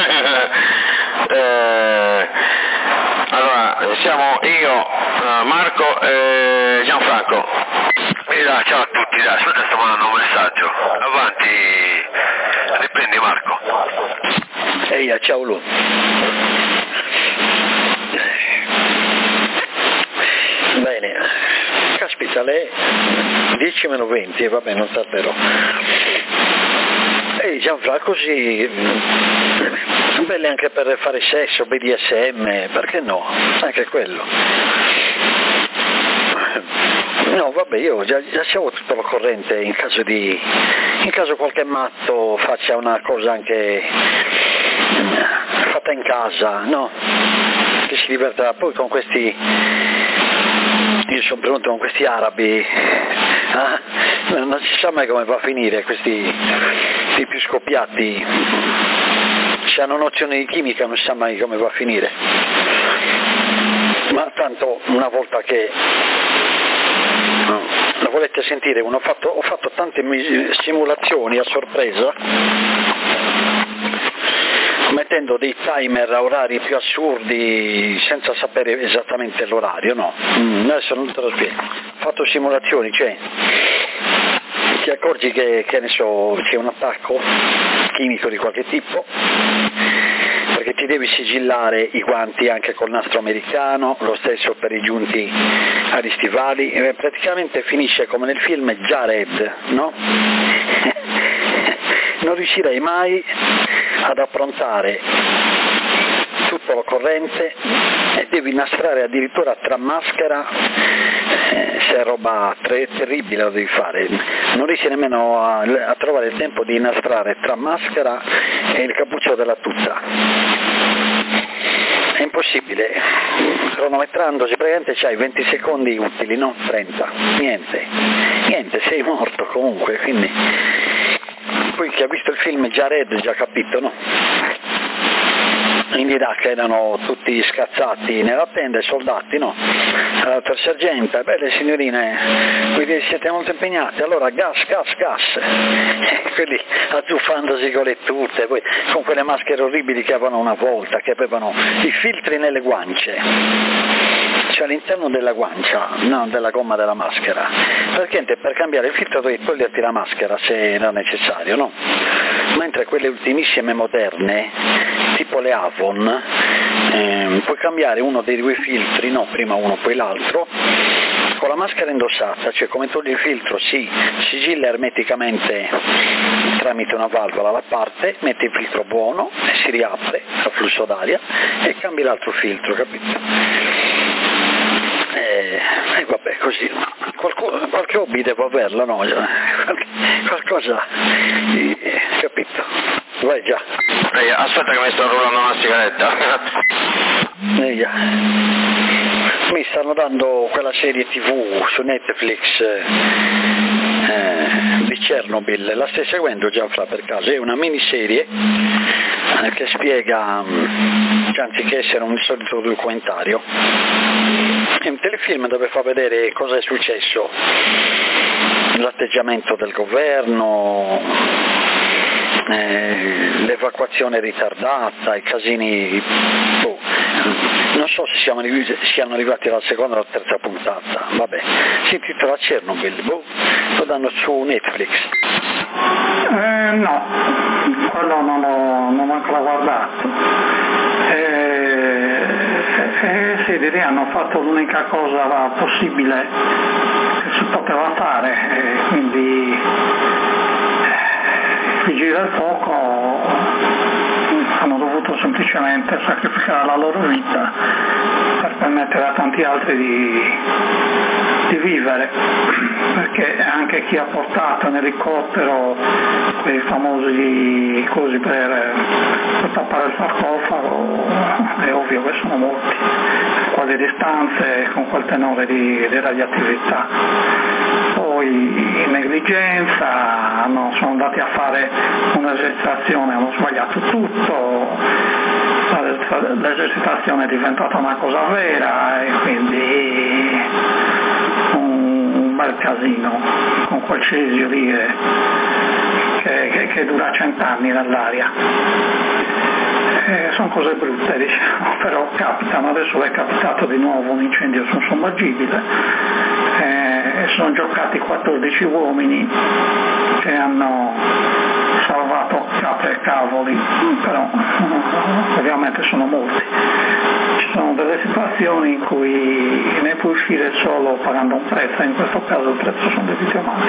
Allora, siamo io, Marco e Gianfranco. Ciao a tutti, aspetta, sto mandando un messaggio. Avanti, riprendi Marco. Ciao Lu. Bene, caspita, le 10:20 e vabbè, non tarderò. Gianfranco sì, belle anche per fare sesso, BDSM, perché no? Anche quello. No, vabbè, io già siamo tutto all'occorrente in caso qualche matto faccia una cosa anche fatta in casa, no? Che si divertirà poi con questi. Io sono venuto con questi arabi, non si sa mai come va a finire, questi più scoppiati, se hanno nozione di chimica non si sa mai come va a finire, ma tanto una volta che la volete sentire, ho fatto tante simulazioni a sorpresa, mettendo dei timer a orari più assurdi senza sapere esattamente l'orario, no? Adesso non te lo spiego. Ho fatto simulazioni, cioè ti accorgi che ne so, c'è un attacco chimico di qualche tipo, perché ti devi sigillare i guanti anche col nastro americano, lo stesso per i giunti agli stivali, e praticamente finisce come nel film Jared, no? Non riuscirei mai ad approntare tutto l'occorrente e devi nastrare addirittura tra maschera, se è roba terribile lo devi fare, non riesci nemmeno a trovare il tempo di nastrare tra maschera e il cappuccio della tuta, è impossibile, cronometrandosi praticamente c'hai 20 secondi utili, no? 30, niente, sei morto comunque, quindi poi chi ha visto il film Jared già capito, no? In Iraq erano tutti scazzati nella tenda, i soldati, no? L'altro sergente, belle signorine, quindi siete molto impegnati, allora gas, quelli azzuffandosi con le tute, poi con quelle maschere orribili che avevano una volta, che avevano i filtri nelle guance, cioè all'interno della guancia, no, della gomma della maschera, perché per cambiare il filtro devi toglierti la maschera se era necessario, no? Mentre quelle ultimissime moderne, tipo le Avon, puoi cambiare uno dei due filtri, no, prima uno poi l'altro, con la maschera indossata, cioè come togli il filtro si sigilla ermeticamente tramite una valvola alla parte, metti il filtro buono e si riapre a flusso d'aria e cambi l'altro filtro, capito? vabbè, così, qualche hobby devo averlo, no? Qualcosa, capito? Vai già. Aspetta che mi sto rollando una sigaretta. Mi stanno dando quella serie TV su Netflix di Chernobyl, la stai seguendo Gianfra per caso? È una miniserie che spiega, anziché essere un solito documentario, è un telefilm dove fa vedere cosa è successo, l'atteggiamento del governo, l'evacuazione ritardata, i casini, non so se siano arrivati alla seconda o alla terza puntata, vabbè, si intitola Chernobyl, lo danno su Netflix. No, quello non ho ancora guardato. Sì, direi hanno fatto l'unica cosa possibile che si poteva fare, quindi i vigili del fuoco hanno dovuto semplicemente sacrificare la loro vita per permettere a tanti altri di vivere, perché anche chi ha portato in elicottero quei famosi cosi per tappare il sarcofago è ovvio che sono morti a quelle distanze e con quel tenore di radioattività. Poi in negligenza sono andati a fare un'esercitazione, hanno sbagliato tutto, l'esercitazione è diventata una cosa vera e quindi un bel casino con quel cesio lì che dura 100 anni nell'aria. Sono cose brutte, diciamo, però capitano. Adesso è capitato di nuovo un incendio su un sommergibile, sono giocati 14 uomini che hanno salvato capre e cavoli, però ovviamente sono molti. Ci sono delle situazioni in cui ne puoi uscire solo pagando un prezzo, e in questo caso il prezzo sono le vite umane.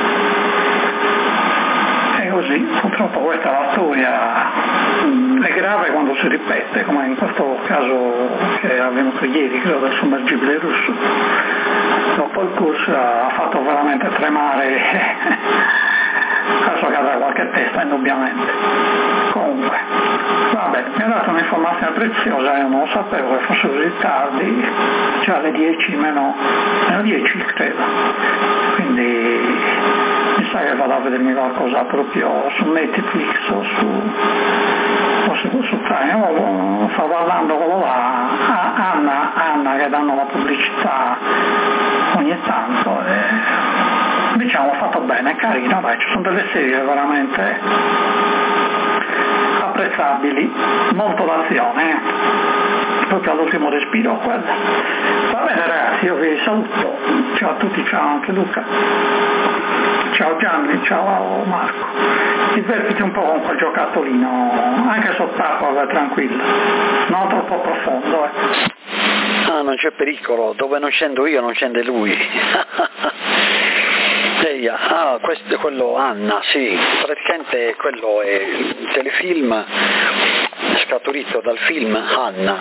E così, purtroppo questa è la storia, è grave quando si ripete, come in questo caso che è avvenuto ieri, credo, del sommergibile russo. Dopo il corso ha fatto veramente tremare, adesso cadrà qualche testa indubbiamente. Comunque, vabbè, mi ha dato un'informazione preziosa, io non lo sapevo che fosse così tardi, già alle 10 meno 10 credo, quindi mi sa che vado a vedermi qualcosa proprio su Netflix o su Prime. Sto guardando quello là, Anna che danno la pubblicità ogni tanto, diciamo fatto bene, è carino, dai, ci sono delle serie veramente apprezzabili, molto d'azione, proprio all'ultimo respiro quella. Va bene ragazzi, io vi saluto, ciao a tutti, ciao anche Luca, ciao Gianni, ciao Marco, divertiti un po' con quel giocattolino, anche sott'acqua, tranquillo, non troppo profondo. Ah, non c'è pericolo, dove non scendo io non scende lui. Questo è quello Anna, sì, praticamente quello è il telefilm scaturito dal film Anna.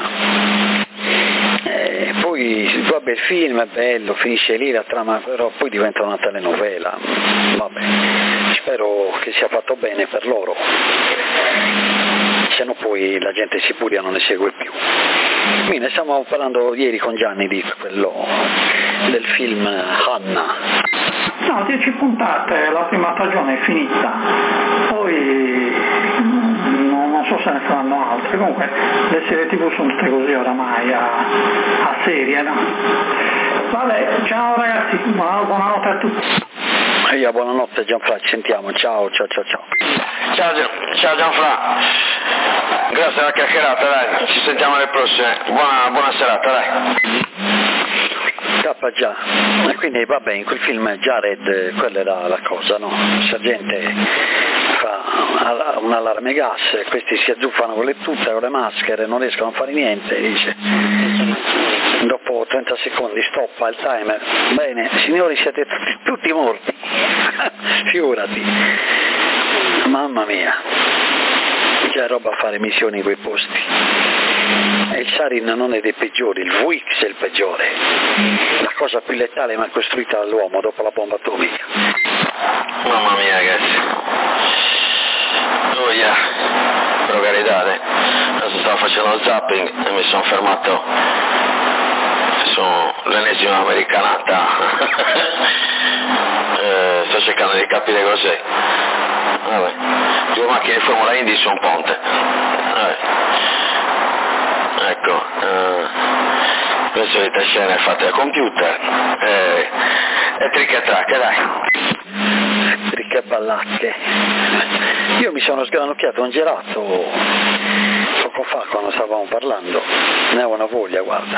Poi vabbè, il film è bello, finisce lì la trama, però poi diventa una telenovela. Vabbè, spero che sia fatto bene per loro, se no poi la gente si Sipuria non ne segue più. Quindi ne stiamo parlando ieri con Gianni di quello del film Anna. No, 10 puntate, la prima stagione è finita, poi non so se ne saranno altre, comunque le serie TV sono tutte così oramai a serie, no? Vabbè, ciao ragazzi, buonanotte a tutti. Buonanotte Gianfra, ci sentiamo, ciao. Ciao Gianfra, grazie alla chiacchierata, dai, ci sentiamo alle prossime, buona serata, dai. Già, e quindi vabbè, in quel film Jared, quella era la cosa, no? Il sergente fa un allarme gas, questi si azzuffano con le tute, con le maschere, non riescono a fare niente, dice, dopo 30 secondi stoppa il timer, bene, signori siete tutti morti, figurati, mamma mia, c'è roba a fare missioni in quei posti. E il sarin non è dei peggiori, il VX è il peggiore, la cosa più letale mai costruita dall'uomo dopo la bomba atomica. Mamma mia ragazzi, oh yeah, per carità, adesso stavo facendo zapping e mi sono fermato, sono l'ennesima americanata, sto cercando di capire cos'è. Vabbè, 2 macchine di Formula Indy su un ponte. Vabbè. Ecco, le solite scene fatte al computer e trick e track, dai. Trick e ballacche. Io mi sono sgranocchiato un gelato poco fa quando stavamo parlando, ne avevo una voglia, guarda.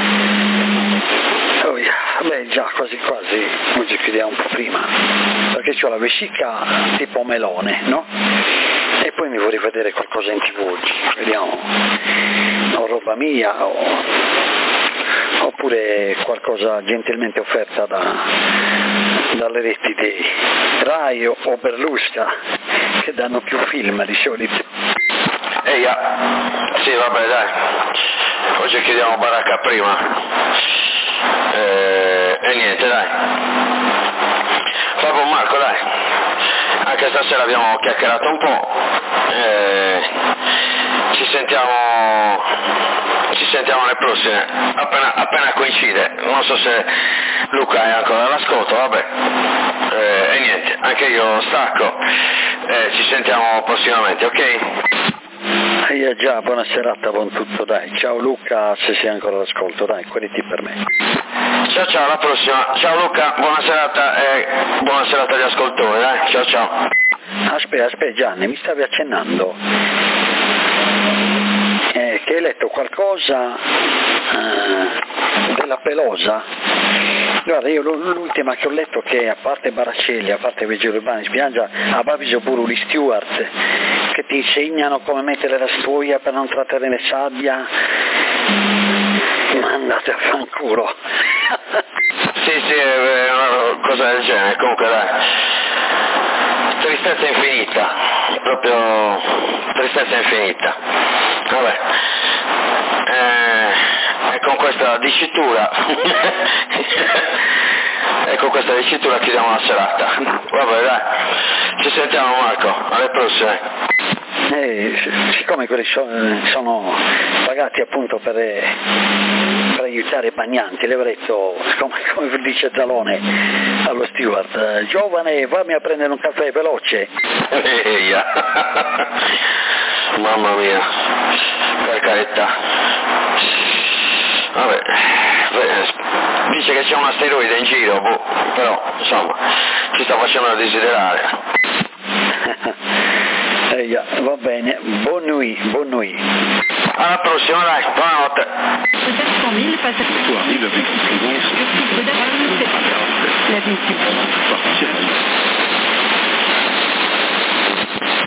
Oh yeah. Beh già, quasi quasi oggi chiudiamo un po' prima, perché c'ho la vescica tipo melone, no? E poi mi vorrei vedere qualcosa in TV oggi, vediamo, o roba mia oppure qualcosa gentilmente offerta dalle reti di Rai o Berlusca, che danno più film di solito. Eia, sì vabbè dai, oggi chiudiamo baracca prima, e niente dai, proprio Marco dai, anche stasera abbiamo chiacchierato un po', ci sentiamo alle prossime, appena coincide, non so se Luca è ancora all'ascolto, vabbè, e niente, anche io stacco, ci sentiamo prossimamente, ok? Già, buona serata, buon tutto, dai, ciao Luca, se sei ancora all'ascolto, dai, quelli per me. Ciao, alla prossima, ciao Luca, buona serata e buona serata agli ascoltatori, dai, ciao. Aspetta Gianni, mi stavi accennando che hai letto qualcosa della Pelosa? Guarda, io l'ultima che ho letto, che a parte Baracelli, a parte Vigili Urbani Spiaggia, a Baviso pure gli Stewart, che ti insegnano come mettere la stuoia per non trattenere sabbia, ma andate a fanculo. Sì, è una cosa del genere, comunque dai, tristezza infinita, proprio tristezza infinita, vabbè, e con questa dicitura chiudiamo la serata, vabbè dai, ci sentiamo Marco, alle prossime. Siccome quelli sono pagati appunto per aiutare i bagnanti, le avrei detto, come dice Zalone allo steward, giovane, vammi a prendere un caffè veloce. Mamma mia, per carità. Vabbè, dice che c'è un asteroide in giro, però insomma ci sta facendo desiderare. Va bene, buon nuit. Alla prossima, dai, buonanotte. Peut-être 100 000 passagers. Tu arrives avec une finesse. C'est pas grave. La vie, c'est partir.